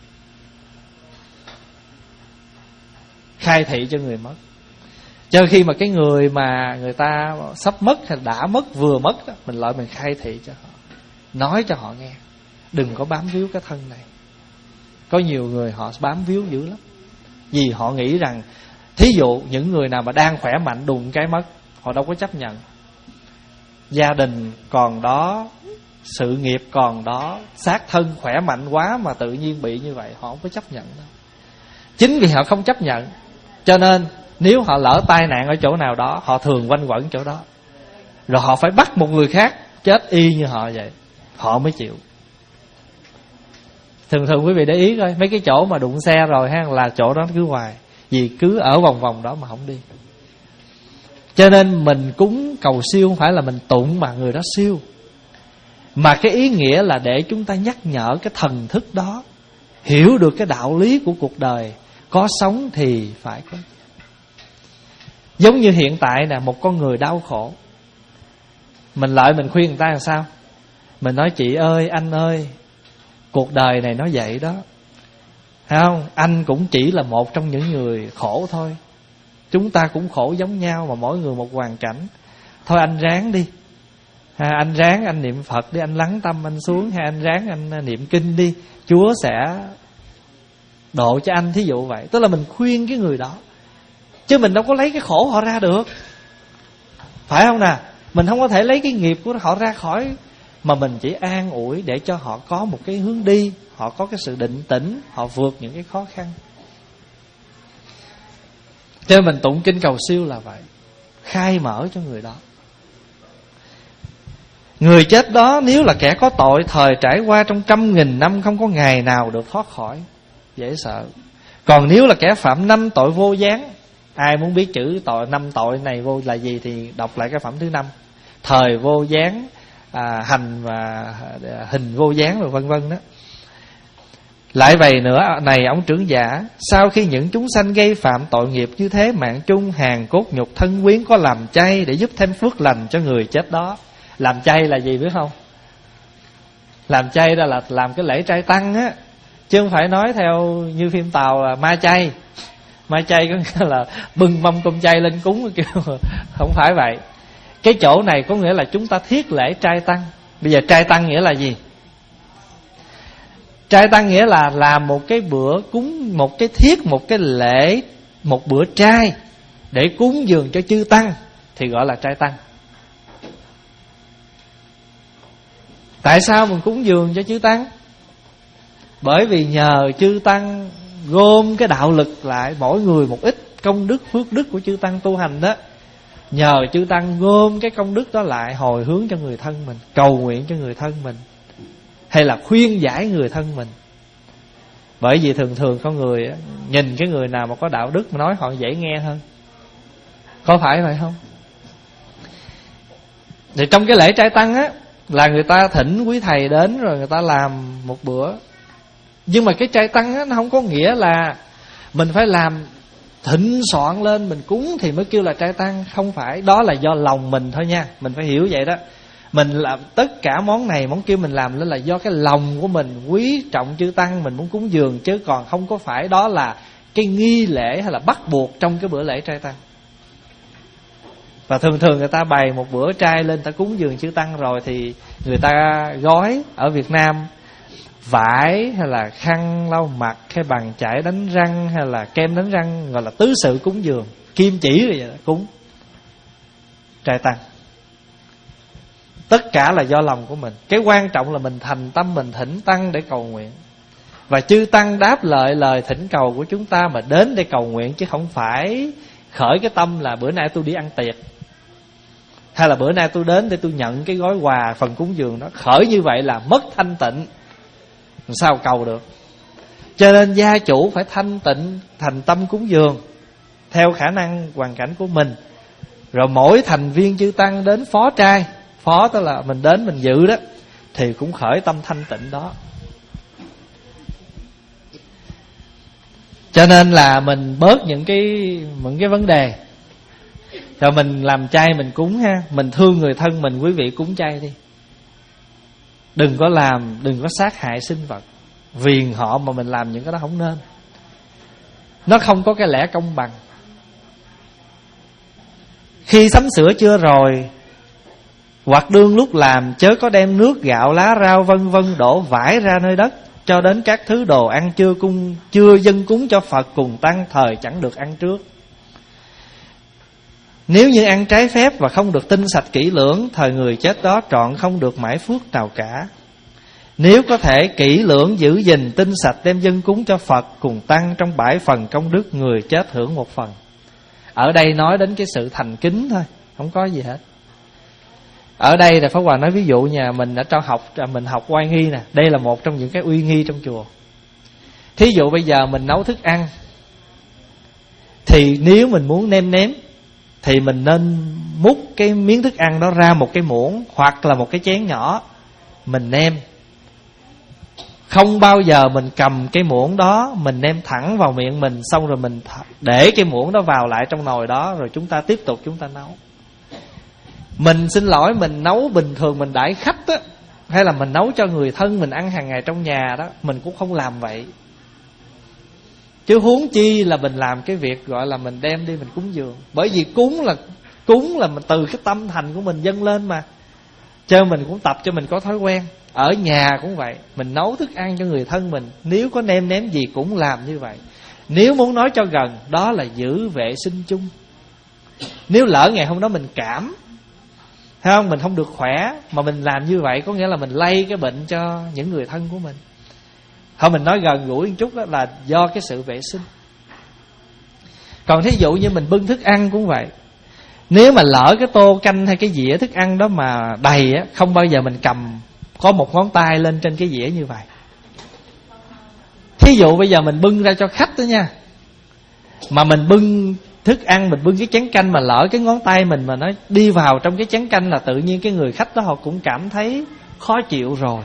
Khai thị cho người mất. Cho khi mà cái người mà người ta sắp mất hay đã mất, vừa mất đó, mình lại mình khai thị cho họ, nói cho họ nghe, đừng có bám víu cái thân này. Có nhiều người họ bám víu dữ lắm. Vì họ nghĩ rằng, thí dụ những người nào mà đang khỏe mạnh đùng cái mất, họ đâu có chấp nhận. Gia đình còn đó, sự nghiệp còn đó, xác thân khỏe mạnh quá mà tự nhiên bị như vậy, họ không có chấp nhận đâu. Chính vì họ không chấp nhận, cho nên nếu họ lỡ tai nạn ở chỗ nào đó, họ thường quanh quẩn chỗ đó, rồi họ phải bắt một người khác chết y như họ vậy, họ mới chịu. Thường thường quý vị để ý coi, mấy cái chỗ mà đụng xe rồi ha, là chỗ đó cứ hoài, vì cứ ở vòng vòng đó mà không đi. Cho nên mình cúng cầu siêu không phải là mình tụng mà người đó siêu, mà cái ý nghĩa là để chúng ta nhắc nhở cái thần thức đó hiểu được cái đạo lý của cuộc đời. Có sống thì phải có. Giống như hiện tại nè, một con người đau khổ, mình lại mình khuyên người ta làm sao? Mình nói chị ơi, anh ơi, cuộc đời này nó vậy đó, thấy không? Anh cũng chỉ là một trong những người khổ thôi. Chúng ta cũng khổ giống nhau mà mỗi người một hoàn cảnh. Thôi anh ráng đi, ha, anh ráng anh niệm Phật đi, anh lắng tâm anh xuống, hay anh ráng anh niệm kinh đi, Chúa sẽ độ cho anh, thí dụ vậy. Tức là mình khuyên cái người đó, chứ mình đâu có lấy cái khổ họ ra được, phải không nè? Mình không có thể lấy cái nghiệp của họ ra khỏi, mà mình chỉ an ủi để cho họ có một cái hướng đi, họ có cái sự định tĩnh, họ vượt những cái khó khăn. Cho nên mình tụng kinh cầu siêu là vậy, khai mở cho người đó. Người chết đó nếu là kẻ có tội, thời trải qua trong trăm nghìn năm không có ngày nào được thoát khỏi, dễ sợ. Còn nếu là kẻ phạm năm tội vô gián, ai muốn biết chữ tội năm tội này vô là gì thì đọc lại cái phẩm thứ năm: thời vô gián, à, hành và hình vô gián, rồi vân vân đó. Lại vậy nữa này ông trưởng giả, sau khi những chúng sanh gây phạm tội nghiệp như thế, mạng chung hàng cốt nhục thân quyến có làm chay để giúp thêm phước lành cho người chết đó. Làm chay là gì biết không? Làm chay đó là làm cái lễ trai tăng á, chứ không phải nói theo như phim Tàu là ma chay. Ma chay có nghĩa là bưng mâm cơm chay lên cúng, kiểu không phải vậy. Cái chỗ này có nghĩa là chúng ta thiết lễ trai tăng. Bây giờ trai tăng nghĩa là gì? Trai tăng nghĩa là làm một cái bữa cúng, một cái thiết, một cái lễ, một bữa trai để cúng dường cho chư tăng thì gọi là trai tăng. Tại sao mình cúng dường cho chư tăng? Bởi vì nhờ chư tăng gom cái đạo lực lại, mỗi người một ít công đức phước đức của chư tăng tu hành đó, nhờ chư tăng gom cái công đức đó lại, hồi hướng cho người thân mình, cầu nguyện cho người thân mình, hay là khuyên giải người thân mình. Bởi vì thường thường con người nhìn cái người nào mà có đạo đức mà nói họ dễ nghe hơn, có phải vậy không? Thì trong cái lễ trai tăng á, là người ta thỉnh quý thầy đến rồi người ta làm một bữa. Nhưng mà cái trai tăng á, nó không có nghĩa là mình phải làm thịnh soạn lên mình cúng thì mới kêu là trai tăng. Không phải, đó là do lòng mình thôi nha. Mình phải hiểu vậy đó. Mình làm tất cả món này món kia mình làm lên là do cái lòng của mình quý trọng chư tăng, mình muốn cúng dường, chứ còn không có phải đó là cái nghi lễ hay là bắt buộc trong cái bữa lễ trai tăng. Và thường thường người ta bày một bữa trai lên, ta cúng dường chư tăng rồi thì người ta gói ở Việt Nam vải hay là khăn lau mặt hay bàn chải đánh răng hay là kem đánh răng, gọi là tứ sự cúng dường, kim chỉ rồi vậy đó, cúng trai tăng. Tất cả là do lòng của mình. Cái quan trọng là mình thành tâm mình thỉnh tăng để cầu nguyện. Và chư tăng đáp lại lời thỉnh cầu của chúng ta mà đến để cầu nguyện, chứ không phải khởi cái tâm là bữa nay tôi đi ăn tiệc, hay là bữa nay tôi đến để tôi nhận cái gói quà phần cúng dường đó. Khởi như vậy là mất thanh tịnh, làm sao cầu được. Cho nên gia chủ phải thanh tịnh, thành tâm cúng dường theo khả năng hoàn cảnh của mình. Rồi mỗi thành viên chư tăng đến phó trai, phó tức là mình đến mình dự đó, thì cũng khởi tâm thanh tịnh đó. Cho nên là mình bớt những cái những cái vấn đề. Rồi mình làm chay mình cúng ha, mình thương người thân mình, quý vị cúng chay đi. Đừng có làm, đừng có sát hại sinh vật vì họ mà mình làm những cái đó không nên. Nó không có cái lẽ công bằng. Khi sắm sửa chưa rồi, hoặc đương lúc làm, chớ có đem nước gạo lá rau vân vân đổ vãi ra nơi đất, cho đến các thứ đồ ăn chưa cung chưa dâng cúng cho Phật cùng tăng thời chẳng được ăn trước. Nếu như ăn trái phép và không được tinh sạch kỹ lưỡng, thời người chết đó trọn không được mãi phước nào cả. Nếu có thể kỹ lưỡng giữ gìn tinh sạch đem dâng cúng cho Phật cùng tăng, trong bãi phần công đức người chết hưởng một phần. Ở đây nói đến cái sự thành kính thôi, không có gì hết. Ở đây là Pháp Hòa nói ví dụ nhà mình ở trong học, mình học oai nghi nè, đây là một trong những cái uy nghi trong chùa. Thí dụ bây giờ mình nấu thức ăn, thì nếu mình muốn nêm nếm thì mình nên múc cái miếng thức ăn đó ra một cái muỗng hoặc là một cái chén nhỏ, mình nêm. Không bao giờ mình cầm cái muỗng đó mình nêm thẳng vào miệng mình, xong rồi mình để cái muỗng đó vào lại trong nồi đó, rồi chúng ta tiếp tục chúng ta nấu. Mình xin lỗi, mình nấu bình thường mình đãi khách á, hay là mình nấu cho người thân mình ăn hàng ngày trong nhà đó, mình cũng không làm vậy. Chứ huống chi là mình làm cái việc gọi là mình đem đi mình cúng dường. Bởi vì cúng là cúng là mình từ cái tâm thành của mình dâng lên mà. Cho mình cũng tập cho mình có thói quen. Ở nhà cũng vậy, mình nấu thức ăn cho người thân mình, nếu có nêm nếm gì cũng làm như vậy. Nếu muốn nói cho gần, đó là giữ vệ sinh chung. Nếu lỡ ngày hôm đó mình cảm, thấy không, mình không được khỏe, mà mình làm như vậy có nghĩa là mình lây cái bệnh cho những người thân của mình. Thôi mình nói gần gũi một chút đó là do cái sự vệ sinh. Còn thí dụ như mình bưng thức ăn cũng vậy. Nếu mà lỡ cái tô canh hay cái dĩa thức ăn đó mà đầy á, không bao giờ mình cầm có một ngón tay lên trên cái dĩa như vậy. Thí dụ bây giờ mình bưng ra cho khách đó nha, mà mình bưng thức ăn, mình bưng cái chén canh mà lỡ cái ngón tay mình mà nó đi vào trong cái chén canh là tự nhiên cái người khách đó họ cũng cảm thấy khó chịu rồi.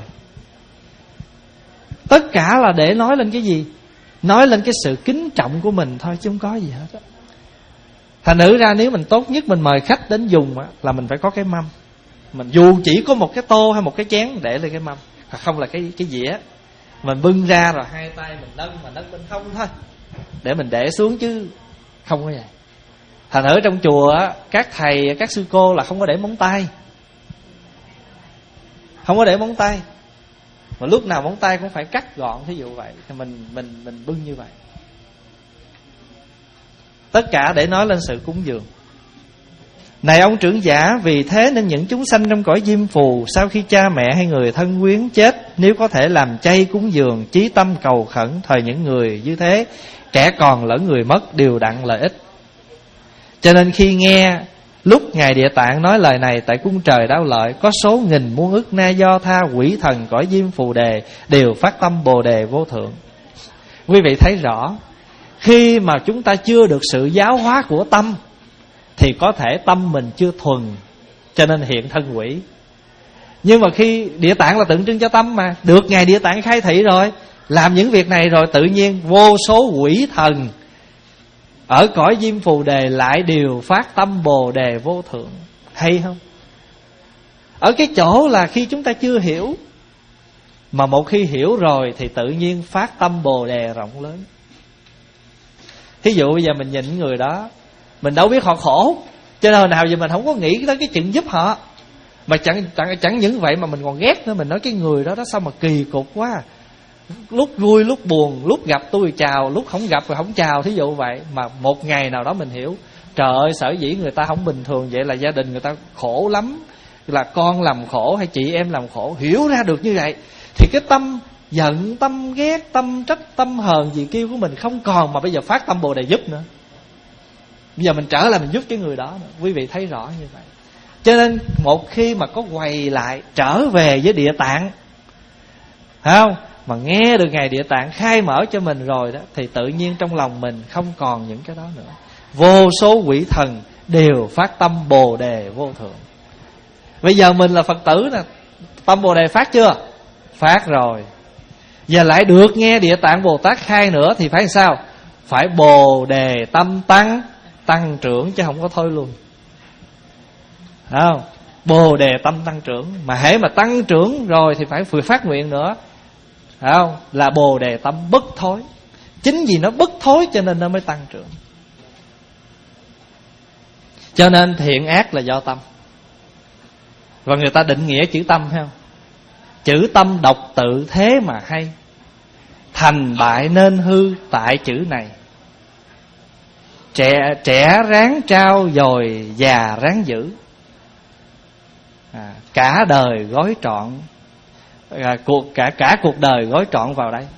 Tất cả là để nói lên cái gì? Nói lên cái sự kính trọng của mình thôi chứ không có gì hết á. Thành thử ra nếu mình tốt nhất mình mời khách đến dùng á, là mình phải có cái mâm. Mình dù chỉ có một cái tô hay một cái chén để lên cái mâm, hoặc không là cái cái dĩa, mình bưng ra rồi hai tay mình nâng mà nâng bên không thôi, để mình để xuống chứ không có vậy. Thành ở trong chùa á, các thầy các sư cô là không có để móng tay, không có để móng tay, mà lúc nào móng tay cũng phải cắt gọn. Thí dụ vậy thì mình mình mình bưng như vậy. Tất cả để nói lên sự cúng dường. Này ông trưởng giả, vì thế nên những chúng sanh trong cõi diêm phù, sau khi cha mẹ hay người thân quyến chết, nếu có thể làm chay cúng dường, chí tâm cầu khẩn, thời những người như thế, trẻ còn lẫn người mất đều đặng lợi ích. Cho nên khi nghe Lúc Ngài Địa Tạng nói lời này tại cung trời Đao Lợi, có số nghìn muôn ức na do tha, quỷ thần cõi diêm phù đề đều phát tâm Bồ đề vô thượng. Quý vị thấy rõ, khi mà chúng ta chưa được sự giáo hóa của tâm thì có thể tâm mình chưa thuần, cho nên hiện thân quỷ. Nhưng mà khi Địa Tạng là tượng trưng cho tâm mà, được Ngài Địa Tạng khai thị rồi, làm những việc này rồi, tự nhiên vô số quỷ thần ở cõi diêm phù đề lại đều phát tâm Bồ đề vô thượng. Hay không? Ở cái chỗ là khi chúng ta chưa hiểu, mà một khi hiểu rồi thì tự nhiên phát tâm Bồ đề rộng lớn. Thí dụ bây giờ mình nhìn người đó, mình đâu biết họ khổ, cho nên hồi nào giờ mình không có nghĩ tới cái chuyện giúp họ. Mà chẳng, chẳng, chẳng những vậy mà mình còn ghét nữa. Mình nói cái người đó đó sao mà kỳ cục quá, lúc vui lúc buồn, lúc gặp tôi chào, lúc không gặp rồi không chào, thí dụ vậy. Mà một ngày nào đó mình hiểu, trời ơi, sở dĩ người ta không bình thường vậy là gia đình người ta khổ lắm, là con làm khổ hay chị em làm khổ. Hiểu ra được như vậy thì cái tâm giận, tâm ghét, tâm trách, tâm hờn gì kêu của mình không còn, mà bây giờ phát tâm Bồ đề giúp nữa. Bây giờ mình trở lại mình giúp cái người đó nữa. Quý vị thấy rõ như vậy. Cho nên một khi mà có quay lại, trở về với Địa Tạng, phải không? Mà nghe được Ngài Địa Tạng khai mở cho mình rồi đó, thì tự nhiên trong lòng mình không còn những cái đó nữa. Vô số quỷ thần đều phát tâm Bồ đề vô thượng. Bây giờ mình là Phật tử nè, tâm Bồ đề phát chưa? Phát rồi. Giờ lại được nghe Địa Tạng Bồ Tát khai nữa thì phải sao? Phải Bồ đề tâm tăng, tăng trưởng chứ không có thôi luôn. Thấy không? Bồ đề tâm tăng trưởng. Mà hễ mà tăng trưởng rồi thì phải vừa phát nguyện nữa. Thấy không? Là Bồ đề tâm bất thối. Chính vì nó bất thối cho nên nó mới tăng trưởng. Cho nên thiện ác là do tâm. Và người ta định nghĩa chữ tâm, thấy không? Chữ tâm độc tự thế mà hay, thành bại nên hư tại chữ này. Trẻ, trẻ ráng trao dồi, già ráng giữ. à, Cả đời gói trọn, à, cuộc, cả, cả cuộc đời gói trọn vào đây.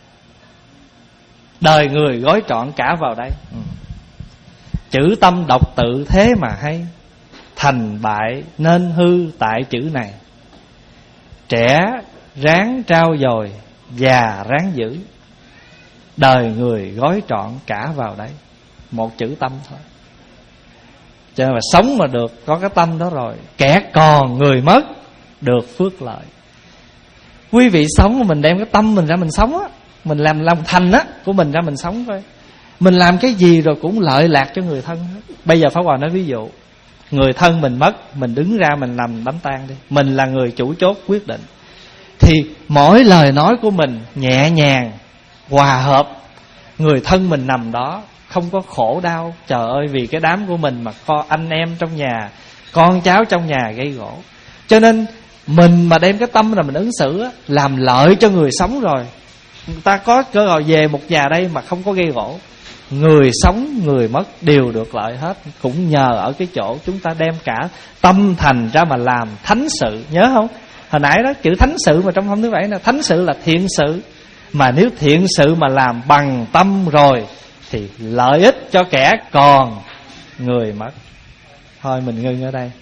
Đời người gói trọn cả vào đây. ừ. Chữ tâm độc tự thế mà hay, thành bại nên hư tại chữ này. Trẻ ráng trao dồi, già ráng giữ. Đời người gói trọn cả vào đấy. Một chữ tâm thôi. Cho nên mà sống mà được có cái tâm đó rồi, kẻ còn người mất được phước lợi. Quý vị sống mà mình đem cái tâm mình ra mình sống á, mình làm lòng thành á của mình ra mình sống thôi. Mình làm cái gì rồi cũng lợi lạc cho người thân hết. Bây giờ Pháp Hòa nói ví dụ, người thân mình mất, mình đứng ra mình làm đám tang đi, mình là người chủ chốt quyết định, thì mỗi lời nói của mình nhẹ nhàng, hòa hợp, người thân mình nằm đó không có khổ đau. Trời ơi, vì cái đám của mình mà con anh em trong nhà, con cháu trong nhà gây gỗ. Cho nên mình mà đem cái tâm là mình ứng xử á, làm lợi cho người sống rồi, người ta có cơ hội về một nhà đây mà không có gây gỗ. Người sống, người mất đều được lợi hết. Cũng nhờ ở cái chỗ chúng ta đem cả tâm thành ra mà làm thánh sự. Nhớ không? Hồi nãy đó chữ thánh sự mà trong hôm thứ bảy là thánh sự là thiện sự. Mà nếu thiện sự mà làm bằng tâm rồi thì lợi ích cho kẻ còn người mất. Thôi mình ngưng ở đây.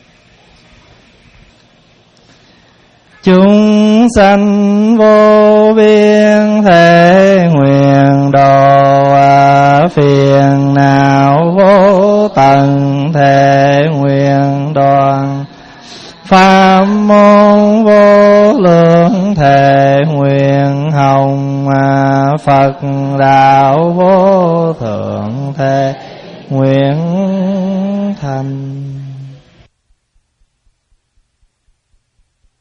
Chúng sanh vô biên thể nguyện độ, phiền não vô tận thể nguyện đoàn, pháp môn vô lượng thể nguyện hồng, Phật đạo vô thượng thể nguyện thành.